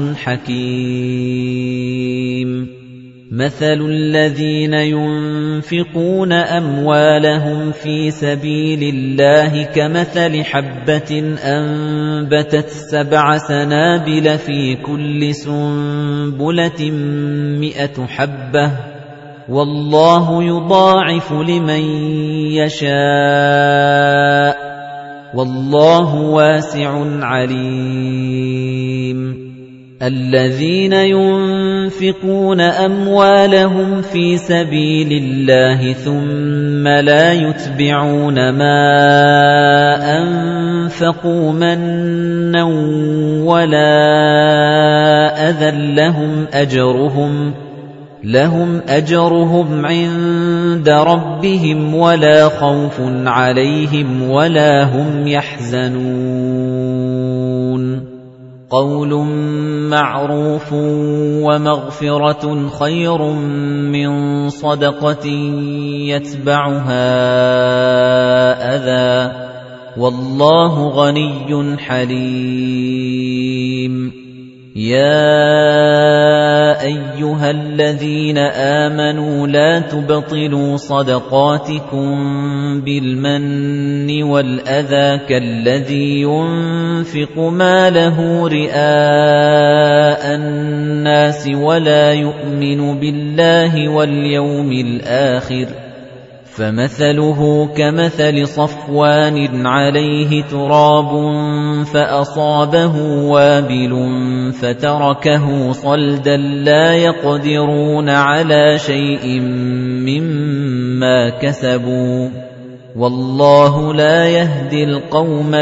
Speaker 1: حَكِيمٌ مَثَلُ الَّذِينَ يُنفِقُونَ أَمْوَالَهُمْ فِي سَبِيلِ اللَّهِ كَمَثَلِ حَبَّةٍ أَنبَتَتْ سَبْعَ سَنَابِلَ في كُلِّ سُنبُلَةٍ مِائَةُ حَبَّةٍ وَاللَّهُ يُضَاعِفُ لِمَن يَشَاءُ وَاللَّهُ وَاسِعٌ عَلِيمٌ الَّذِينَ يُنفِقُونَ أَمْوَالَهُمْ فِي سَبِيلِ اللَّهِ ثُمَّ لَا يُتْبِعُونَ مَا أَنفَقُوا مَنًّا وَلَا أَذًى لَّهُمْ أَجْرُهُمْ لَهُمْ أَجْرُهُمْ عِندَ رَبِّهِمْ وَلَا خَوْفٌ عَلَيْهِمْ وَلَا هُمْ يَحْزَنُونَ قَوْلٌ مَّعْرُوفٌ وَمَغْفِرَةٌ خَيْرٌ مِّن صَدَقَةٍ يَتْبَعُهَا أَذًى ۗ وَاللَّهُ غَنِيٌّ حَلِيمٌ يَا أَيُّهَا الَّذِينَ آمَنُوا لَا تُبْطِلُوا صَدَقَاتِكُم بِالْمَنِّ وَالْأَذَىٰ كَالَّذِي يُنفِقُ مَالَهُ رِئَاءَ النَّاسِ وَلَا يُؤْمِنُ بِاللَّهِ وَالْيَوْمِ الْآخِرِ فَمَثَلُهُ كَمَثَلِ صَفْوَانٍ عَلَيْهِ تُرَابٌ فَأَصَابَهُ وَابِلٌ فَتَرَكَهُ صَلْدًا لَّا يَقْدِرُونَ عَلَىٰ شَيْءٍ مِّمَّا كَسَبُوا ۗ وَاللَّهُ لَا يَهْدِي الْقَوْمَ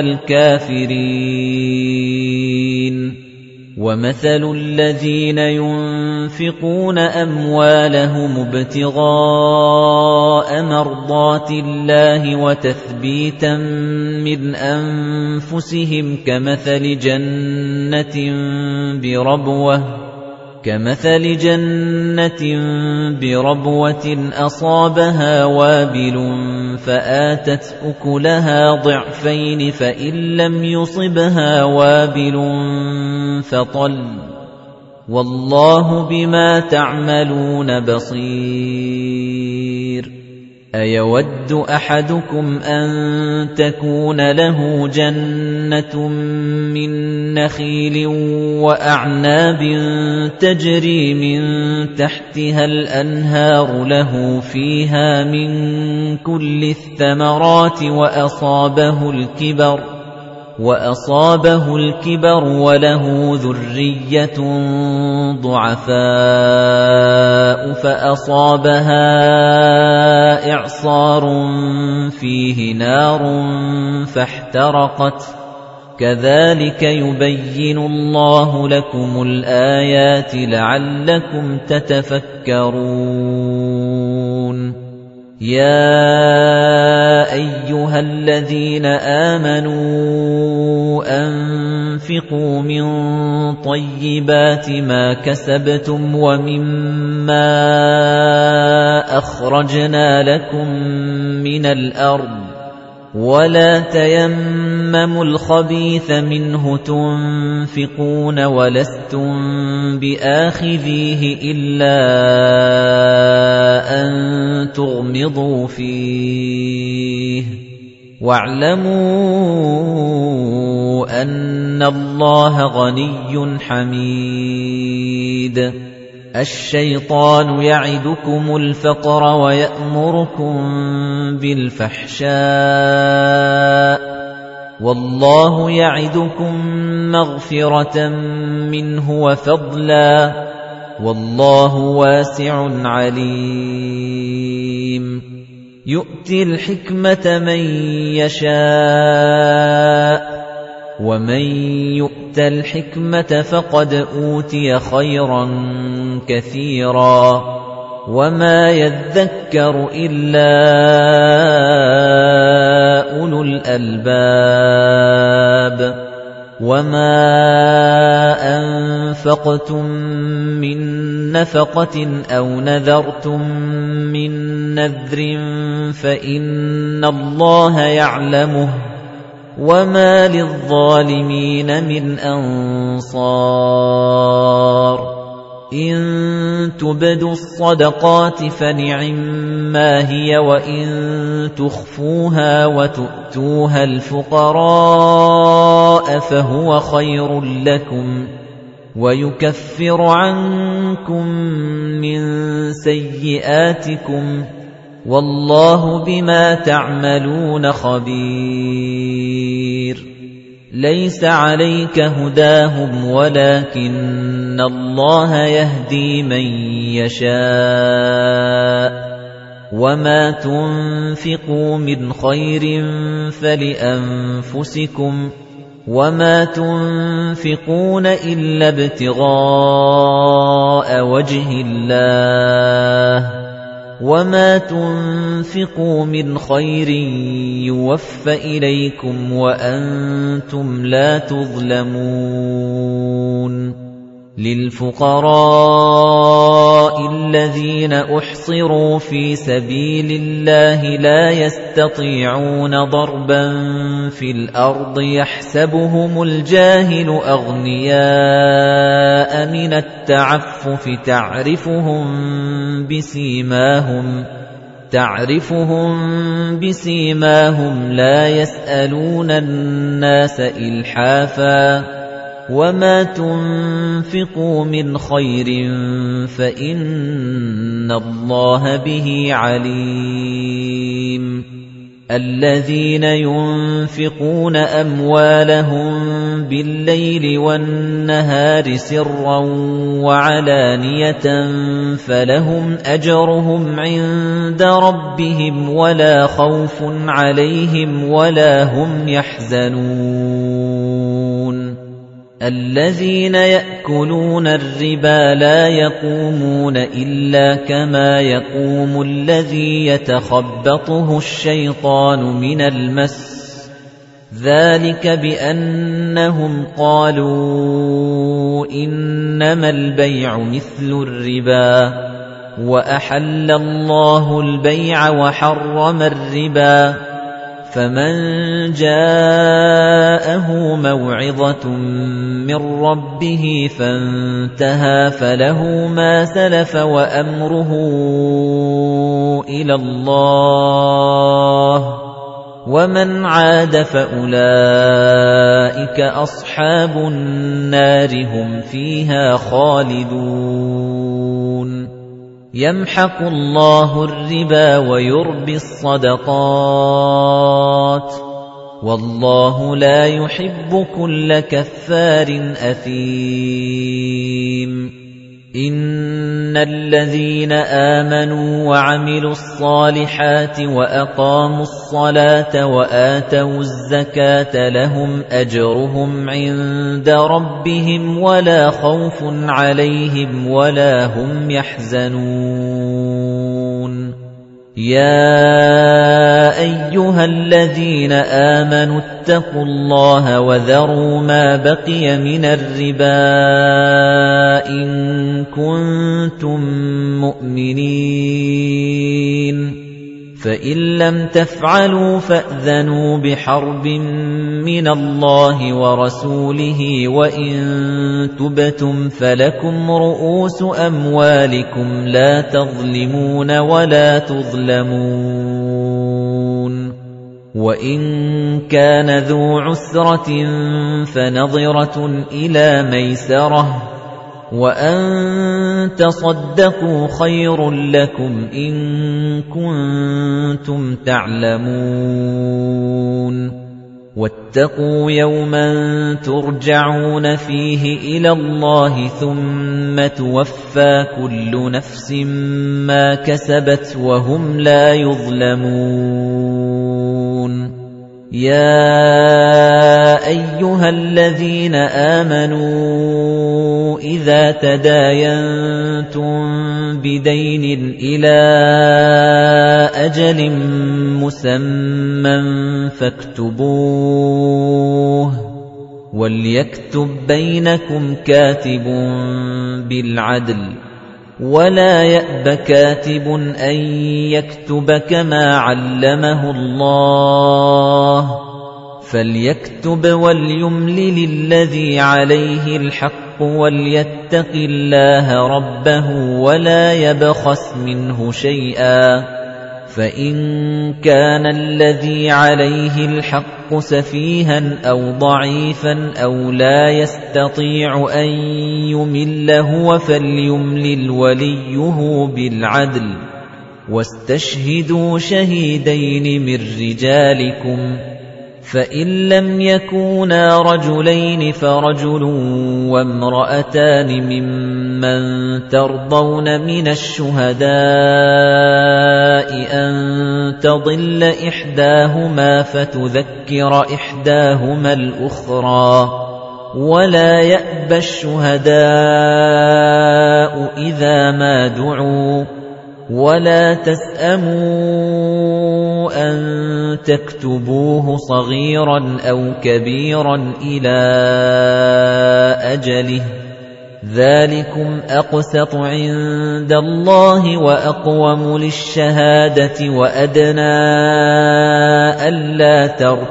Speaker 1: الْكَافِرِينَ وَمَثَلُ الَّذِينَ يُنفِقُونَ أَمْوَالَهُمُ ابْتِغَاءَ مَرْضَاتِ اللَّهِ وَتَثْبِيتًا مِّنْ أَنفُسِهِمْ كَمَثَلِ جَنَّةٍ بِرَبْوَةٍ كَمَثَلِ جَنَّةٍ بِرَبْوَةٍ أَصَابَهَا وَابِلٌ فَآتَتْ أُكُلَهَا ضِعْفَيْنِ فَإِن لَّمْ يُصِبْهَا وَابِلٌ فَطَلٌّ وَاللَّهُ بِمَا تَعْمَلُونَ بَصِيرٌ أَيَوَدُّ أَحَدُكُمْ أَن تَكُونَ لَهُ جَنَّةٌ مِّن نَّخِيلٍ وَأَعْنَابٍ تَجْرِي مِن تَحْتِهَا الْأَنْهَارُ لَهُ فِيهَا مِن كُلِّ الثَّمَرَاتِ وَأَصَابَهُ الْكِبَرُ وَأَصَابَهُ الْكِبَرُ وَلَهُ ذُرِّيَّةٌ ضُعَفَاءُ فَأَصَابَهَا إِعْصَارٌ فِيهِ نَارٌ فَاحْتَرَقَتْ ۗ كَذَلِكَ يُبَيِّنُ اللَّهُ لَكُمُ الْآيَاتِ لَعَلَّكُمْ تَتَفَكَّرُونَ يَا أَيُّهَا الَّذِينَ آمَنُوا أَنفِقُوا مِن طَيِّبَاتِ مَا كَسَبْتُمْ وَمِمَّا أَخْرَجْنَا لَكُم مِّنَ الْأَرْضِ وَلَا تَيَمَّمُوا الْخَبِيثَ مِنْهُ تُنفِقُونَ وَلَسْتُم بِآخِذِيهِ إِلَّا أَن تُغْمِضُوا فِيهِ وَاعْلَمُوا أَنَّ اللَّهَ غَنِيٌّ حَمِيدٌ الشَّيْطَانُ يَعِدُكُمُ الْفَقْرَ وَيَأْمُرُكُم بِالْفَحْشَاءِ وَاللَّهُ يَعِدُكُم مَّغْفِرَةً مِّنْهُ وَفَضْلًا وَاللَّهُ وَاسِعٌ عَلِيمٌ يُؤْتِي الْحِكْمَةَ مَن يَشَاءُ وَمَن يُؤْتَ الْحِكْمَةَ فَقَدْ أُوتِيَ خَيْرًا كَثِيرًا وَمَا يَذَّكَّرُ إِلَّا أُولُو الْأَلْبَابِ وَمَا أَنفَقْتُم مِّن نَّفَقَةٍ أَوْ نَذَرْتُم مِّن نَّذْرٍ فَإِنَّ اللَّهَ يَعْلَمُهُ وَمَا لِلظَّالِمِينَ مِنْ أَنصَارٍ إِن تُبْدُوا الصَّدَقَاتِ فَنِعِمَّا هِيَ وَإِن تُخْفُوهَا وَتُؤْتُوهَا الْفُقَرَاءَ فَهُوَ خَيْرٌ لَّكُمْ وَيُكَفِّرُ عَنكُم مِّن سَيِّئَاتِكُمْ وَاللَّهُ بِمَا تَعْمَلُونَ خَبِيرٌ لَيْسَ عَلَيْكَ هُدَاهُمْ وَلَكِنَّ اللَّهَ يَهْدِي مَن يَشَاءُ وَمَا تُنفِقُوا مِنْ خَيْرٍ فَلِأَنفُسِكُمْ وَمَا تُنفِقُونَ إِلَّا ابْتِغَاءَ وَجْهِ اللَّهِ وَمَا تُنفِقُوا مِنْ خَيْرٍ يُوَفَّ إِلَيْكُمْ وَأَنْتُمْ لَا تُظْلَمُونَ لِلْفُقَرَاءِ الَّذِينَ أُحْصِرُوا فِي سَبِيلِ اللَّهِ لَا يَسْتَطِيعُونَ ضَرْبًا فِي الْأَرْضِ يَحْسَبُهُمُ الْجَاهِلُ أَغْنِيَاءَ مِنَ التَّعَفُّفِ تَعْرِفُهُم بِسِيمَاهُمْ تَعْرِفُهُم بِسِيمَاهُمْ لَا يَسْأَلُونَ النَّاسَ إِلْحَافًا وَمَا تُنفِقُوا مِنْ خَيْرٍ فَإِنَّ اللَّهَ بِهِ عَلِيمٌ الَّذِينَ يُنفِقُونَ أَمْوَالَهُم بِاللَّيْلِ وَالنَّهَارِ سِرًّا وَعَلَانِيَةً فَلَهُمْ أَجْرُهُمْ عِندَ رَبِّهِمْ وَلَا خَوْفٌ عَلَيْهِمْ وَلَا هُمْ يَحْزَنُونَ الَّذِينَ يَأْكُلُونَ الرِّبَا لَا يَقُومُونَ إِلَّا كَمَا يَقُومُ الَّذِي يَتَخَبَّطُهُ الشَّيْطَانُ مِنَ الْمَسِّ ذَلِكَ بِأَنَّهُمْ قَالُوا إِنَّمَا الْبَيْعُ مِثْلُ الرِّبَا وَأَحَلَّ اللَّهُ الْبَيْعَ وَحَرَّمَ الرِّبَا فَمَن جَاءَهُ مَوْعِظَةٌ مِّن رَّبِّهِ فَانتَهَىٰ فَلَهُ مَا سَلَفَ وَأَمْرُهُ إِلَى اللَّهِ وَمَنْ عَادَ فَأُولَٰئِكَ أَصْحَابُ النَّارِ هُمْ فِيهَا خَالِدُونَ يَمْحَقُ اللَّهُ الرِّبَا وَيُرْبِي الصَّدَقَاتِ وَاللَّهُ لَا يُحِبُّ كُلَّ كَفَّارٍ أَثِيمٍ إِنَّ الَّذِينَ آمَنُوا وَعَمِلُوا الصَّالِحَاتِ وَأَقَامُوا الصَّلَاةَ وَآتَوُا الزَّكَاةَ لَهُمْ أَجْرُهُمْ عِندَ رَبِّهِمْ وَلَا خَوْفٌ عَلَيْهِمْ وَلَا هُمْ يَحْزَنُونَ يَا أَيُّهَا الَّذِينَ آمَنُوا اتَّقُوا اللَّهَ وَذَرُوا مَا بَقِيَ مِنَ الرِّبَا إِن كُنتُم مُّؤْمِنِينَ فَإِن لَّمْ تَفْعَلُوا فَأْذَنُوا بِحَرْبٍ مِّنَ اللَّهِ وَرَسُولِهِ وَإِن تُبْتُمْ فَلَكُمْ رُءُوسُ أَمْوَالِكُمْ لَا تَظْلِمُونَ وَلَا تُظْلَمُونَ وَإِن كَانَ ذُو عُسْرَةٍ فَنَظِرَةٌ إِلَىٰ مَيْسَرَةٍ وَأَن تَصَدَّقُوا خَيْرٌ لَّكُمْ إِن كُنتُمْ تَعْلَمُونَ وَاتَّقُوا يَوْمًا تُرْجَعُونَ فِيهِ إِلَى اللَّهِ ثُمَّ تُوَفَّىٰ كُلُّ نَفْسٍ مَّا كَسَبَتْ وَهُمْ لَا يُظْلَمُونَ يَا أَيُّهَا الَّذِينَ آمَنُوا إِذَا تَدَايَنتُم بِدَيْنٍ إِلَىٰ أَجَلٍ مُّسَمًّى فَاكْتُبُوهُ وَلْيَكْتُب بَّيْنَكُمْ كَاتِبٌ بِالْعَدْلِ وَلَا يَأْبَ كَاتِبٌ أَن يَكْتُبَ كَمَا عَلَّمَهُ اللَّهُ فليكتب وليملل الذي عليه الحق وليتق الله ربه ولا يبخس منه شيئا فإن كان الذي عليه الحق سفيها أو ضعيفا أو لا يستطيع أن يمل هو فليملل وليه بالعدل واستشهدوا شهيدين من رجالكم فإن لم يكونا رجلين فرجل وامرأتان ممن ترضون من الشهداء أن تضل إحداهما فتذكر إحداهما الأخرى ولا يأبى الشهداء إذا ما دعوا ولا تسأموا أن تكتبوه صغيرا أو كبيرا إلى أجله ذلكم أقسط عند الله وأقوم للشهادة وأدنى ألا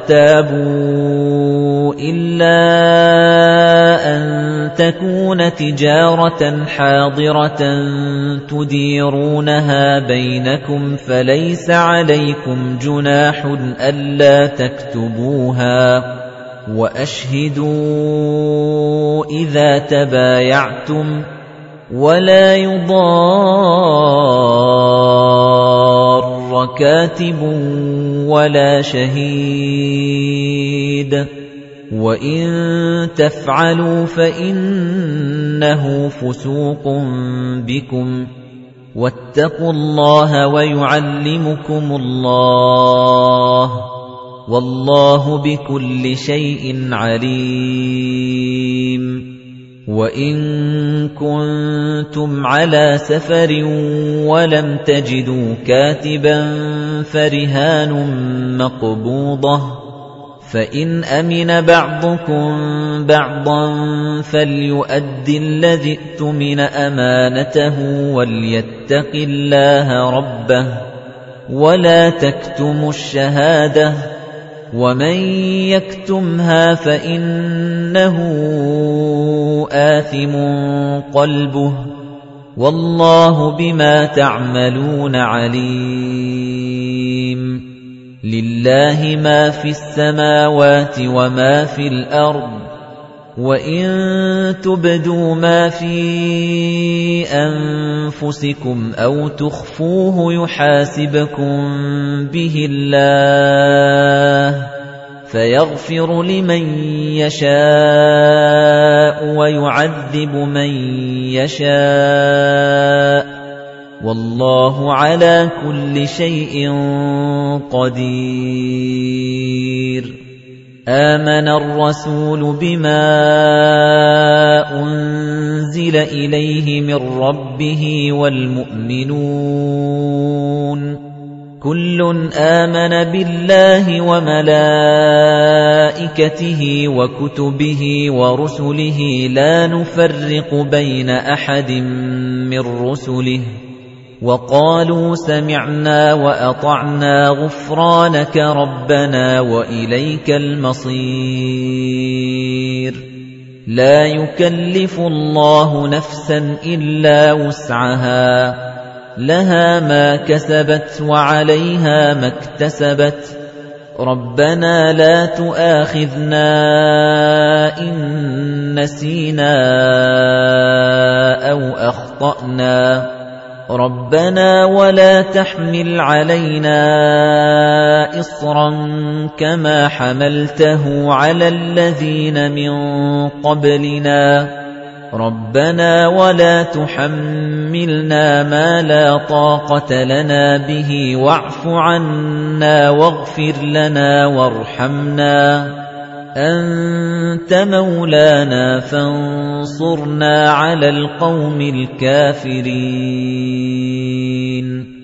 Speaker 1: ترتابوا إلا أن تكون تجارة حاضرة تديرونها بينكم فليس عليكم جناح ألا تكتبوها وأشهدوا إذا تبايعتم ولا يضار كاتب ولا شهيد وإن تفعلوا فإنه فسوق بكم واتقوا الله ويعلمكم الله والله بكل شيء عليم وإن كنتم على سفر ولم تجدوا كاتبا فرهان مقبوضة فإن أمن بعضكم بعضا فليؤد الذي ائتمن أمانته وليتق الله ربه ولا تكتموا الشهادة ومن يكتمها فإنه آثم قلبه والله بما تعملون عليم لله ما في السماوات وما في الأرض وإن تبدوا ما في أنفسكم أو تخفوه يحاسبكم به الله فيغفر لمن يشاء ويعذب من يشاء والله على كل شيء قدير آمن الرسول بما أنزل إليه من ربه والمؤمنون كل آمن بالله وملائكته وكتبه ورسله لا نفرق بين أحد من رسله وقالوا سمعنا وأطعنا غفرانك ربنا وإليك المصير لا يكلف الله نفسا إلا وسعها لها ما كسبت وعليها ما اكتسبت ربنا لا تؤاخذنا إن نسينا أو أخطأنا ربنا ولا تحمل علينا إصرا كما حملته على الذين من قبلنا ربنا ولا تحملنا ما لا طاقة لنا به واعف عنا واغفر لنا وارحمنا أنت مولانا فانصرنا على القوم الكافرين